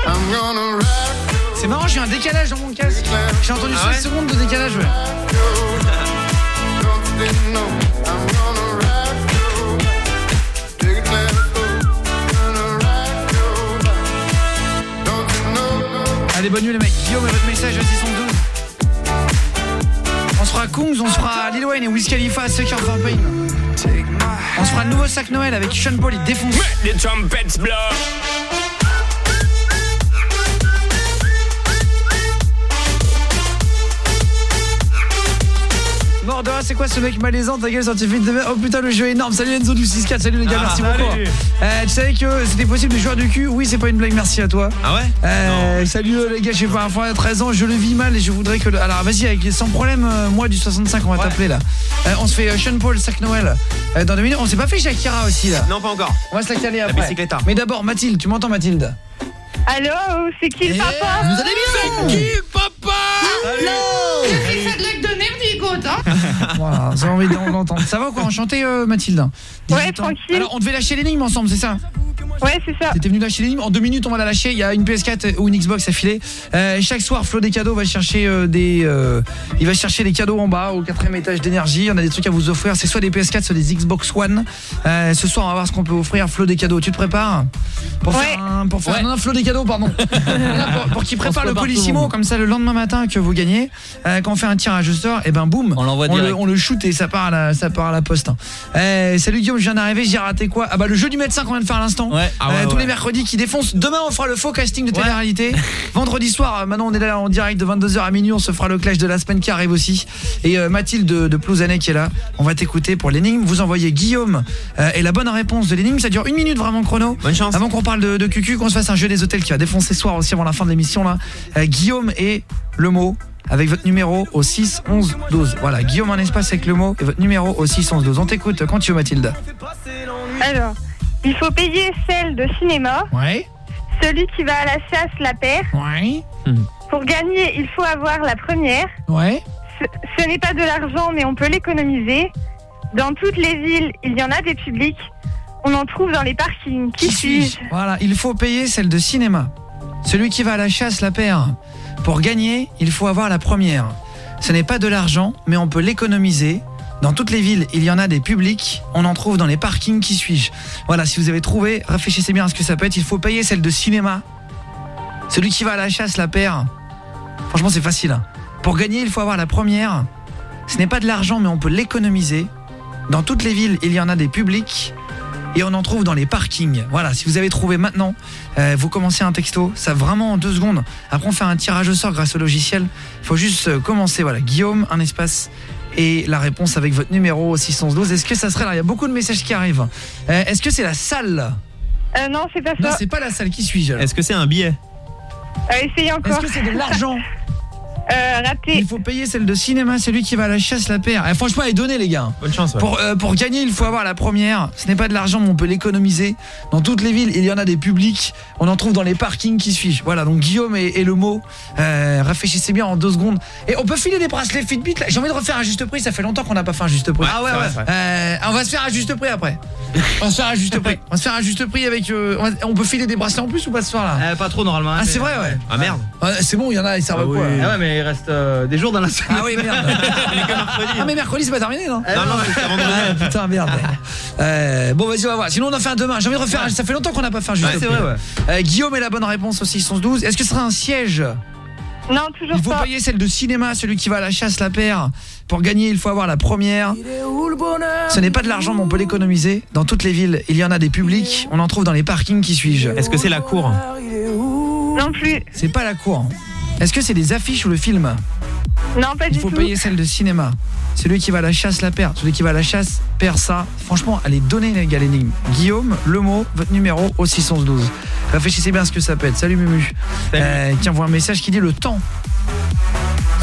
C'est marrant, j'ai un décalage dans mon casque. J'ai entendu ah seize ouais secondes de décalage, ouais. Allez, bonne nuit les mecs. Guillaume et votre message à six cent douze. On se fera Kungs, on se fera Lil Wayne et Wiz Khalifa, Sucker for Pain. On se fera le nouveau sac Noël avec Sean Paul, il défonce. Les trumpets blow. Mordora, c'est quoi ce mec malaisant? Ta gueule scientifique de merde. Oh putain, le jeu est énorme. Salut Enzo du six quatre, salut les gars, ah, merci beaucoup. Euh, tu savais que c'était possible de jouer du cul? Oui, c'est pas une blague, merci à toi. Ah ouais euh, Salut les gars, j'ai pas un fois treize ans, je le vis mal et je voudrais que... Le... Alors vas-y, avec... sans problème, euh, moi du soixante-cinq, on va ouais. t'appeler là. Euh, on se fait euh, Sean Paul, sac Noël. Euh, dans deux minutes, on s'est pas fait Shakira aussi là? Non, pas encore. On va se la caler après. La Mais d'abord, Mathilde, tu m'entends Mathilde? Allô, c'est qui le Et papa? Vous allez bien? C'est qui papa? Allô. Cette blague de merde, il écoute, hein? Voilà, j'ai envie d'entendre. Ça va ou quoi, enchanté euh, Mathilde? Ouais, tranquille. Alors, on devait lâcher l'énigme ensemble, c'est ça? Ouais, c'est ça. T'étais venu lâcher l'énigme. En deux minutes, on va la lâcher. Il y a une P S quatre ou une Xbox à filer. Euh, chaque soir, Flo des cadeaux va chercher euh, des. Euh, il va chercher les cadeaux en bas, au quatrième étage d'Énergie. On a des trucs à vous offrir. C'est soit des P S quatre, soit des Xbox One. Euh, ce soir, on va voir ce qu'on peut offrir. Flo des cadeaux. Tu te prépares pour ouais. faire un, pour faire ouais. non, non, Flo des cadeaux, pardon. pour pour qu'il prépare le colissimo, comme ça, le lendemain matin que vous gagnez. Euh, quand on fait un tirage au sort, et ben boum, on l'envoie on direct. le, on le shoot et ça part à la, ça part à la poste. Euh, salut Guillaume, je viens d'arriver. J'ai raté quoi? Ah bah le jeu du médecin qu'on vient de faire à l'instant. Ouais. Ah ouais, euh, tous ouais. les mercredis qui défonce. Demain on fera le faux casting de télé-réalité. Ouais. Vendredi soir, maintenant on est là en direct de vingt-deux heures à minuit, on se fera le clash de la semaine qui arrive aussi. Et euh, Mathilde de, de Plouzanet qui est là. On va t'écouter pour l'énigme. Vous envoyez Guillaume euh, et la bonne réponse de l'énigme. Ça dure une minute vraiment chrono. Bonne chance. Avant qu'on parle de, de Q Q, qu'on se fasse un jeu des hôtels qui va défoncer ce soir aussi avant la fin de l'émission là. Euh, Guillaume et le mot avec votre numéro au six onze douze. Voilà, Guillaume un espace avec le mot et votre numéro au six onze douze. On t'écoute quand tu veux Mathilde. Alors, il faut payer celle de cinéma. Ouais. Celui qui va à la chasse la perd. Ouais. Pour gagner, il faut avoir la première. Ouais. Ce, ce n'est pas de l'argent, mais on peut l'économiser. Dans toutes les villes, il y en a des publics. On en trouve dans les parkings. Qui, qui suis-je? Voilà, il faut payer celle de cinéma. Celui qui va à la chasse la perd. Pour gagner, il faut avoir la première. Ce n'est pas de l'argent, mais on peut l'économiser. Dans toutes les villes, il y en a des publics. On en trouve dans les parkings. Qui suis-je? Voilà, si vous avez trouvé, réfléchissez bien à ce que ça peut être. Il faut payer celle de cinéma. Celui qui va à la chasse la perd. Franchement, c'est facile. Hein. Pour gagner, il faut avoir la première. Ce n'est pas de l'argent, mais on peut l'économiser. Dans toutes les villes, il y en a des publics. Et on en trouve dans les parkings. Voilà, si vous avez trouvé maintenant, euh, vous commencez un texto. Ça vraiment en deux secondes. Après, on fait un tirage au sort grâce au logiciel. Il faut juste euh, commencer. Voilà, Guillaume, un espace... Et la réponse avec votre numéro six onze douze. Est-ce que ça serait là? Il y a beaucoup de messages qui arrivent. Euh, Est-ce que c'est la salle? Euh, non, c'est pas ça. Non, c'est pas la salle. Qui suis-je? Est-ce que c'est un billet? euh, Essayez encore. Est-ce que c'est de l'argent? Euh, raté. Il faut payer celle de cinéma, celui qui va à la chasse la perd. Eh, franchement, elle est donnée les gars. Bonne chance. Ouais. Pour, euh, pour gagner, il faut avoir la première. Ce n'est pas de l'argent, mais on peut l'économiser. Dans toutes les villes, il y en a des publics. On en trouve dans les parkings. Qui suis-je? Voilà, donc Guillaume et, et le mot. Euh, réfléchissez bien en deux secondes. Et on peut filer des bracelets Fitbit là. J'ai envie de refaire un juste prix. Ça fait longtemps qu'on n'a pas fait un juste prix. Ouais, ah ouais, ouais. Euh, on va se faire un juste prix après. On va se faire un juste prix. On va se faire un juste prix avec. Euh, on, va, on peut filer des bracelets en plus ou pas ce soir là? euh, Pas trop normalement. Ah, c'est vrai, ouais. Ah merde. Ah, c'est bon, il y en a, ils servent ah, à quoi? oui. Ah ouais, mais il reste euh, des jours dans la semaine. Ah oui, merde. Ah mais mercredi c'est pas terminé non? Non non, c'est vendredi. Ah, putain merde. euh, bon vas-y on va voir. Sinon on en fait un demain. J'ai envie de refaire. Ouais. Ça fait longtemps qu'on n'a pas fait un juste. Ouais, c'est vrai ouais. Euh, Guillaume est la bonne réponse au six onze douze. Est-ce que ce sera un siège? Non, toujours pas. Il faut pas. payer celle de cinéma, celui qui va à la chasse la perd. Pour gagner, il faut avoir la première. Ce n'est pas de l'argent, mais on peut l'économiser. Dans toutes les villes, il y en a des publics. On en trouve dans les parkings. Qui suis-je? Est-ce que c'est la cour? Non plus. C'est pas la cour. Est-ce que c'est des affiches ou le film? Non, pas du tout. Il faut payer celle de cinéma. Celui qui va à la chasse la perd. Celui qui va à la chasse perd ça. Franchement, allez donner les gars l'énigme. Guillaume, le mot, votre numéro au six onze douze. Réfléchissez bien à ce que ça peut être. Salut Mumu. Euh, tiens, voit un message qui dit le temps.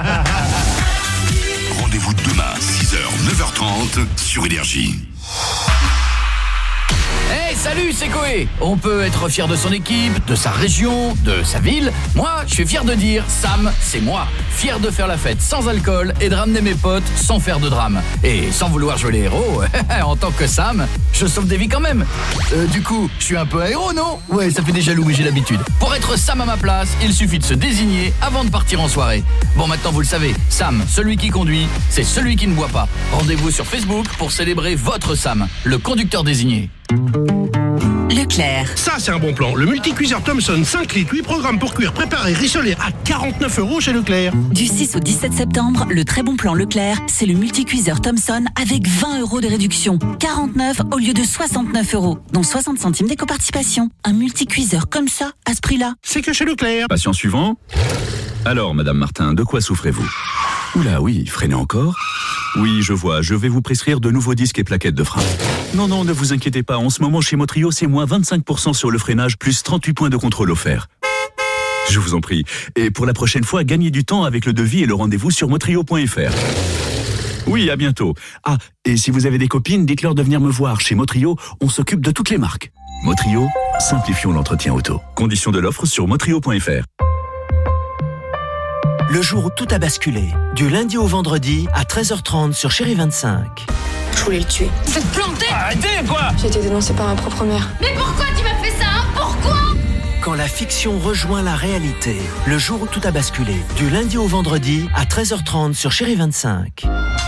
Rendez-vous Rendez-vous demain, six heures, neuf heures trente sur Énergie. Hey, salut, c'est Koé. On peut être fier de son équipe, de sa région, de sa ville. Moi, je suis fier de dire Sam, c'est moi. Fier de faire la fête sans alcool et de ramener mes potes sans faire de drame. Et sans vouloir jouer les héros, en tant que Sam, je sauve des vies quand même. Euh, du coup, je suis un peu un héros, non? Ouais, ça fait des jaloux, mais j'ai l'habitude. Pour être Sam à ma place, il suffit de se désigner avant de partir en soirée. Bon, maintenant vous le savez, Sam, celui qui conduit, c'est celui qui ne boit pas. Rendez-vous sur Facebook pour célébrer votre Sam, le conducteur désigné. Leclerc. Ça, c'est un bon plan. Le multicuiseur Thomson cinq litres, huit programmes pour cuire, préparer, rissoler à quarante-neuf euros chez Leclerc. Du six au dix-sept septembre, le très bon plan Leclerc, c'est le multicuiseur Thomson avec vingt euros de réduction. quarante-neuf au lieu de soixante-neuf euros, dont soixante centimes d'éco-participation. Un multicuiseur comme ça, à ce prix-là. C'est que chez Leclerc. Patient suivant. Alors, Madame Martin, de quoi souffrez-vous? Oula, oui, freinez encore. Oui, je vois, je vais vous prescrire de nouveaux disques et plaquettes de frein. Non, non, ne vous inquiétez pas, en ce moment chez Motrio, c'est moins vingt-cinq pour cent sur le freinage, plus trente-huit points de contrôle offerts. Je vous en prie. Et pour la prochaine fois, gagnez du temps avec le devis et le rendez-vous sur motrio point f r. Oui, à bientôt. Ah, et si vous avez des copines, dites-leur de venir me voir. Chez Motrio, on s'occupe de toutes les marques. Motrio, simplifions l'entretien auto. Conditions de l'offre sur motrio point f r. Le jour où tout a basculé, du lundi au vendredi à treize heures trente sur Chérie vingt-cinq. Je voulais le tuer. Vous êtes planté. Arrêtez, quoi! J'ai été dénoncée par ma propre mère. Mais pourquoi tu m'as fait ça, hein? Pourquoi? Quand la fiction rejoint la réalité, le jour où tout a basculé, du lundi au vendredi à treize heures trente sur Chérie vingt-cinq.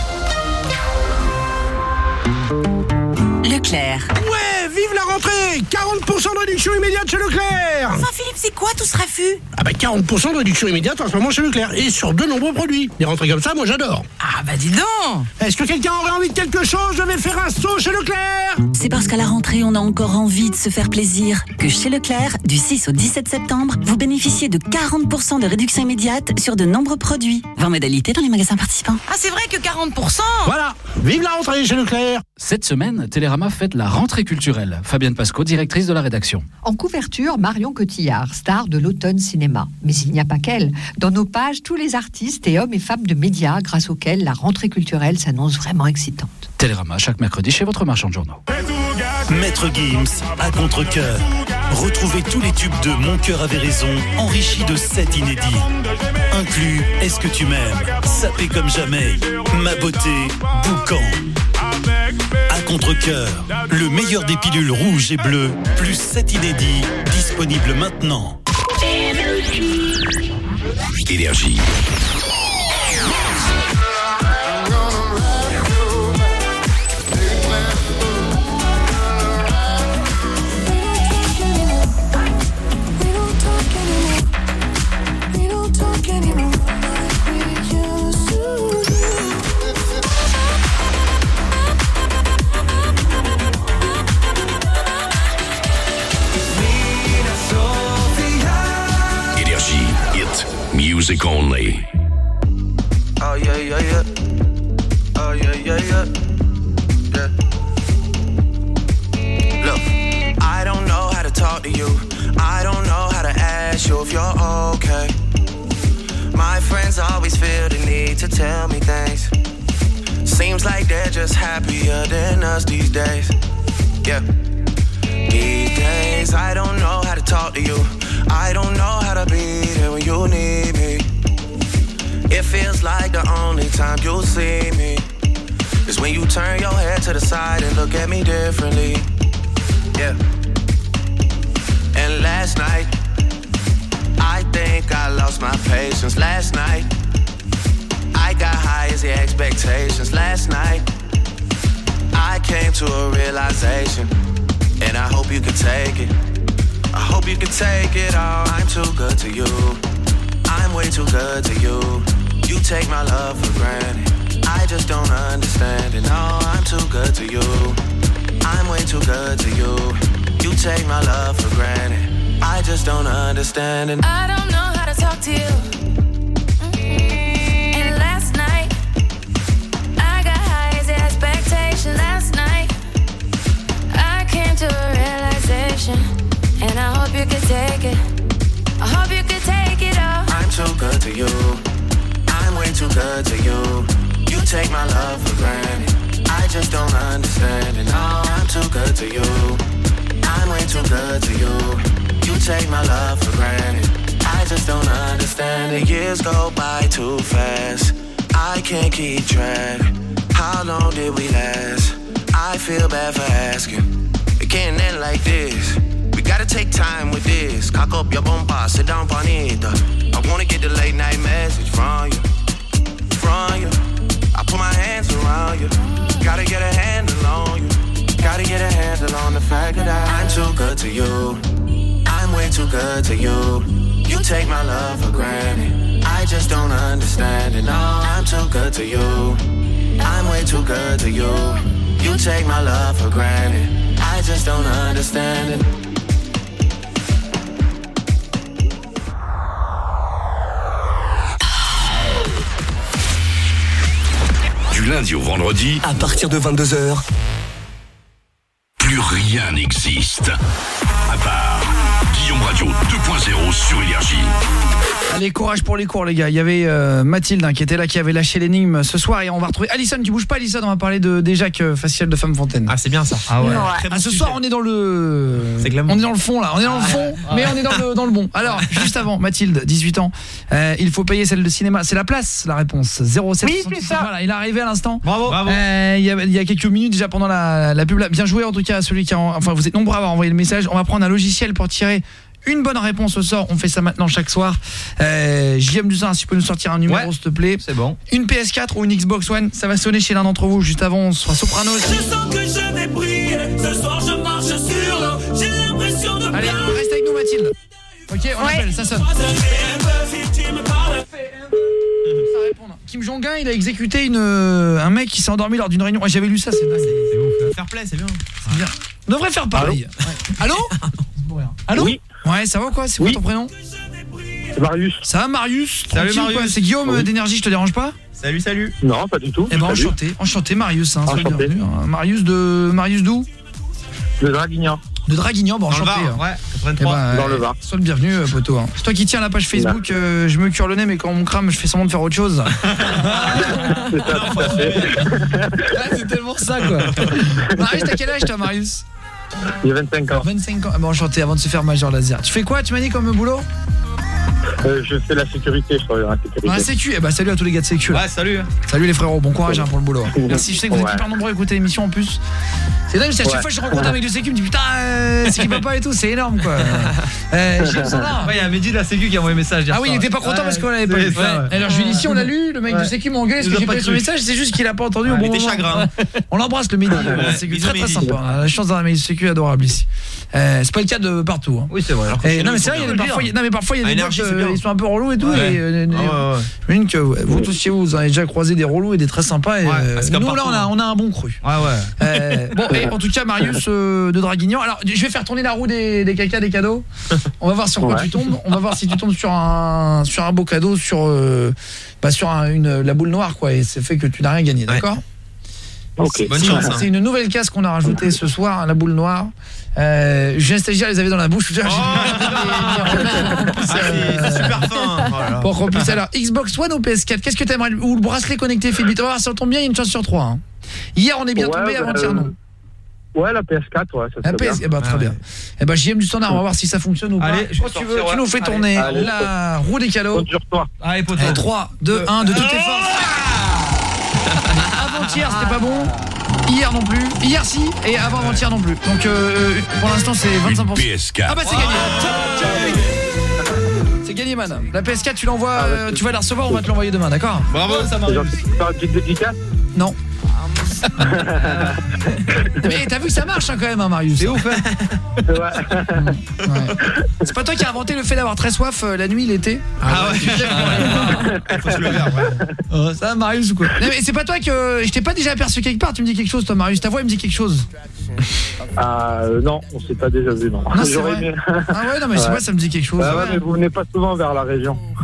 Leclerc. Ouais, vive la rentrée! quarante pour cent de réduction immédiate chez Leclerc! Enfin Philippe, c'est quoi tout ce raffut? Ah bah quarante pour cent de réduction immédiate en ce moment chez Leclerc, et sur de nombreux produits. Des rentrées comme ça, moi j'adore. Ah bah dis donc! Est-ce que quelqu'un aurait envie de quelque chose? Je vais faire un saut chez Leclerc! C'est parce qu'à la rentrée, on a encore envie de se faire plaisir que chez Leclerc, du six au dix-sept septembre, vous bénéficiez de quarante pour cent de réduction immédiate sur de nombreux produits. vingt modalités dans les magasins participants. Ah c'est vrai que quarante pour cent! Voilà, vive la rentrée chez Leclerc! Cette semaine, Télérama fête la rentrée culturelle. Fabienne Pasco, directrice de la rédaction. En couverture, Marion Cotillard, star de l'automne cinéma. Mais il n'y a pas qu'elle. Dans nos pages, tous les artistes et hommes et femmes de médias grâce auxquels la rentrée culturelle s'annonce vraiment excitante. Télérama, chaque mercredi chez votre marchand de journaux. Maître Gims, à contre-cœur. Retrouvez tous les tubes de Mon cœur avait raison, enrichis de sept inédits. Inclus Est-ce que tu m'aimes, Sapé comme jamais, Ma beauté, Boucan. À contre-cœur, le meilleur des pilules rouges et bleues, plus sept inédits, disponibles maintenant. Énergie. Music only. Oh yeah, yeah, yeah. Oh yeah, yeah, yeah. Yeah. Look, I don't know how to talk to you. I don't know how to ask you if you're okay. My friends always feel the need to tell me things. Seems like they're just happier than us these days. Yeah. These days, I don't know how to talk to you. I don't know how to be there when you need me. It feels like the only time you'll see me is when you turn your head to the side and look at me differently. Yeah. And last night, I think I lost my patience. Last night, I got high as the expectations. Last night, I came to a realization, and I hope you can take it. I hope you can take it all. I'm too good to you. I'm way too good to you. You take my love for granted. I just don't understand it. No, I'm too good to you. I'm way too good to you. You take my love for granted. I just don't understand it. I don't know how to talk to you. Mm-hmm. And last night, I got high as the expectation. Last night, I came to a realization. And I hope you could take it. I hope you could take it all. I'm too good to you. I'm way too good to you. You take my love for granted. I just don't understand it. No, I'm too good to you. I'm way too good to you. You take my love for granted. I just don't understand it. Years go by too fast. I can't keep track. How long did we last? I feel bad for asking. It can't end like this. We gotta take time with this. Cock up your bumper, sit down, panita. I wanna get the late night message from you, from you. I put my hands around you. Gotta get a handle on you. Gotta get a handle on the fact that I'm too good to you. I'm way too good to you. You take my love for granted. I just don't understand it. No, I'm too good to you. I'm way too good to you. You take my love for granted. I just don't understand it. Du lundi au vendredi, à partir de vingt-deux heures, plus rien n'existe. À part Guillaume Radio deux point zéro sur Énergie. Allez, courage pour les cours les gars. Il y avait euh, Mathilde hein, qui était là, qui avait lâché l'énigme ce soir. Et on va retrouver Alison, tu bouges pas Alison. On va parler de Déjac euh, facial de Femme Fontaine. Ah c'est bien ça. Ah ouais, ouais. Ah, ce soir on est dans le c'est on est dans le fond là. On est dans le fond ah, mais on est dans le, dans le bon. Alors juste avant Mathilde, dix-huit ans, euh, il faut payer celle de cinéma. C'est la place la réponse. zéro sept Oui c'est ça. Voilà, il est arrivé à l'instant. Bravo, Bravo. Euh, il, y a, il y a quelques minutes déjà pendant la, la pub. Bien joué en tout cas à celui qui a, enfin vous êtes nombreux à avoir envoyé le message. On va prendre un logiciel pour tirer une bonne réponse au sort, on fait ça maintenant chaque soir. Euh, J M Duzin, si tu peux nous sortir un numéro, ouais, s'il te plaît. C'est bon. Une P S quatre ou une Xbox One, ça va sonner chez l'un d'entre vous. Juste avant, on sera Sopranos. Je sens que je vais briller. Ce soir, je marche sur l'eau. J'ai l'impression de. Allez, reste avec nous, Mathilde. Ok, on ouais. appelle, ça sonne. Ça répond. Kim Jong-un, il a exécuté une, un mec qui s'est endormi lors d'une réunion. Ah, j'avais lu ça, c'est dingue. C'est ouf. Fair play, c'est bien. C'est bien. On devrait faire pareil. Allô, ouais. Allô, Allô Oui. Ouais, ça va quoi? C'est quoi oui. ton prénom? C'est Marius. Ça va Marius? Salut Marius. C'est Guillaume oui. d'énergie, je te dérange pas? Salut, salut. Non, pas du tout. Eh ben enchanté, enchanté Marius hein, enchanté. Hein. Marius de Marius d'où? De Draguignan. De Draguignan, bon enchanté. Dans le Var, ouais, quatre-vingt-trois. Eh ben, dans le Var. Sois le bienvenu poteau. Hein. C'est toi qui tiens la page Facebook, euh, je me cure le nez mais quand on me crame, je fais semblant de faire autre chose. C'est ça, tout à fait. Ouais, c'est tellement ça quoi. Marius, t'as quel âge toi Marius? Il y a vingt-cinq ans. vingt-cinq ans. Ah bon, enchanté avant de se faire major laser. Tu fais quoi, tu m'as dit comme boulot? Euh, je fais la sécurité, je travaille dans la sécurité. Ah, sécu, eh bah salut à tous les gars de sécu. Là. Ouais, salut. Salut les frérots, bon courage hein, pour le boulot. Merci, je sais que vous êtes ouais. hyper nombreux à écouter l'émission en plus. C'est dingue, à chaque ouais. fois que je rencontre un mec de sécu, je me dis putain, euh, c'est qui papa et tout, c'est énorme quoi. Euh, j'ai ouais, il y a Mehdi de la sécu qui a envoyé un message. Ah oui, il était pas content ouais, parce qu'on l'avait pas vu. Ouais. Alors je lui dis si on l'a lu, le mec ouais. de sécu m'a engueulé parce que j'ai pas eu son message, c'est juste qu'il a pas entendu ouais, au bon moment. Il était chagrin. On l'embrasse le Mehdi, c'est très très sympa. La chance dans la mec de sécu adorable ici. C'est pas le cas de partout. Oui, c'est vrai. Non mais c'est vrai, non mais parfois il y a des boîtes ils sont un peu relous et tout. Une que vous tous chez vous, vous avez déjà croisé des relous et des très sympas. Nous là on a on a un bon cru. Ouais ouais. Bon et en tout cas Marius de Draguignan. Alors je vais faire tourner la roue des, des caca des cadeaux. On va voir sur quoi ouais. tu tombes. On va voir si tu tombes sur un sur un beau cadeau, sur euh, bah sur un, une la boule noire quoi. Et c'est fait que tu n'as rien gagné, d'accord? Ok. Bonne chance. C'est une nouvelle case qu'on a rajoutée ce soir, la boule noire. Euh, je viens stagiaire, les avait dans la bouche. Oh, c'est super fin. Voilà. Pour qu'on puisse alors Xbox One ou P S quatre, qu'est-ce que t'aimerais? Ou le bracelet connecté Philippe? On va voir si on tombe bien, il y a une chance sur trois. Hein. Hier on est bien ouais, tombé, bah, avant-hier non. Ouais, la P S quatre, ouais, ça la P S, bien. Eh ben, très ah, bien. Ouais. Eh ben, J M du standard, on va voir si ça fonctionne ou allez, pas. Quand tu veux, tu nous fais tourner allez, allez, la roue des calots. Allez, poteau. trois, deux, un, de toutes tes forces. Avant-hier, c'était pas bon. Hier non plus. Hier si. Et avant-avant-hier non plus. Donc, euh, pour l'instant, c'est vingt-cinq pour cent. P S quatre. Ah bah, c'est gagné. C'est gagné, man. La P S quatre, tu l'envoies, ah, euh, tu vas la recevoir, on va te l'envoyer demain, d'accord? Bravo, ça marche. Tu peux faire une petite dédicace? Non. Mais t'as vu que ça marche hein, quand même hein, Marius. C'est ouf hein. Ouais. Ouais. C'est pas toi qui as inventé le fait d'avoir très soif euh, la nuit l'été? Ah ouais. Il faut se lever ouais. Oh, ça va Marius ou quoi? Non mais c'est pas toi que je t'ai pas déjà aperçu quelque part, tu me dis quelque chose toi Marius, ta voix elle me dit quelque chose. Ah euh, non, on s'est pas déjà vu non. non J'aurais aimé. Ah ouais non mais ouais. c'est vrai ça me dit quelque chose. Ah ouais, ouais mais vous venez pas souvent vers la région.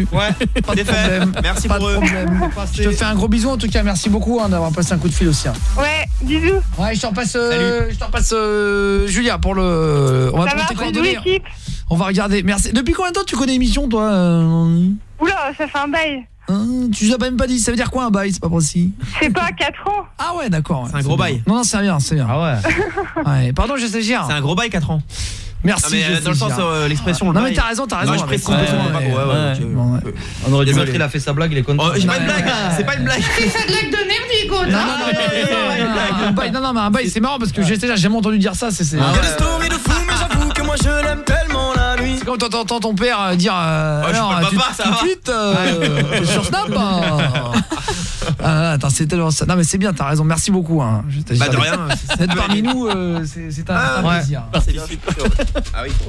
entendu. Ouais, pas de c'est fait. problème. Merci pas pour de eux. problème. Je te fais un gros bisou en tout cas, merci beaucoup hein, d'avoir passé un coup de fil aussi. Hein. Ouais, bisous. Ouais, je te repasse euh, je te repasse euh, Julia pour le on va Ça prendre va, tes bisous coordonnées. l'équipe. On va regarder. Merci. Depuis combien de temps tu connais l'émission, toi euh... Oula, ça fait un bail. Hein, tu nous as même pas dit. Ça veut dire quoi un bail? C'est pas précis. C'est pas quatre ans. Ah ouais, d'accord. Ouais, c'est un gros bail. Bien. Non, non, c'est bien, c'est bien. Ah ouais. Ouais. Pardon, je sais gire. C'est un gros bail, quatre ans. Merci. Ah mais euh, dans le sens euh, l'expression. Non le mais bail. t'as raison, t'as raison. Non, je précise complètement. Ouais, ouais, ouais, ouais, bon, ouais. On aurait dû Désolé. mettre, il a fait sa blague, il est content. Oh, j'ai pas une blague, c'est pas une blague. C'est sa blague de nerf, Diego. Non, non, non, un bail, non, non, mais un bail, c'est marrant parce que j'ai déjà jamais entendu dire ça. C'est c'est. Y'a des stories de fou, mais j'avoue que moi je l'aime tellement la nuit. C'est comme t'entends ton père euh, dire. Euh, Oh, je suis alors, pas le tu- papa, ça tout de va. suite, euh, t'es sur Snap. hein. Ah, attends, c'est tellement ça. Non mais c'est bien, t'as raison. Merci beaucoup. Hein. Je Bah de rien. D'être parmi nous, euh, c'est c'est un, Ah, c'est un ouais. plaisir. C'est bien. Ah oui.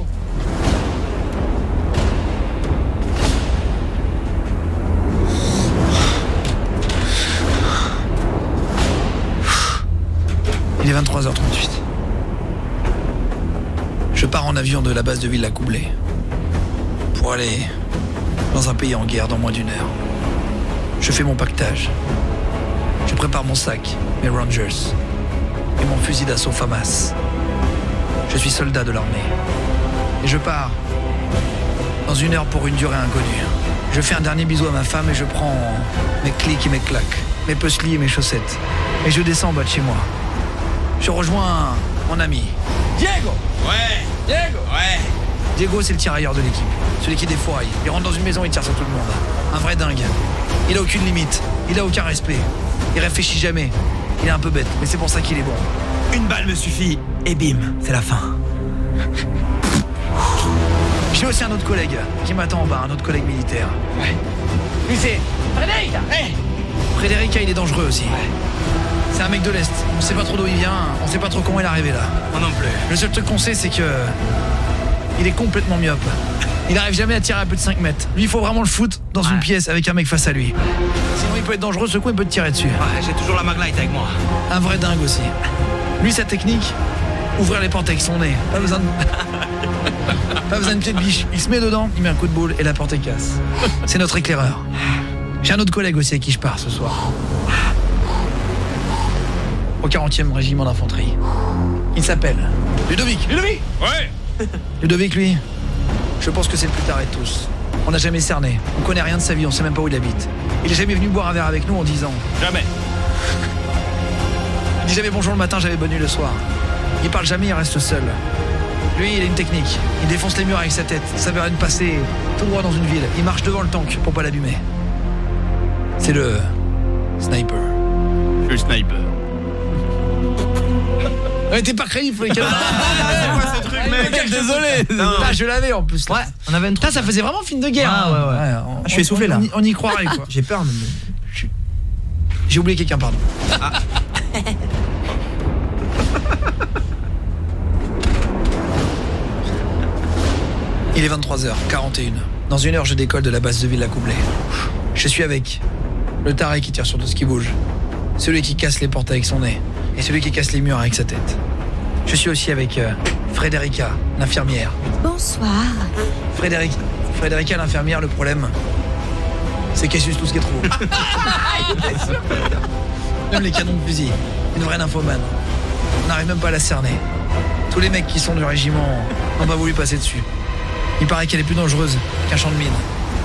Il est vingt-trois heures trente-huit. Je pars en avion de la base de Villacoublay pour aller dans un pays en guerre dans moins d'une heure. Je fais mon pactage. Je prépare mon sac, mes Rangers et mon fusil d'assaut FAMAS. Je suis soldat de l'armée. Et je pars dans une heure pour une durée inconnue. Je fais un dernier bisou à ma femme et je prends mes clics et mes claques, mes puzzles et mes chaussettes. Et je descends en bas de chez moi. Je rejoins mon ami Diego. Ouais. Diego. Ouais. Diego, c'est le tirailleur de l'équipe, celui qui défouraille. Il rentre dans une maison, il tire sur tout le monde. Un vrai dingue. Il a aucune limite, il a aucun respect. Il réfléchit jamais. Il est un peu bête, mais c'est pour ça qu'il est bon. Une balle me suffit et bim, c'est la fin. J'ai aussi un autre collègue qui m'attend en bas, un autre collègue militaire. Ouais. Lui c'est Frédéric. Hey. Frédéric, il est dangereux aussi. Ouais. C'est un mec de l'Est. On sait pas trop d'où il vient, on sait pas trop comment il est arrivé là. Moi non plus. Le seul truc qu'on sait, c'est que il est complètement myope. Il arrive jamais à tirer à plus de cinq mètres. Lui, il faut vraiment le foutre dans ouais. une pièce avec un mec face à lui. Sinon, il peut être dangereux, ce coup, il peut te tirer dessus. Ouais, j'ai toujours la Maglite avec moi. Un vrai dingue aussi. Lui, sa technique, ouvrir les portes avec son nez. Pas besoin de... pas besoin de pied de biche. Il se met dedans, il met un coup de boule et la porte est casse. C'est notre éclaireur. J'ai un autre collègue aussi avec qui je pars ce soir. Au quarantième régiment d'infanterie. Il s'appelle Ludovic. Ludovic. Ouais. Ludovic, lui, je pense que c'est le plus taré de tous. On n'a jamais cerné. On connaît rien de sa vie, on sait même pas où il habite. Il est jamais venu boire un verre avec nous en disant. Jamais. Il dit jamais bonjour le matin, j'avais bonne nuit le soir. Il parle jamais, il reste seul. Lui, il a une technique. Il défonce les murs avec sa tête. Ça veut rien de passer tout droit dans une ville. Il marche devant le tank pour pas l'abîmer. C'est le sniper. Le sniper. Ouais, t'es pas crédible, faut les caméras. C'est quoi ce truc, mec? Désolé. Ah, je l'avais en plus. Là. Ouais, on avait une Putain, ça faisait vraiment film de guerre. Ah, ouais, ouais. ouais on, je suis essoufflé on, là. On y, on y croirait quoi. J'ai peur même. J'ai oublié quelqu'un, pardon. Ah. Il est vingt-trois heures quarante et une. Dans une heure, je décolle de la base de Villacoublay. Je suis avec le taré qui tire sur tout ce qui bouge, celui qui casse les portes avec son nez et celui qui casse les murs avec sa tête. Je suis aussi avec euh, Frédérica, l'infirmière. Bonsoir. Frédéric, Frédérica, l'infirmière, le problème, c'est qu'elle suce tout ce qu'elle trouve. Même les canons de fusil. Une vraie nymphomane. On n'arrive même pas à la cerner. Tous les mecs qui sont du régiment n'ont pas voulu passer dessus. Il paraît qu'elle est plus dangereuse qu'un champ de mine.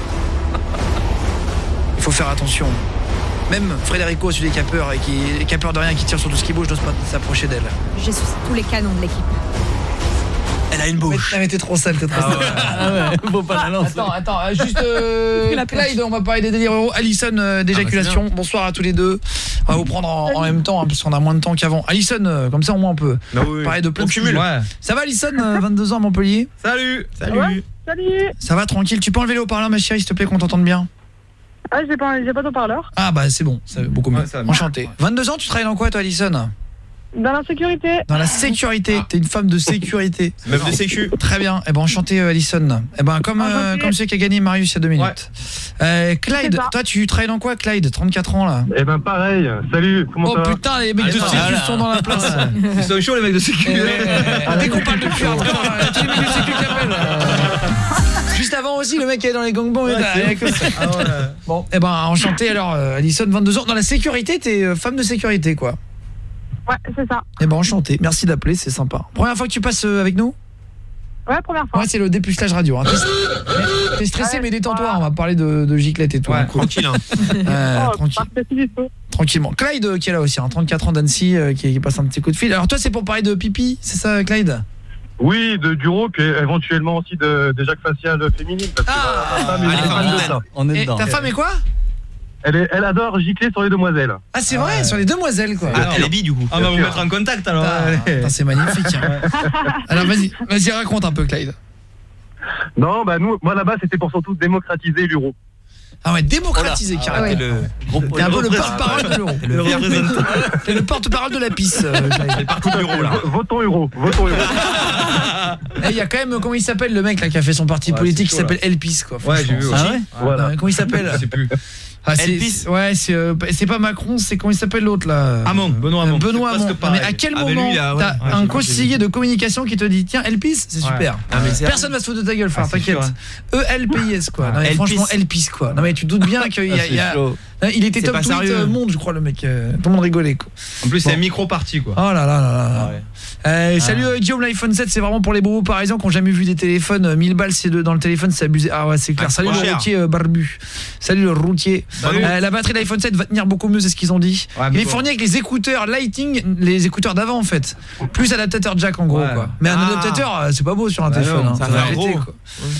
Il faut faire attention. Même Frédérico, celui qui a peur et qui, qui a peur de rien, qui tire sur tout ce qui bouge, n'ose pas s'approcher d'elle. J'ai sucé tous les canons de l'équipe. Elle a une bouche. Mais, mais t'es trop sale, t'es trop Ah sale. ouais. Ah ouais. Faut pas la lancer. Attends, attends, euh, juste euh, Clyde, on va parler des délires euros. Alison, euh, d'éjaculation. Ah bah bonsoir à tous les deux. On va vous prendre en, en même temps, hein, parce qu'on a moins de temps qu'avant. Alison, euh, comme ça au moins on peut bah oui, parler de plein de cumule. Ouais. Ça va Alison, euh, vingt-deux ans à Montpellier? Salut. Salut. Ouais, salut. Ça va tranquille, tu peux enlever le haut-parleur ma chérie s'il te plaît, qu'on t'entende bien? Ah, j'ai pas, j'ai pas de parleur. Ah bah c'est bon, c'est beaucoup mieux. Ouais, Enchanté. Ouais. vingt-deux ans, tu travailles dans quoi toi Alison? Dans la sécurité. Dans la sécurité, t'es une femme de sécurité. Meuf de sécu. Très bien. Eh ben enchanté euh, Alison. Eh ben comme euh, comme celui qui a gagné Marius il y a deux minutes. Ouais. Euh, Clyde, toi tu travailles dans quoi Clyde? trente-quatre ans là. Eh ben pareil. Salut, comment oh, ça va? Oh putain, les mecs de sécu voilà. sont dans la place. Ils sont chauds les mecs de sécu. Dès qu'on parle de cuir, tous les mecs de sécu qui appellent. Juste avant aussi le mec qui est dans les gangbangs ouais, et ah, ouais. Bon, eh ben enchanté alors euh, Alison, vingt-deux ans dans la sécurité, t'es euh, femme de sécurité quoi. Ouais, c'est ça. Eh ben enchanté, merci d'appeler, c'est sympa. Première fois que tu passes euh, avec nous? Ouais, première fois. Ouais, c'est le dépucelage radio. Hein. T'es, t'es stressé, Ouais, mais détends-toi. voilà. On va parler de, de giclette et tout. Ouais, hein, cool. tranquille. Hein. Euh, Oh, tranquille. pas stressé du tout. Tranquillement. Clyde euh, qui est là aussi, hein, trente-quatre ans d'Annecy, euh, qui, qui passe un petit coup de fil. Alors toi, c'est pour parler de pipi, c'est ça, Clyde? Oui, de Duro, puis éventuellement aussi de, des Jacques faciales féminines. Parce que Ah, ma femme est allez, fan de on ça. On est Et dedans. ta femme est quoi? Elle, est, elle adore gicler sur les demoiselles. Ah, c'est vrai, sur les demoiselles, quoi. Ah, elle est bi du coup. On va vous mettre en contact alors. Ah, putain, c'est magnifique. Hein. Alors vas-y, vas-y, raconte un peu, Clyde. Non, bah nous, moi là-bas, c'était pour surtout démocratiser l'euro. Ah ouais, démocratiser Ah carrément. ouais. Le T'es un peu le porte-parole de l'euro. le représentant. T'es le porte-parole de la pisse. euh, Clyde. C'est parti de l'euro là. Votons euro, votons euro. Eh, il y a quand même, comment il s'appelle le mec là qui a fait son parti Ouais, politique, qui c'est chaud, s'appelle Elpis, quoi. Ouais, j'ai vu franchement. aussi. Ah ouais Voilà. Non, comment il s'appelle? Je sais plus. Ah, c'est, Elpis. ouais, c'est euh, c'est pas Macron, c'est comment il s'appelle l'autre là? Hamon, Benoît Hamon. Benoît C'est Hamon. presque Non, mais pareil. à quel Ah, mais moment lui, là, ouais. t'as Ouais, un j'ai conseiller de communication qui te dit tiens Elpis, c'est Ouais. super. Ah, mais c'est- Personne va se foutre de ta gueule, frère, Ah, c'est t'inquiète. sûr, E L P I S quoi. Non, mais Elpis. franchement Elpis quoi. Non mais tu te doutes bien qu'il y a, Ah, il y a- c'est chaud. Non, il était C'est top pas tweet sérieux. euh, monde, je crois le mec. euh, Tout le monde rigolait quoi. En plus, c'est Bon. un micro-parti quoi. Oh là là là là. Ouais. Euh, salut euh, Guillaume, l'iPhone sept c'est vraiment pour les bobos parisiens qui n'ont jamais vu des téléphones. euh, mille balles c'est de, dans le téléphone, c'est abusé. Ah ouais, c'est clair. Ah, Salut trop le cher. routier euh, barbu. Salut le routier. Salut. Euh, la batterie de l'iPhone sept va tenir beaucoup mieux, c'est ce qu'ils ont dit. Ouais, Il mais est bon. fourni avec les écouteurs Lighting, les écouteurs d'avant en fait. Plus adaptateur jack en gros Ouais. quoi. Mais un Ah. adaptateur euh, c'est pas beau sur un Bah téléphone. non, hein. ça Faut fait un arrêter, gros. quoi.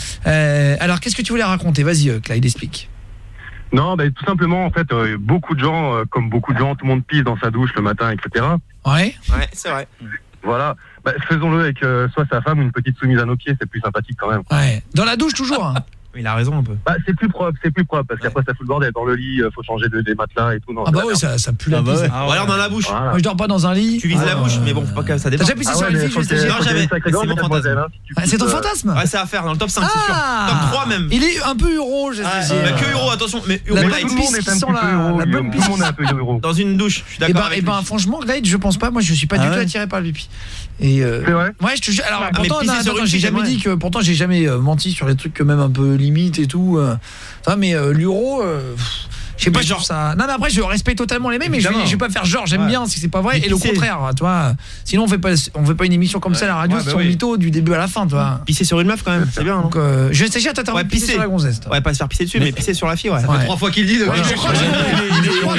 Euh, alors qu'est-ce que tu voulais raconter? Vas-y euh, Clyde, explique. Non, bah, tout simplement, en fait, euh, beaucoup de gens, euh, comme beaucoup de gens, tout le monde pisse dans sa douche le matin, et cetera. Ouais. Ouais, c'est vrai. Voilà. Bah, faisons-le avec euh, soit sa femme ou une petite soumise à nos pieds, c'est plus sympathique quand même. Ouais. Dans la douche toujours. Hein. Il a raison un peu. Bah, c'est plus propre, c'est plus propre, parce qu'après ça fout le bordel. Dans le lit, euh, faut changer de, des matelas et tout. Non, Ah c'est bah la ouais, merde. ça, ça pue la Ah bah pisse. ouais. Ou alors dans la bouche. Voilà. Moi je dors pas dans un lit. Tu vises la Ah, bouche, mais bon, faut pas que ça T'as dépend. déjà pissé Ah sur ouais, une mais fille, faut je qu'il y ait- stagiaire? faut qu'il y ait une sacrée C'est grande, mon mademoiselle, fantasme. hein, si tu Ah, c'est ton pousses, euh, fantasme? Ouais, c'est à faire dans le top cinq, c'est sûr. Ah. Top trois même. Il est un peu euro, je Ah, sais. mais que euro, attention, mais euro La Mais bonne light. tout le monde pisse est qui un sent petit la- peu euro, la Guillaume. bonne Tout le monde est un peu euro. Dans une douche, je suis Et d'accord ben, avec et ben lui. franchement Clyde, je pense pas, moi je suis pas Ah du tout ouais attiré par le pipi. Et euh, C'est vrai? ouais, je te jure. Alors Ah, mais pourtant, pisser non, sur attends, une j'ai fille, jamais j'aimerais. dit que pourtant j'ai jamais euh, menti sur les trucs que même un peu limite et tout. Euh, ça, mais euh, l'euro euh, pff, je sais pas, Mais genre genre- ça. Non mais après je respecte totalement les mecs, mais je vais, Évidemment. je vais pas faire genre j'aime Ouais. bien si c'est pas vrai Mais et le pisser. contraire, tu vois. Sinon on fait pas on fait pas une émission comme ça à la radio Ouais, bah sur oui. mytho du début à la fin, tu vois. Pisser sur une meuf quand même, c'est bien. Donc Non euh, je vais essayer toi t'as envie Ouais, de pisser pisser. sur la gonzesse. toi. Ouais, pas se faire pisser dessus, mais pisser sur la fille, ouais. Ça Ouais. fait trois fois qu'il le dit. donc Ouais, je je crois crois que- que- je crois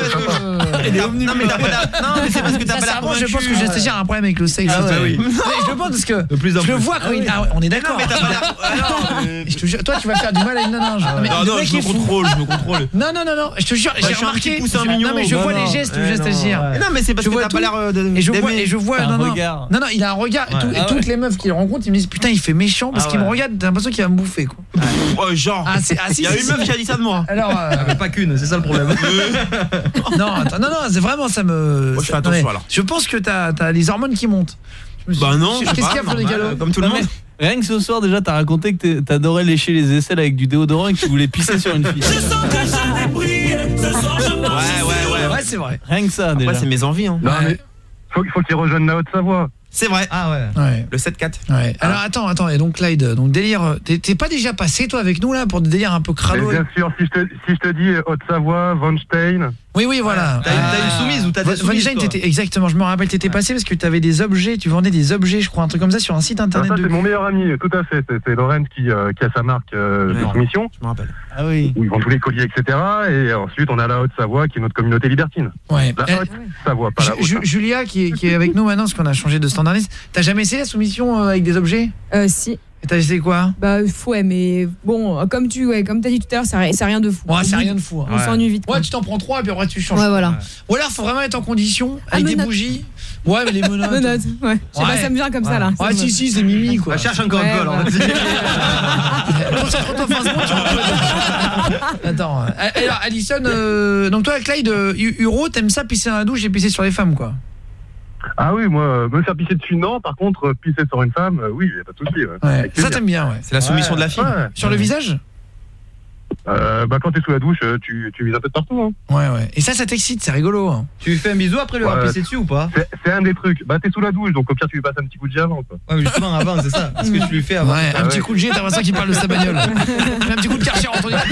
que- Il est omnibus. Non, mais t'as pas l'air- non, mais c'est parce que t'as pas l'air Sincèrement, je pense que convaincu. je stagiaire a un problème avec le sexe. Ah ouais, oui. Mais je le pense parce que De plus en je le plus. vois quand il. Ah ouais, on est d'accord. Non, mais t'as pas l'air. Ah, non, mais- Je te jure, toi tu vas faire du mal à une nana. je- mais Non, le non, mec je me est fou. contrôle, je me contrôle. Non non non non, je te jure, Ouais, j'ai je suis un remarqué. petit poussin je- mignon. Non mais je Non, vois non. les gestes du Ouais, geste non, stagiaire. ouais. Non, mais c'est parce Je que vois t'as tout. pas l'air euh, de. Et je vois d'aimer. et je vois Un non non. regard. Non non, il a un regard et, Ouais. tout- et Ah toutes les meufs qui le rencontrent, ils me disent putain, il fait méchant parce Ah qu'il me ouais. regarde, t'as l'impression qu'il va me bouffer quoi. Oh, genre. Ah c'est ah si. Il y a si, une si. meuf qui a dit ça de moi. Alors euh, Mais pas qu'une, c'est ça le problème. non, attends, non non, c'est vraiment ça me Moi, je fais ça- attention, non, mais alors. Je pense que t'as as les hormones qui montent. Je me suis- Bah non, Qu'est-ce c'est qu'il y pas a pour les normal, galops? comme tout le Non, monde. mais rien que ce soir déjà t'as raconté que t'es- t'adorais lécher les aisselles avec du déodorant et que tu voulais pisser sur une fille. Je sens que je vais briller. Ce soir, je marche. Ouais, ouais, ouais. Ouais, c'est vrai. Rien que ça déjà. Après, c'est mes envies. Hein. Non, mais faut, faut qu'il rejoigne la Haute-Savoie. C'est vrai. Ah ouais. Ouais. Le sept quatre. Ouais. Alors attends, attends, et donc Clyde, donc délire, t'es t'es pas déjà passé toi avec nous là pour des délires un peu Et crado? bien sûr, si je te, si je te dis Haute-Savoie, Von Stein, Oui, oui, voilà. T'as une- t'as une soumise ou t'as des Von- Von soumises, Stein, toi t'étais- exactement, je me rappelle, t'étais passé parce que t'avais des objets, tu vendais des objets, je crois, un truc comme ça sur un site ah, internet ça de. c'est mon meilleur ami, tout à fait. C'est, c'est Lorenz qui, euh, qui a sa marque euh, de Ouais. soumission, Je me rappelle. Ah oui. où ils vendent tous les colliers, et cetera. Et ensuite, on a la Haute-Savoie, qui est notre communauté libertine. Ouais. La Eh, Haute-Savoie, pas la Ju- Ju- Haute. Julia qui est, qui est avec nous maintenant parce qu'on a changé de standardiste. T'as jamais essayé la soumission euh, avec des objets? Euh, si. Et t'as essayé quoi? Bah, ouais, mais bon, comme tu ouais, comme t'as dit tout à l'heure, c'est rien, c'est rien de fou. Ouais, Au c'est bout, rien de fou. hein. On s'ennuie vite. quoi. Ouais, tu t'en prends trois et puis après tu changes. Ouais, voilà. Ou alors faut vraiment être en condition Ah, avec des menottes. bougies. Ouais, mais les menottes. Menottes, ouais. Je sais pas, Ouais. ça me vient comme ça là. Ça Ouais, me- si, si, c'est Mimi quoi. Bah, cherche encore Ouais, un peu alors. voilà. Concentre-toi, fin seconde, tu vas- Attends. euh, Alors, Alison, euh, donc toi, Clyde, euh, Uro, t'aimes ça pisser dans la douche et pisser sur les femmes, quoi? Ah oui, moi, euh, me faire pisser dessus, non. Par contre, euh, pisser sur une femme, euh, oui, y a pas de souci. Ouais. Ouais. Avec Ça, plaisir. t'aimes bien, ouais. C'est la soumission de la fille. Ouais. Sur le visage? Euh, bah quand t'es sous la douche, euh, tu, tu vises un peu de partout. Hein. Ouais, ouais. Et ça, ça t'excite, c'est rigolo. Hein. Tu lui fais un bisou après lui avoir Ouais. pissé dessus ou pas? C'est, c'est un des trucs. Bah t'es sous la douche, donc au pire tu lui passes un petit coup de jet avant. Quoi. Ouais, mais justement avant, c'est ça. Est-ce que tu lui fais avant? Ouais, un Ah petit ouais. coup de jet, t'as l'impression qu'il parle de sa bagnole. Un petit coup de Karcher, on t'enlève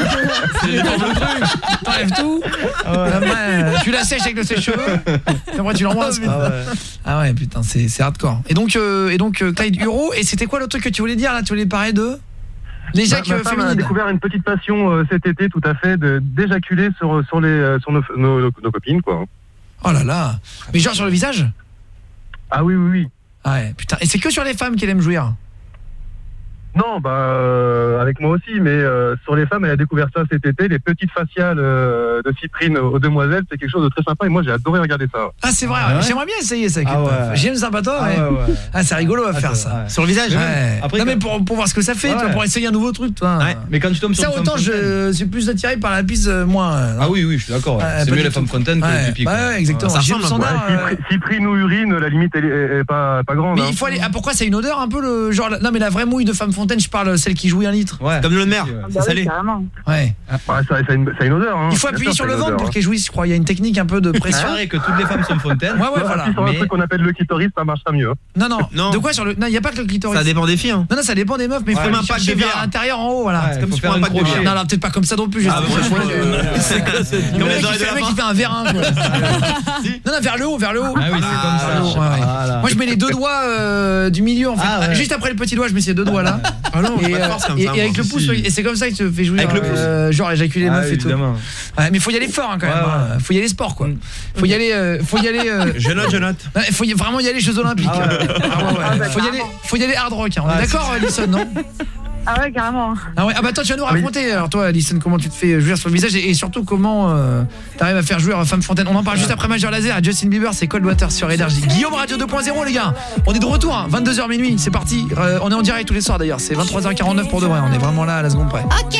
tout. T'enlèves tout. Après, tu la sèches avec le sèche-cheveux. Puis après, tu l'embrasses. Ah ouais. Ah ouais, putain, c'est, c'est hardcore. Et donc, euh, et donc euh, Clyde Huro, et c'était quoi l'autre truc que tu voulais dire là? Tu voulais parler de l'éjac Ma, ma femme a féminine. découvert une petite passion euh, cet été, tout à fait, de, d'éjaculer sur, sur, les, euh, sur nos, nos, nos, nos copines, quoi. Oh là là. Mais genre sur le visage? Ah oui, oui, oui. Ah ouais, putain. Et c'est que sur les femmes qu'elle aime jouir? Non, bah euh, avec moi aussi, mais euh, sur les femmes, elle a découvert ça cet été, les petites faciales euh, de Cyprine aux demoiselles, c'est quelque chose de très sympa et moi j'ai adoré regarder ça. Ah c'est vrai, Ah ouais. j'aimerais bien essayer ça. Ah ouais. J'aime Zapato, Ah ouais. ouais, ouais. Ah c'est rigolo à Ah, faire c'est- ça. ouais. Sur le visage, Ouais. même. Après, non quand- mais pour, pour voir ce que ça fait, Ouais, tu vois, ouais. pour essayer un nouveau truc, toi. Ouais. Mais quand tu tombes sur Ça une autant femme je suis plus attiré par la piste euh, moins. euh, Ah oui, oui, je suis d'accord. ouais. Ouais, C'est pas mieux du les tout. femmes fontaines que Ouais. le pipi. Ouais, quoi. ouais, exactement. Ça J'ai ressemble le un peu. standard, euh, Cypri- Cyprine ou urine, la limite elle est, elle est pas, pas grande. Mais hein. il faut aller. Ah pourquoi c'est une odeur un peu le genre la- non mais la vraie mouille de femme fontaine, je parle celle qui jouit un litre. Ouais. Comme de l'eau de mer, c'est salé. Ouais. Ouais, ça, ça, a une, ça a une odeur. Hein. Il faut Bien appuyer sûr, sur ça le a une ventre odeur, pour hein. qu'elle jouisse, je crois. Il y a une technique un peu de C'est pression. vrai que toutes les femmes sont fontaines. Ouais ouais Voilà, voilà. appuie sur un Mais truc qu'on appelle le clitoris, ça marchera mieux. hein. non non. Non. De quoi sur le non, il y a pas que le clitoris. Ça dépend des filles. Hein. Non non, ça dépend des meufs, mais il Ouais, faut comme aller un pack chercher de vers bière. l'intérieur en haut, voilà. Ouais, C'est comme faut si faire tu un prends un pack de crochet. bière. non, non, peut-être pas comme ça non plus, juste. Ah, bon, Ouais, je- ouais. C'est quoi, c'est- Le Comme mec, les il oreilles fait, de le mec, lapin. il fait un vérin quoi. Non non, vers le haut, vers le haut. Ah oui, c'est comme ça. Vers le haut, ouais, ouais. Voilà. Moi je mets les deux doigts euh, du milieu en fait. Ah, ouais. Juste après le petit doigt, je mets ces deux doigts là. Ah non, Et, pas de euh, force comme et, ça. et avec moi. le pouce, et c'est comme ça que tu fais jouer. Avec le pouce. euh, genre éjaculer les Ah, meufs et tout. évidemment. Ouais, mais faut y aller fort hein, quand même. Ouais, hein. Faut y aller sport quoi. Faut y aller euh, faut y aller euh, Je note, je note. ouais, faut y- vraiment y aller Jeux Olympiques. Ah ouais. Ah ouais, ouais. Faut y aller faut y aller hard rock hein. On est Ah, d'accord Alison, non? Ah ouais, carrément. Ah ouais, ah bah toi tu vas nous raconter alors toi Alison comment tu te fais jouir sur le visage et, et surtout comment euh, t'arrives à faire jouer Femme Fontaine. On en parle juste après Major Laser, Justin Bieber, c'est Cold Water sur Énergie. Guillaume Radio deux point zéro les gars. On est de retour hein, vingt-deux heures minuit, c'est parti. Euh, on est en direct tous les soirs d'ailleurs, c'est vingt-trois heures quarante-neuf pour de vrai, on est vraiment là à la seconde près. Ok.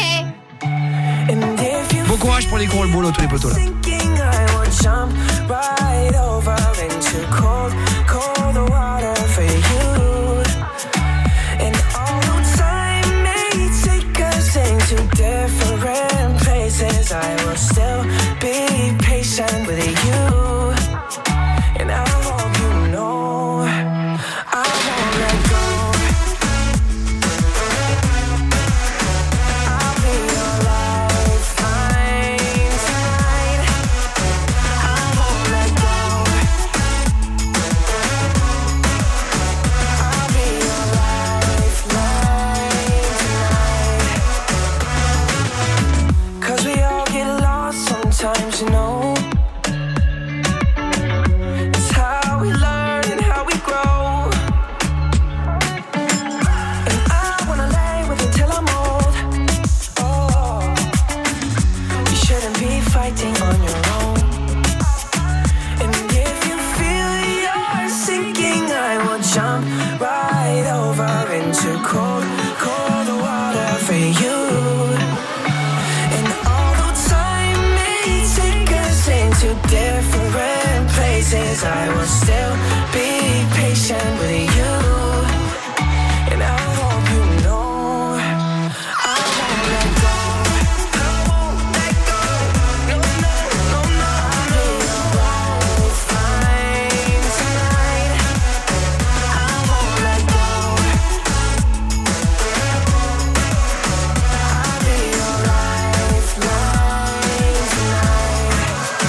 Bon courage pour les cours le boulot tous les potos là. Thinking I would jump right over into cold, cold water for you. And although time may take us into different places, I will still be patient with you. And I hope you know I won't let go. I'll be your lifeline tonight. I won't let go. I'll be your lifeline tonight. 'Cause we all get lost sometimes, you know. It's how we learn and how we grow. And I wanna lay with you till I'm old. Oh, you shouldn't be fighting on your own. And if you feel you're sinking, I will jump right over into cold, cold water for you. And although time may take us into different places, I will still be patient with you. And I hope you know I won't let go. I won't let go. No, no, no, no. I'll be your lifeline tonight. I won't let go. I'll be your lifeline tonight.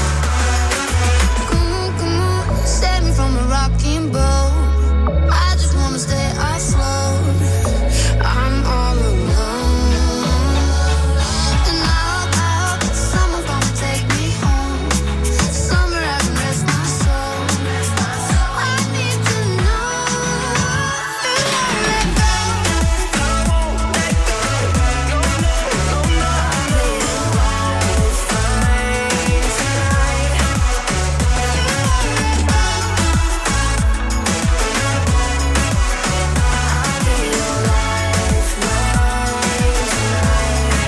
Come on, come on, save me from a rocking boat. I just wanna stay afloat. I'm all alone. And I hope, I hope that someone's gonna take me home. Somewhere I can rest my soul. I need to know you won't let go. I won't let go. No, no, no, no. I'll be your lifeline tonight. I'll be your lifeline tonight.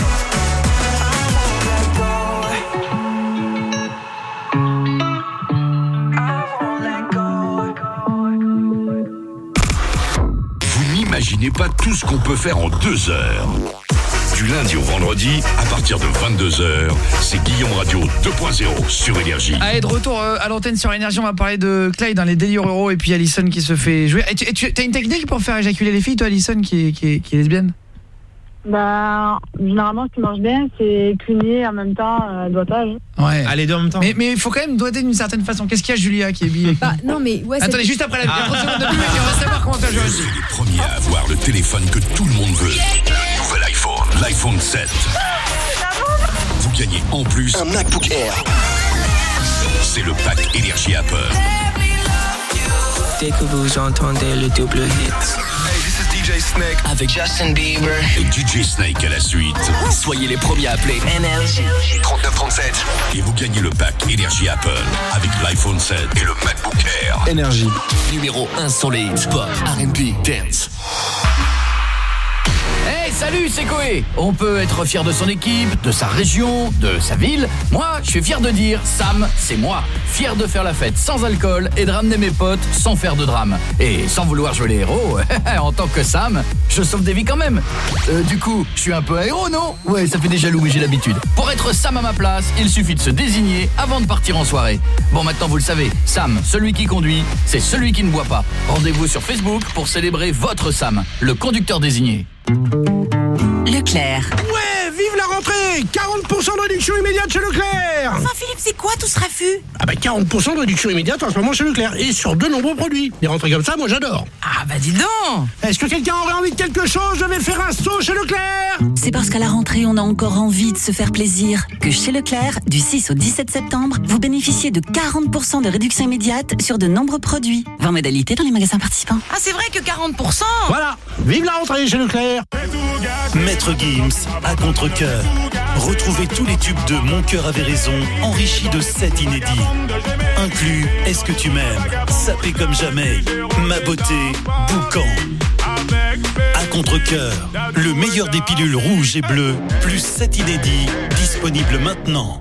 I won't let go. I won't let go. Vous n'imaginez pas tout ce qu'on peut faire en deux heures. Du lundi au vendredi, à partir de vingt-deux heures, c'est Guillaume Radio deux point zéro sur Énergie. Allez, de retour euh, à l'antenne sur Énergie, on va parler de Clyde, hein, les délires euros, et puis Alison qui se fait jouer. Et tu, et tu as une technique pour faire éjaculer les filles, toi, Alison, qui est, qui est, qui est lesbienne? Bah, généralement, ce qui marche bien, c'est cligner en même temps, euh, doigtage. Ouais. Allez, deux en même temps. Mais mais il faut quand même doigter d'une certaine façon. Qu'est-ce qu'il y a, Julia, qui est bille avec Bah, non, mais ouais. Attendez, c'est- juste après la il y a trente secondes de pub, et puis on va savoir comment faire jouer. Vous êtes les premiers à avoir le téléphone que tout le monde veut. Le nouvel iPhone, l'iPhone sept. Vous gagnez en plus un MacBook Air. C'est le pack Énergie Apple. Dès que vous entendez le double hit. Hey, this is D J Snake avec Justin Bieber et D J Snake à la suite. Soyez les premiers à appeler Énergie. trente-neuf trente-sept. Et vous gagnez le pack Énergie Apple avec l'iPhone sept et le MacBook Air. Énergie. Numéro un sur les pop, R and B, dance. Hey, salut, c'est Koé. On peut être fier de son équipe, de sa région, de sa ville. Moi, je suis fier de dire Sam, c'est moi. Fier de faire la fête sans alcool et de ramener mes potes sans faire de drame. Et sans vouloir jouer les héros, en tant que Sam, je sauve des vies quand même. Euh, du coup, je suis un peu un héros, non? Ouais, ça fait des jaloux, mais j'ai l'habitude. Pour être Sam à ma place, il suffit de se désigner avant de partir en soirée. Bon, maintenant vous le savez, Sam, celui qui conduit, c'est celui qui ne boit pas. Rendez-vous sur Facebook pour célébrer votre Sam, le conducteur désigné. Leclerc. Ouais, vive la rentrée! quarante pour cent de réduction immédiate chez Leclerc! Enfin, Philippe, c'est quoi tout ce raffut? Ah bah quarante pour cent de réduction immédiate en ce moment chez Leclerc. Et sur de nombreux produits. Des rentrées comme ça, moi j'adore. Ah bah dis donc! Est-ce que quelqu'un aurait envie de quelque chose? Je vais faire un saut chez Leclerc! C'est parce qu'à la rentrée, on a encore envie de se faire plaisir que chez Leclerc, du six au dix-sept septembre, vous bénéficiez de quarante pour cent de réduction immédiate sur de nombreux produits. vingt modalités dans les magasins participants. Ah, c'est vrai que quarante pour cent! Voilà, vive la rentrée chez Leclerc! Maître Gims, à contre-cœur. Retrouvez tous les tubes de Mon cœur avait raison, enrichis de sept inédits. Inclus Est-ce que tu m'aimes, Sapé comme jamais, Ma beauté, Boucan. À contre-cœur, le meilleur des pilules rouges et bleues, plus sept inédits, disponibles maintenant.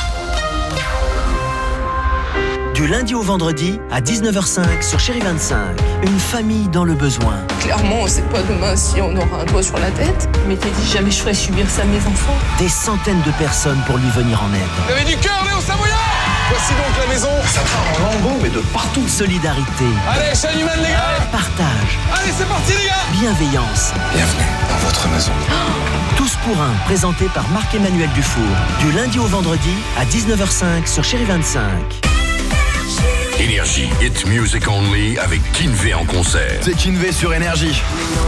Du lundi au vendredi à dix-neuf heures cinq sur Chérie vingt-cinq. Une famille dans le besoin. Clairement, on sait pas demain si on aura un toit sur la tête. Mais t'as dit jamais je ferais subir ça à mes enfants. Des centaines de personnes pour lui venir en aide. Vous avez du cœur, Léo Savoyard! Voici donc la maison. Ça part en lambeaux, mais de partout. Solidarité. Allez, chaîne humaine, les gars! Partage. Allez, c'est parti, les gars! Bienveillance. Bienvenue dans votre maison. Tous pour un, présenté par Marc-Emmanuel Dufour. Du lundi au vendredi à dix-neuf heures cinq sur Chérie vingt-cinq. Énergie, Hit Music Only avec Kinvé en concert. C'est Kinvé sur Énergie.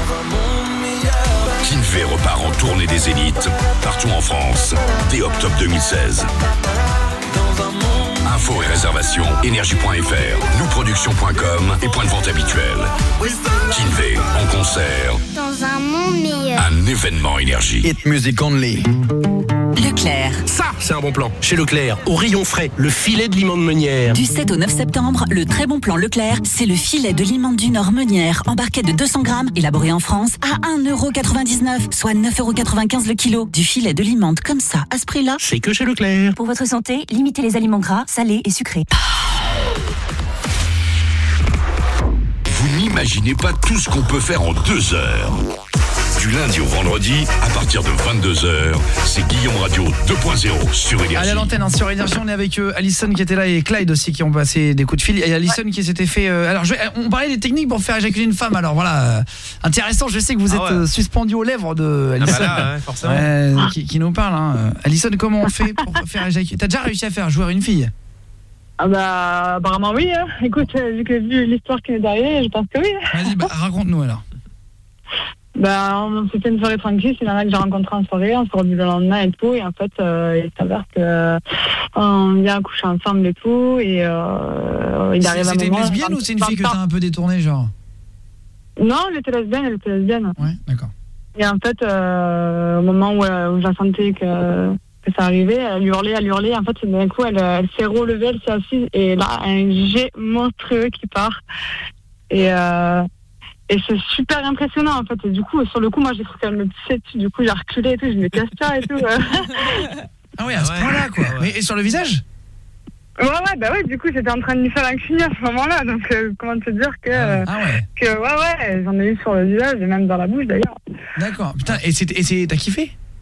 Kinvé repart en tournée des Zéniths partout en France dès octobre deux mille seize. Infos et réservations, énergie point f r, nousproductions point com et point de vente habituel. Kinvé en concert, Dans un monde meilleur. un événement Énergie. Hit Music Only. Leclerc. Ça, c'est un bon plan. Chez Leclerc, au rayon frais, le filet de limon de Meunière. Du sept au neuf septembre, le très bon plan Leclerc, c'est le filet de limande du Nord Meunière, embarqué de deux cents grammes, élaboré en France, à un euro quatre-vingt-dix-neuf, soit neuf euros quatre-vingt-quinze le kilo. Du filet de limande comme ça, à ce prix-là. C'est que chez Leclerc. Pour votre santé, limitez les aliments gras, salés et sucrés. Vous n'imaginez pas tout ce qu'on peut faire en deux heures. Du lundi au vendredi, à partir de vingt-deux heures, c'est Guillaume Radio deux point zéro sur Énergie. Allez à l'antenne, hein, sur Énergie, on est avec euh, Alison qui était là et Clyde aussi qui ont passé des coups de fil. Et Alison qui s'était fait... Euh, alors, je, on parlait des techniques pour faire éjaculer une femme. Alors voilà, euh, intéressant, je sais que vous êtes Ah ouais. euh, suspendu aux lèvres de Alison. Ah bah là, ouais, forcément. Ouais, qui, qui nous parle. Hein. Alison, comment on fait pour faire éjaculer? T'as déjà réussi à faire jouer une fille? Ah bah, apparemment oui. Hein. Écoute, euh, vu que vu l'histoire qui est arrivée, je pense que oui. Vas-y, bah, raconte-nous alors. Bah, on s'est fait une soirée tranquille, c'est là que j'ai rencontré en soirée, on s'est revu le lendemain et tout, et en fait, euh, il s'avère que euh, on vient coucher ensemble et tout, et euh, il arrive à un moment... C'était une lesbienne ou c'est une fille que t'as un peu détournée, genre? Non, elle était lesbienne, elle était lesbienne. Ouais, d'accord. Et en fait, euh, au moment où, euh, où je la sentais que, que ça arrivait, elle hurlait, elle hurlait, en fait, d'un coup, elle, elle s'est relevée, elle s'est assise, et là, un jet monstrueux qui part, et... Euh, Et c'est super impressionnant en fait. Et du coup, sur le coup, moi j'ai cru qu'elle me pissait dessus. Du coup, j'ai reculé et tout. Je me casse pas et tout. Ah ouais, à ce point-là quoi. Mais, et sur le visage? Ouais, ouais, bah ouais. Du coup, j'étais en train de lui faire un clignet à ce moment-là. Donc, euh, comment te dire que. Ah, ah ouais. Que ouais, ouais, j'en ai eu sur le visage et même dans la bouche d'ailleurs. D'accord. Putain, et c'est, et c'est, t'as kiffé?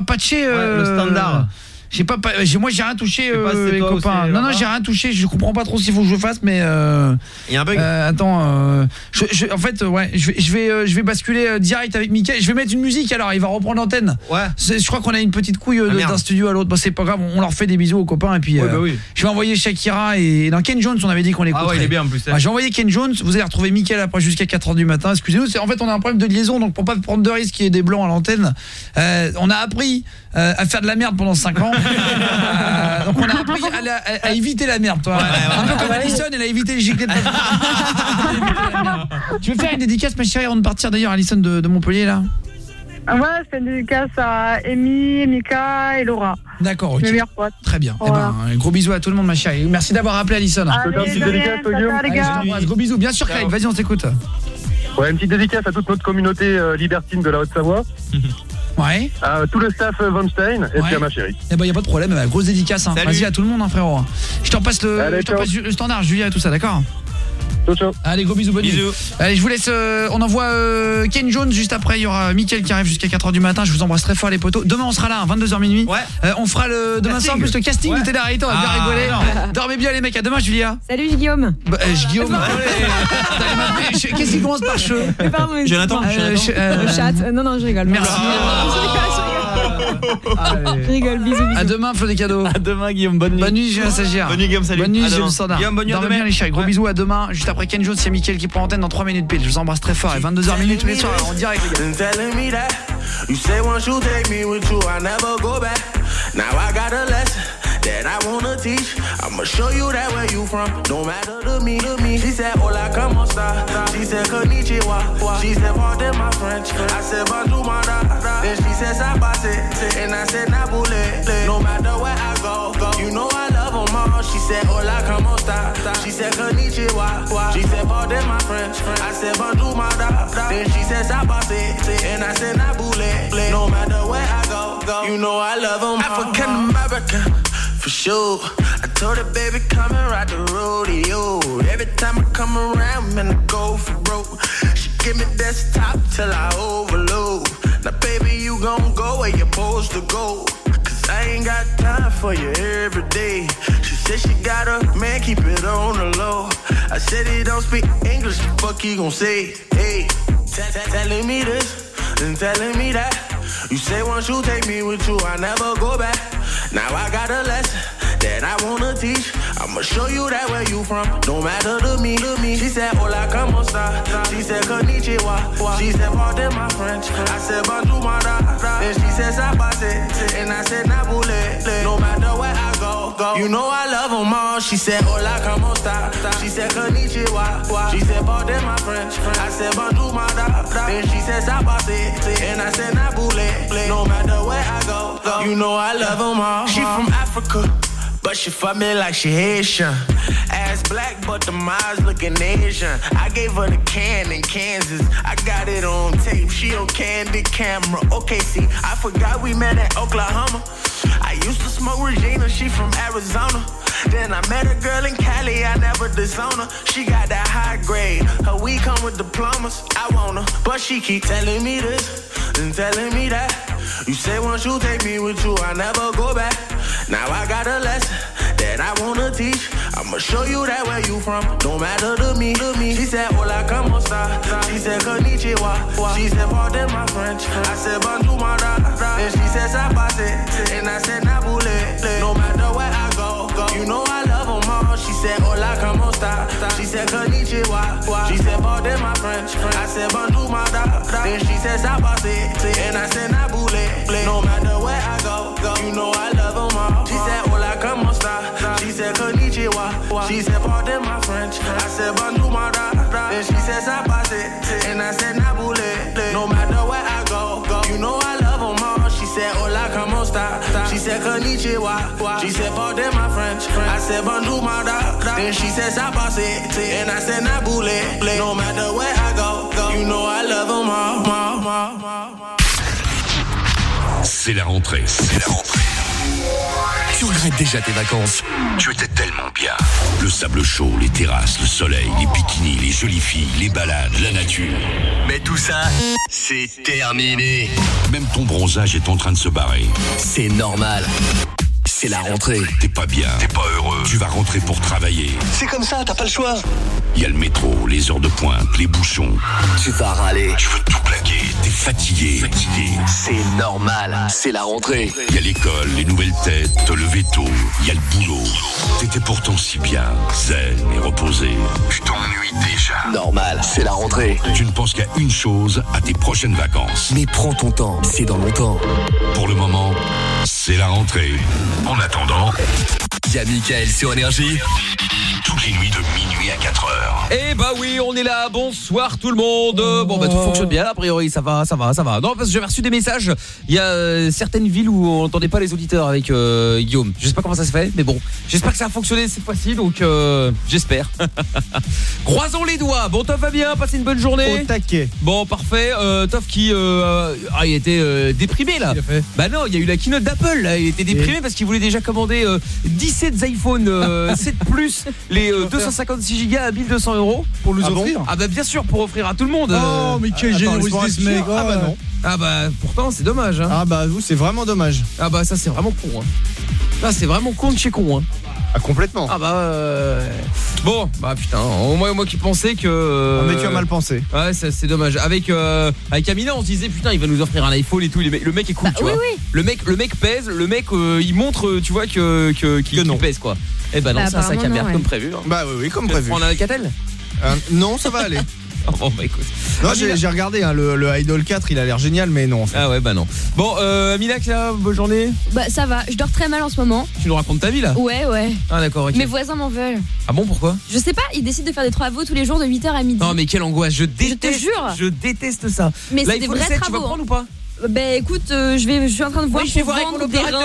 pas patché euh, le standard. J'ai pas, pas j'ai, moi j'ai rien touché Je sais pas si euh, c'est les toi ou copains. c'est Non non, là-bas. j'ai rien touché, je comprends pas trop s'il faut que je fasse mais euh, il y a un bug. Euh, attends euh, je, je, en fait euh, ouais, je vais je vais euh, je vais basculer euh, direct avec Mickaël. Je vais mettre une musique alors, il va reprendre l'antenne. Ouais. C'est, je crois qu'on a une petite couille euh, Ah, de- merde. d'un studio à l'autre. Bah c'est pas grave, on leur fait des bisous aux copains et puis Ouais, euh, bah oui. je vais envoyer Shakira et dans Ken Jones, on avait dit qu'on l'écouterait. Ah ouais, il est bien en plus. hein. Ah, j'ai envoyé Ken Jones, vous allez retrouver Mickaël après jusqu'à quatre heures du matin. Excusez-nous, c'est en fait on a un problème de liaison donc pour pas prendre de risques qu'il y ait des blancs à l'antenne, euh, on a appris euh, à faire de la merde pendant cinq ans. Euh, donc on a appris à, la- à- à éviter la merde, toi. Un peu comme Alison, elle a évité les giclées de Tu veux faire une dédicace ma chérie avant de partir d'ailleurs, Alison de, de Montpellier là? Ouais, c'est une dédicace à Amy, Mika et Laura. D'accord, ok. Mes meilleurs potes. Très bien. Voilà. Eh ben, gros bisous à tout le monde ma chérie. Merci d'avoir appelé Alison. Allez, de rien, dédicace, ciao, Guillaume. ciao, les Allez, gars. je t'embrasse. Gros bisous. Bien sûr Craig, vas-y on t'écoute. Ouais, une petite dédicace à toute notre communauté euh, libertine de la Haute-Savoie, Ouais. à tout le staff euh, Von Stein et Ouais. puis à ma chérie. Eh ben y a pas de problème, bah, grosse dédicace hein. Salut. Vas-y à tout le monde hein, frérot. Je t'en passe le Allez, je t'en ciao. passe le standard Julia et tout ça, d'accord? Ciao, ciao. Allez, gros bisous, bonne nuit. Bisous. Allez, je vous laisse euh, on envoie euh, Ken Jones juste après, il y aura Mickaël qui arrive jusqu'à quatre heures du matin. Je vous embrasse très fort les potos. Demain on sera là, hein, vingt-deux heures minuit. Ouais. Euh, on fera le demain Casting. soir en plus le casting Ouais. de télé-réalité, on va bien Ah, rigoler. non. Dormez bien les mecs, à demain Julia. Salut Guillaume. Bah, euh, je- Guillaume. T'allais m'appeler- je- Qu'est-ce qui commence par che? Mais pardon, mais Jonathan, excuse-moi. Euh, je- euh, Le chat. Euh, non, non, je rigole. Merci. Je rigole, je rigole. Je rigole, bisous, bisous. À demain, Flo des cadeaux. À demain Guillaume, bonne nuit. Bonne nuit, Julien Stagiaire. Bonne nuit, Guillaume, salut. Bonne nuit, À Julien demain. Standard. Guillaume, bonne nuit, à Dormez demain. bien les chéris. Gros Ouais. bisous à demain. Juste après Ken Jones, il y a Mickaël qui prend antenne dans trois minutes pile. Je vous embrasse très fort. Et vingt-deux heures minutes tous les soirs en direct, les gars. Been telling me that you say once you take me with you, I never go back. Now I got a lesson that I wanna teach. I'ma show you that where you from, no matter to me, to me. She said, hola, como esta? She said, konnichiwa. She said, pardon my French. I said, bonjour, my da. Then she said, sabase. And I said, nabule. No matter where I go, go. You know I love them all. She said, hola, como esta? She said, konnichiwa. She said, pardon my French. I said, bonjour, my da. Then she said, sabase. And I said, nabule. No matter where I go, go. You know I love them all. African American. For sure, I told her, baby, come and ride the rodeo. Every time I come around, man, I go for broke. She give me desktop till I overload. Now, baby, you gon' go where you're supposed to go. Cause I ain't got time for you every day. She said she got a man, keep it on the low. I said he don't speak English, the fuck he gon' say? Hey, t- t- telling me this and telling me that. You say once you take me with you, I never go back. Now I got a lesson that I wanna teach. I'ma show you that where you from, no matter to me, to me. She said, hola, como esta? She said, konnichiwa. She said, pardon my French. I said, bonjour, my da. Then she said, sabase. And I said, nabule. No matter where I go, go. You know I love them all. She said, hola, como esta? She said, konnichiwa. She said, pardon my French. I said, bonjour, my da. Then she said, sabase. And I said, nabule. No matter where I go, go. You know I love them all. She from Africa, but she fuck me like she Haitian. Ass black, but the eyes looking Asian. I gave her the can in Kansas. I got it on tape. She on candid camera. Okay, see, I forgot we met at Oklahoma. I used to smoke Regina. She from Arizona. Then I met a girl in Cali, I never disown her. She got that high grade, her weed come with diplomas. I want her, but she keep telling me this and telling me that. You say once you take me with you, I never go back. Now I got a lesson that I wanna teach. I'ma show you that where you from, no matter to me, to me. She said, hola, como esta? She said, konnichiwa. She said, pardon my French. I said, bonjour, my da. Then she said, sabase. And I said, nabule. No matter where I go, go. You know I love them all. She said, hola, como esta? She said, konnichiwa. She said, pardon my French. I said, bonjour, my da. Then she said, sabase. And I said, nabule. No matter where I go, go. You know I love them all. She said, hola, como esta? She said, konnichiwa. She said, pardon my French. I said, bonjour, my da. Then she said, sabase. And I said, nabule. No matter where I go, go. You know I love them all. She said, hola, como esta? She said, konnichiwa. She said, pardon my French. I said, bonjour, my da. Then she said, sabase. And I said, nabule. No matter where I go, go. You know I love them all. all, all, all. C'est la rentrée, c'est la rentrée. Tu regrettes déjà tes vacances? Tu étais tellement bien. Le sable chaud, les terrasses, le soleil, les bikinis, les jolies filles, les balades, la nature. Mais tout ça, c'est terminé. Même ton bronzage est en train de se barrer. C'est normal. c'est la rentrée. T'es pas bien, t'es pas heureux, tu vas rentrer pour travailler. C'est comme ça, t'as pas le choix. Il y a le métro, les heures de pointe, les bouchons. Tu vas râler. Tu veux tout plaquer, t'es fatigué. Fatigué. C'est normal, c'est la rentrée. Il y a l'école, les nouvelles têtes, te lever tôt. Il y a le boulot. T'étais pourtant si bien, zen et reposé. Tu t'ennuies déjà. Normal, c'est la rentrée. Tu ne penses qu'à une chose, à tes prochaines vacances. Mais prends ton temps, c'est dans longtemps. Pour le moment, c'est la rentrée. En attendant, il y a Mickaël sur Énergie. Toutes les nuits de minuit à quatre heures. Eh bah oui, on est là. Bonsoir tout le monde. Bon bah tout fonctionne bien. A priori, ça va, ça va, ça va. Non, parce que j'avais reçu des messages. Il y a euh, certaines villes où on n'entendait pas les auditeurs avec euh, Guillaume. Je sais pas comment ça se fait, mais bon, j'espère que ça a fonctionné cette fois-ci. Donc euh, j'espère. Croisons les doigts. Bon, Toff va bien. Passez une bonne journée. Au taquet. Bon, parfait. Euh, Toff qui euh, ah, il était euh, déprimé là. Bah non, il y a eu la keynote d'Apple. Là. Il était déprimé Et... parce qu'il voulait déjà commander euh, dix-sept iPhone euh, sept Plus. Les euh, deux cent cinquante-six gigas à mille deux cents euros pour nous ah offrir. Bon ah bah bien sûr, pour offrir à tout le monde. Oh mais quelle générosité ce mec. Ah bah non. Ah bah pourtant c'est dommage hein. Ah bah vous c'est vraiment dommage. Ah bah ça c'est vraiment con hein. Là c'est vraiment con de chez con hein. Ah complètement. Ah bah euh... bon bah putain au moins moi qui pensais que euh... ah, mais tu as mal pensé. Ouais c'est, c'est dommage. Avec euh... avec Amina on se disait putain il va nous offrir un iPhone et tout. Le mec est cool bah, tu oui, vois. Oui. Le mec le mec pèse, le mec euh, il montre tu vois que que qu'il, que non. qu'il pèse quoi. Eh ben non, bah, ça, ça caméra ouais. comme prévu. Hein. Bah oui, oui, comme prévu. Tu prends un Alcatel euh, Non, ça va aller. Oh bah écoute. Non, Amina... j'ai, j'ai regardé hein, le, le Idol quatre, il a l'air génial, mais non. En fait. Ah ouais, bah non. Bon, euh, Amina, ça, bonne journée. Bah ça va, je dors très mal en ce moment. Tu nous racontes ta vie là ? Ouais, ouais. Ah d'accord, ok. Mes voisins m'en veulent. Ah bon, pourquoi ? Je sais pas, ils décident de faire des travaux tous les jours de huit heures à midi. Non mais quelle angoisse, je déteste. Je te jure. Je déteste ça. Mais là, c'est des vrais sept, travaux. Tu vas prendre ou pas ? Ben écoute, euh, je vais, je suis en train de voir. Oui, je vais voir avec mon opérateur.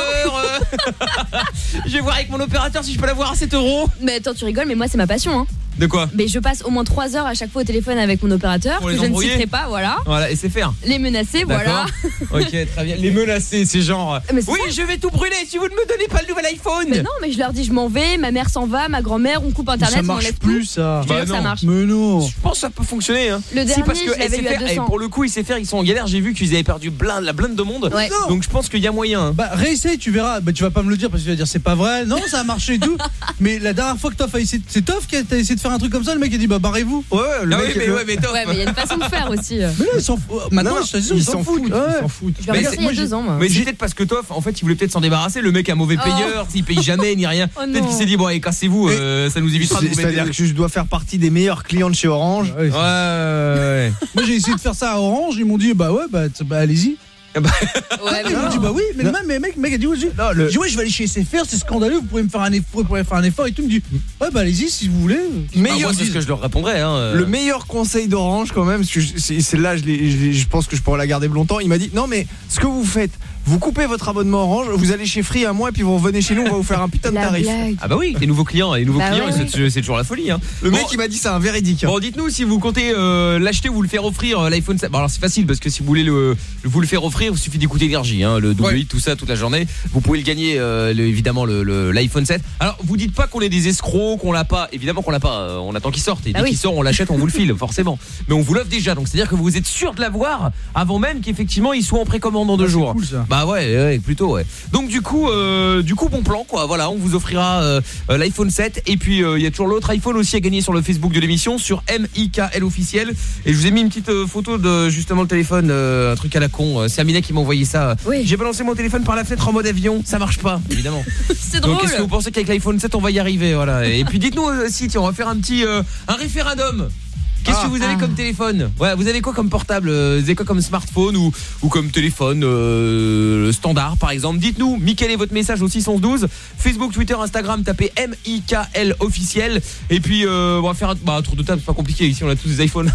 Euh... je vais voir avec mon opérateur si je peux l'avoir à sept euros. Mais attends, tu rigoles, mais moi c'est ma passion. Hein. De quoi ? Mais je passe au moins trois heures à chaque fois au téléphone avec mon opérateur pour que je ne citerai pas, voilà. Voilà, et c'est faire. Les menacer, voilà. Ok, très bien. Les menacer, c'est genre. Mais c'est oui, ça. Je vais tout brûler si vous ne me donnez pas le nouvel iPhone. Mais non, mais je leur dis je m'en vais, ma mère s'en va, ma grand-mère, on coupe internet, ça marche on enlève plus tout. ça. Je bah non. Ça marche. Mais non. Je pense que ça peut fonctionner. Hein. Le si, dernier, parce que je l'avais eu à deux cents. Et pour le coup, S F R, ils sont en galère. J'ai vu qu'ils avaient perdu blinde, la blinde de monde. Ouais. Donc je pense qu'il y a moyen. Bah réessaye, tu verras. Bah tu vas pas me le dire parce que tu vas dire c'est pas vrai. Non, ça a marché et tout. Mais la dernière fois que Toff a essayé, c'est Toff qui a essayé de faire un truc comme ça. Le mec a dit bah barrez-vous. Ouais, le ah mec. Oui, mais ouais, mais Toff. Ouais, mais il y a une façon de faire aussi. Mais là, ils s'en foutent. Maintenant, je te dis, ils s'en foutent. Ils s'en foutent. Je l'ai il y a deux ans. Moi. Mais c'est peut-être parce que Toff, en fait, il voulait peut-être s'en débarrasser. Le mec est un mauvais payeur, oh. Il paye jamais ni rien. Oh peut-être qu'il s'est dit bon, allez, cassez-vous, euh, ça nous évitera de vous mettre. C'est-à-dire que je dois faire partie des meilleurs clients de chez Orange. Ouais. ouais. Moi, j'ai essayé de faire ça à Orange. Ils m'ont dit bah ouais, bah, bah allez-y. Ouais, ah, ils m'ont dit bah oui, mais non. le même mec, mec a dit oui. Non, le... Je dis ouais, je vais aller chez S F R, c'est scandaleux, vous pourrez me faire un effort, vous pourrez faire un effort et tout. Il me dit ouais bah allez-y si vous voulez. Meilleur, ah, moi, c'est ce que je leur répondrais. Hein. Le meilleur conseil d'Orange quand même, parce que c'est, c'est là, je, l'ai, je, l'ai, je pense que je pourrais la garder longtemps. Il m'a dit non mais ce que vous faites, vous coupez votre abonnement Orange, vous allez chez Free un mois et puis vous revenez chez nous, on va vous faire un putain de la tarif. Blague. Ah bah oui, les nouveaux clients, les nouveaux bah clients, ouais, c'est, c'est toujours la folie. Hein. Le bon, mec il m'a dit c'est un véridique. Hein. Bon, dites-nous si vous comptez euh, l'acheter ou vous le faire offrir euh, l'iPhone sept. Bon, alors c'est facile parce que si vous voulez le, vous le faire offrir, il suffit d'écouter Énergie. Hein, le double huit, tout ça, toute la journée. Vous pouvez le gagner, euh, le, évidemment, le, le, l'iPhone sept. Alors, vous dites pas qu'on est des escrocs, qu'on l'a pas. Évidemment qu'on l'a pas. Euh, on attend qu'il sorte. Et dès ah oui. qu'il sort, on l'achète, on vous le file, forcément. Mais on vous l'offre déjà. Donc, c'est-à-dire que vous êtes sûr de l'avoir avant même qu'effectivement il soit en précommande dans deux ah, jours. Cool, ça. Bah ouais, ouais, plutôt, ouais. Donc, du coup, euh, du coup, bon plan, quoi. Voilà, on vous offrira euh, euh, l'iPhone sept. Et puis, il euh, y a toujours l'autre iPhone aussi à gagner sur le Facebook de l'émission, sur M I K L officiel. Et je vous ai mis une petite euh, photo de justement le téléphone, euh, un truc à la con. C'est Amina qui m'a envoyé ça. Oui. J'ai balancé mon téléphone par la fenêtre en mode avion, ça marche pas, évidemment. C'est drôle. Donc est-ce que vous pensez qu'avec l'iPhone sept on va y arriver, voilà. Et puis dites-nous aussi, tiens, on va faire un petit euh, un référendum. Qu'est-ce ah, que vous avez ah. comme téléphone ? Ouais, vous avez quoi comme portable ? Vous avez quoi comme smartphone ou, ou comme téléphone euh, standard par exemple ? Dites-nous, Mickaël est votre message au six onze douze, Facebook, Twitter, Instagram, tapez M I K L officiel. Et puis euh, on va faire un, bah, un tour de table, c'est pas compliqué, ici on a tous des iPhones.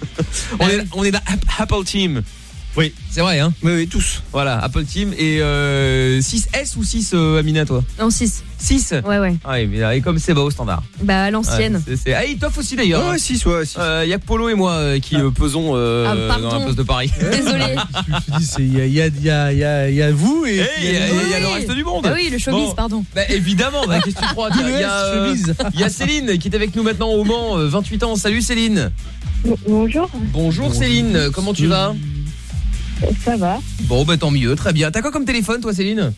on, est, on est dans Apple Team. Oui, c'est vrai hein. Oui, oui, tous. Voilà, Apple Team et euh, six S ou six euh, Amina toi ? Non, six. six ? Ouais, ouais. Ah, et comme c'est bas au standard. Bah, à l'ancienne. Ouais, c'est, c'est... Ah, il t'offre aussi d'ailleurs. Ouais, six, ouais, six. Il euh, y a que Polo et moi euh, qui ah. euh, pesons euh, ah, dans la place de Paris. Désolé. Il y a, y, a, y, a, y, a, y a vous et il hey, y, y, y a le reste du monde. Ah oui, le showbiz, bon, pardon. Bah, évidemment, bah, qu'est-ce que tu crois ? Il y, euh, y a Céline qui est avec nous maintenant au Mans, vingt-huit ans. Salut Céline. Bonjour. Bonjour Céline, comment tu vas ? Ça va. Bon bah tant mieux, très bien. T'as quoi comme téléphone toi Céline ?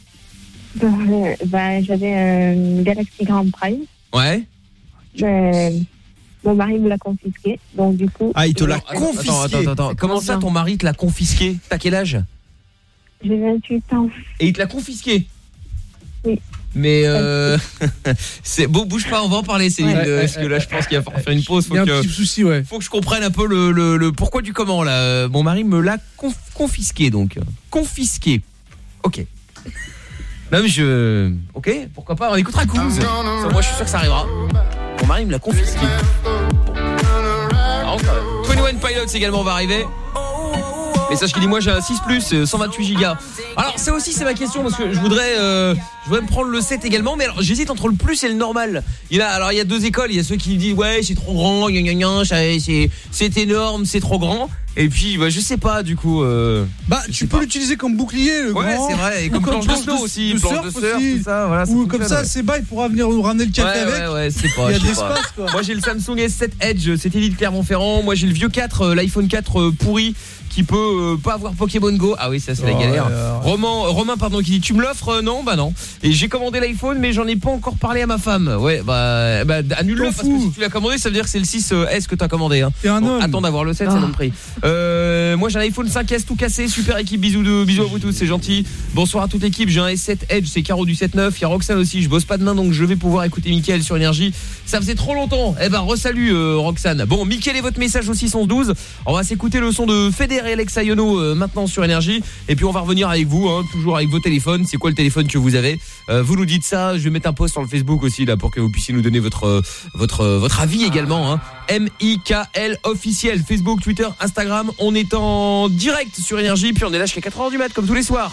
Euh, ben, j'avais un Galaxy Grand Prime. Ouais. Ben, mon mari me l'a confisqué, donc du coup. Ah, il te l'a Attends, confisqué. Attends, attends, attends. Comment ça, ton mari te l'a confisqué? T'as quel âge? J'ai vingt-huit ans. Et il te l'a confisqué? Oui. Mais euh, c'est bon, bouge pas, on va en parler, Céline, Ouais, parce ouais, que là, je pense qu'il va falloir faire une pause. Faut Il y a un que, petit souci, ouais. faut que je comprenne un peu le, le, le pourquoi du comment là. Euh, Mon mari me l'a conf- confisqué, donc confisqué. Ok. Non mais je, ok, pourquoi pas. On écoutera Kouz. Ça, moi, je suis sûr que ça arrivera. Mon mari me l'a confisqué. Bon. Alors, quand même. vingt et un Pilots également va arriver. Message qui dit moi j'ai un six plus cent vingt-huit gigas. Alors c'est aussi c'est ma question parce que je voudrais euh, je voudrais me prendre le sept également, mais alors j'hésite entre le plus et le normal. Il y a alors il y a deux écoles, il y a ceux qui disent ouais c'est trop grand, gna gna gna, c'est c'est énorme, c'est trop grand. Et puis bah, je sais pas du coup. Euh, bah tu peux l'utiliser comme bouclier le ouais, grand. c'est vrai, et comme planche de snow aussi, planche de surf, tout ça, voilà. Ou comme ça, c'est bas, il pourra venir nous ramener le café ouais, avec. Ouais ouais, c'est pas. Il y a de de l'espace quoi. Moi j'ai le Samsung S sept Edge, c'était l'île Clermont-Ferrand. Moi j'ai le vieux quatre, euh, l'iPhone quatre euh, pourri. Qui peut euh, pas avoir Pokémon Go. Ah oui, ça c'est oh, la galère. Ouais, ouais. Romain, Romain pardon qui dit tu me l'offres euh, non, bah non. Et j'ai commandé l'iPhone mais j'en ai pas encore parlé à ma femme. Ouais, bah bah annule-le parce que si tu l'as commandé, ça veut dire que c'est le six S que tu as commandé hein. Un bon, attends d'avoir le sept, ah. C'est mon prix. Euh, moi j'ai un iPhone cinq S tout cassé, super équipe, bisous de bisous à vous tous, c'est gentil. Bonsoir à toute l'équipe, j'ai un S sept Edge, c'est Caro du sept neuf, il y a Roxane aussi, je bosse pas demain donc je vais pouvoir écouter Mickaël sur Énergie. Ça faisait trop longtemps. Eh ben resalut euh, Roxane. Bon, Mickaël et votre message aussi sont douze. On va s'écouter le son de Feder et Alexa Yono euh, maintenant sur Énergie et puis on va revenir avec vous hein, toujours avec vos téléphones. C'est quoi le téléphone que vous avez euh, vous nous dites ça, je vais mettre un post sur le Facebook aussi là pour que vous puissiez nous donner votre euh, votre euh, votre avis également hein. M I K L officiel, Facebook, Twitter, Instagram. On est en direct sur Énergie puis on est là jusqu'à quatre heures du mat comme tous les soirs.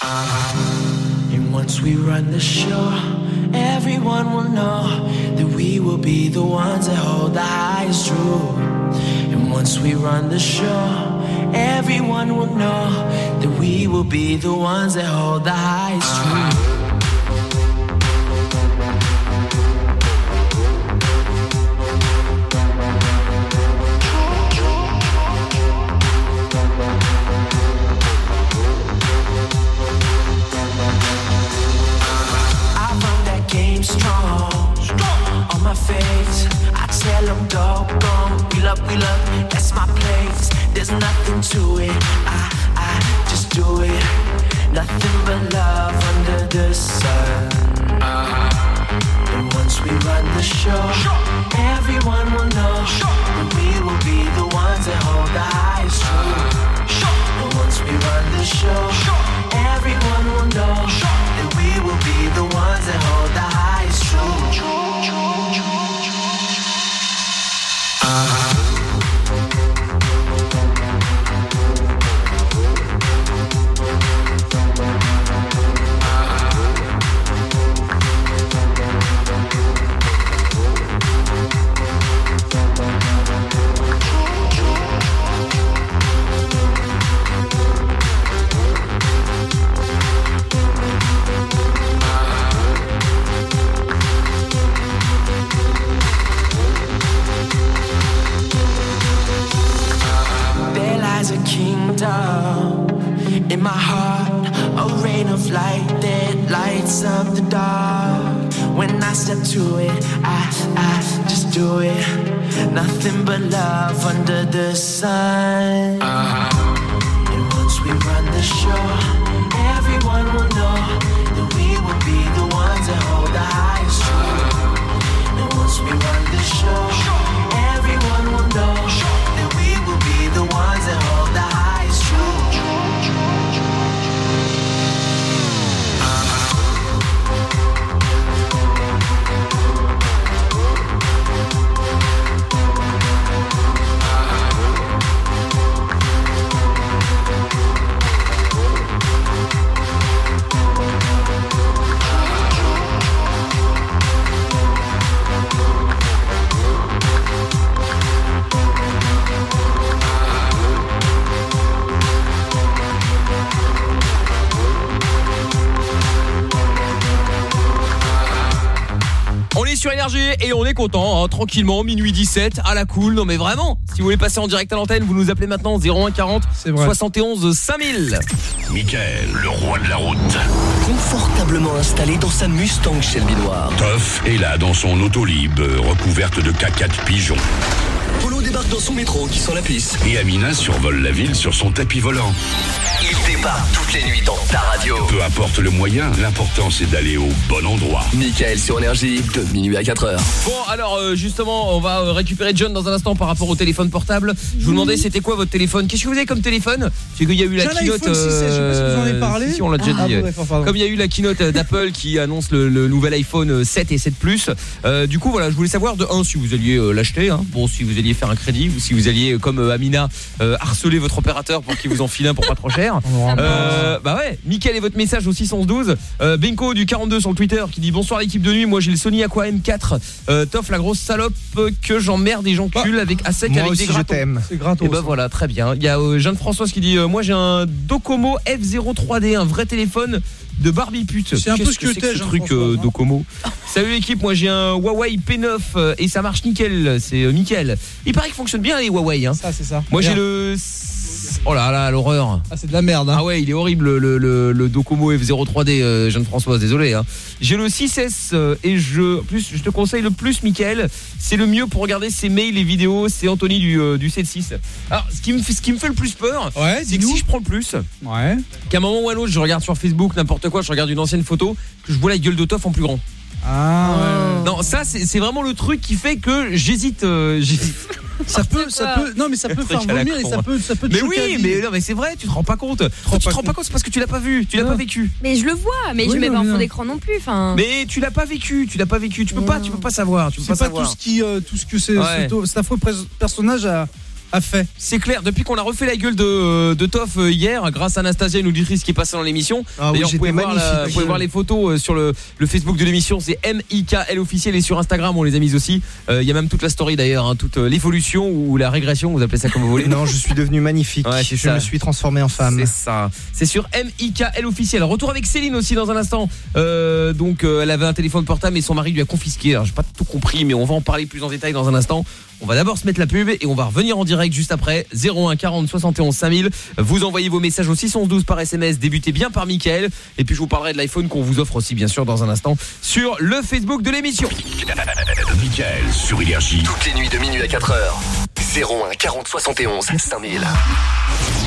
Uh, and once we run the show, everyone will know that we will be the ones that hold the highest truth. And once we run the show, everyone will know that we will be the ones that hold the highest truth. Strong, on my face, I tell them go, go, we love, we love, that's my place, there's nothing to it, I, I just do it, nothing but love under the sun, uh-huh. And once we run the show, everyone will know, that we will be the ones that hold the highest truth, and once we run the show, everyone will know, that we will be the ones that hold the highest truth. Uh-huh. A kingdom in my heart, a rain of light that lights up the dark. When I step to it, I, I just do it. Nothing but love under the sun. Uh-huh. And once we run the show, everyone will know that we will be the ones that hold the highest truth. And once we run the show, everyone will know that we will be the ones that hold the highest truth. sur Énergie et on est content, hein, tranquillement, minuit dix-sept, à la cool. Non mais vraiment, si vous voulez passer en direct à l'antenne, vous nous appelez maintenant zéro un quarante soixante et onze cinq mille. Mickaël, le roi de la route. Confortablement installé dans sa Mustang Shelby noire. Toff est là dans son Autolib, euh, recouverte de caca de pigeons. Polo débarque dans son métro qui sent la pisse. Et Amina survole la ville sur son tapis volant. Il débarque toutes les nuits dans ta radio. Peu importe le moyen, l'important c'est d'aller au bon endroit. Mickaël sur Énergie, de minuit à quatre heures. Bon alors euh, justement on va euh, récupérer John dans un instant par rapport au téléphone portable. Je vous demandais c'était quoi votre téléphone. Qu'est-ce que vous avez comme téléphone? C'est qu'il y a eu la J'ai un keynote iPhone six S, je sais pas si vous en avez parlé. Si on l'a déjà Ah, dit. bon, d'accord, pardon. Comme il y a eu la keynote euh, d'Apple qui annonce le, le nouvel iPhone sept et sept Plus. euh, Du coup voilà, je voulais savoir de un si vous alliez euh, l'acheter, hein. Bon si vous alliez faire un crédit ou si vous alliez euh, comme euh, Amina euh, harceler votre opérateur pour qu'il vous en file un pour pas trop cher. euh, Bah ouais, Mickaël et votre message au six un un deux. euh, Benko du quarante-deux sur le Twitter qui dit bonsoir l'équipe de nuit, moi j'ai le Sony Aqua M quatre. euh, Toff la grosse salope que j'emmerde et j'encule avec à sec Moi avec aussi, des je gratons. t'aime. C'est gratos. Et bah voilà, très bien. Il y a euh, Jeanne-Françoise qui dit euh, moi j'ai un Docomo F zéro trois D, un vrai téléphone de Barbie pute. C'est un peu Qu'est-ce ce que c'est t'es, ce truc Jean-François, euh, hein. Docomo. Salut l'équipe, moi j'ai un Huawei P neuf euh, et ça marche nickel, c'est euh, Mickaël. Il paraît qu'il fonctionne bien les Huawei hein. Ça, c'est ça. Moi j'ai Regarde. le oh là là, l'horreur. Ah, c'est de la merde, hein. Ah ouais, il est horrible le, le, le Docomo F zéro trois D, euh, Jeanne-Françoise, désolé. Hein. J'ai le six S euh, et je, plus, je te conseille le plus, Mickaël. C'est le mieux pour regarder ses mails et vidéos. C'est Anthony du, euh, du sept six. Alors, ce qui, me fait, ce qui me fait le plus peur, ouais, c'est que si je prends le plus, ouais. qu'à un moment ou à l'autre, je regarde sur Facebook, n'importe quoi, je regarde une ancienne photo, que je vois la gueule de Toff en plus grand. Ah ouais. Non, ça, c'est c'est vraiment le truc qui fait que j'hésite. Euh, j'hésite. Ça peut, ça peut, non mais ça peut faire vomir et ça peut, ça peut te Mais choquer à oui, vie. mais non, mais c'est vrai, tu te rends pas compte. Toi, tu te rends pas compte, c'est parce que tu l'as pas vu, tu l'as Non. pas vécu. Mais je le vois, mais Oui, je mets non, pas en mais fond non. d'écran non plus. Enfin. Mais tu l'as pas vécu, tu l'as pas vécu, tu peux pas, tu peux pas savoir, tu peux C'est pas pas savoir. tout ce qui, euh, tout ce que c'est, Ouais. ce- cet affreux pres- personnage a, a fait. C'est clair, depuis qu'on a refait la gueule de, de Toff euh, hier, grâce à Anastasia, une auditrice qui est passée dans l'émission. Ah oui, D'ailleurs, vous pouvez, j'étais voir, la- magnifique. vous pouvez voir les photos euh, sur le, le Facebook de l'émission, c'est M I K L officiel et sur Instagram, on les a mises aussi. Euh, Il y a même toute la story d'ailleurs, hein, toute euh, l'évolution ou la régression, vous appelez ça comme vous voulez. Non, je suis devenu magnifique. Ouais, c'est je ça. me suis transformé en femme. C'est ça. C'est sur M I K L officiel. Retour avec Céline aussi dans un instant. Euh, donc euh, elle avait un téléphone portable et son mari lui a confisqué. Alors j'ai pas tout compris, mais on va en parler plus en détail dans un instant. On va d'abord se mettre la pub et on va revenir en direct juste après. zéro un quarante soixante et onze cinq mille. Vous envoyez vos messages au six un un deux par S M S. Débutez bien par Mickaël. Et puis je vous parlerai de l'iPhone qu'on vous offre aussi bien sûr dans un instant sur le Facebook de l'émission. Mickaël sur Énergie. Toutes les nuits de minuit à quatre heures. zéro un quarante soixante et onze cinq mille.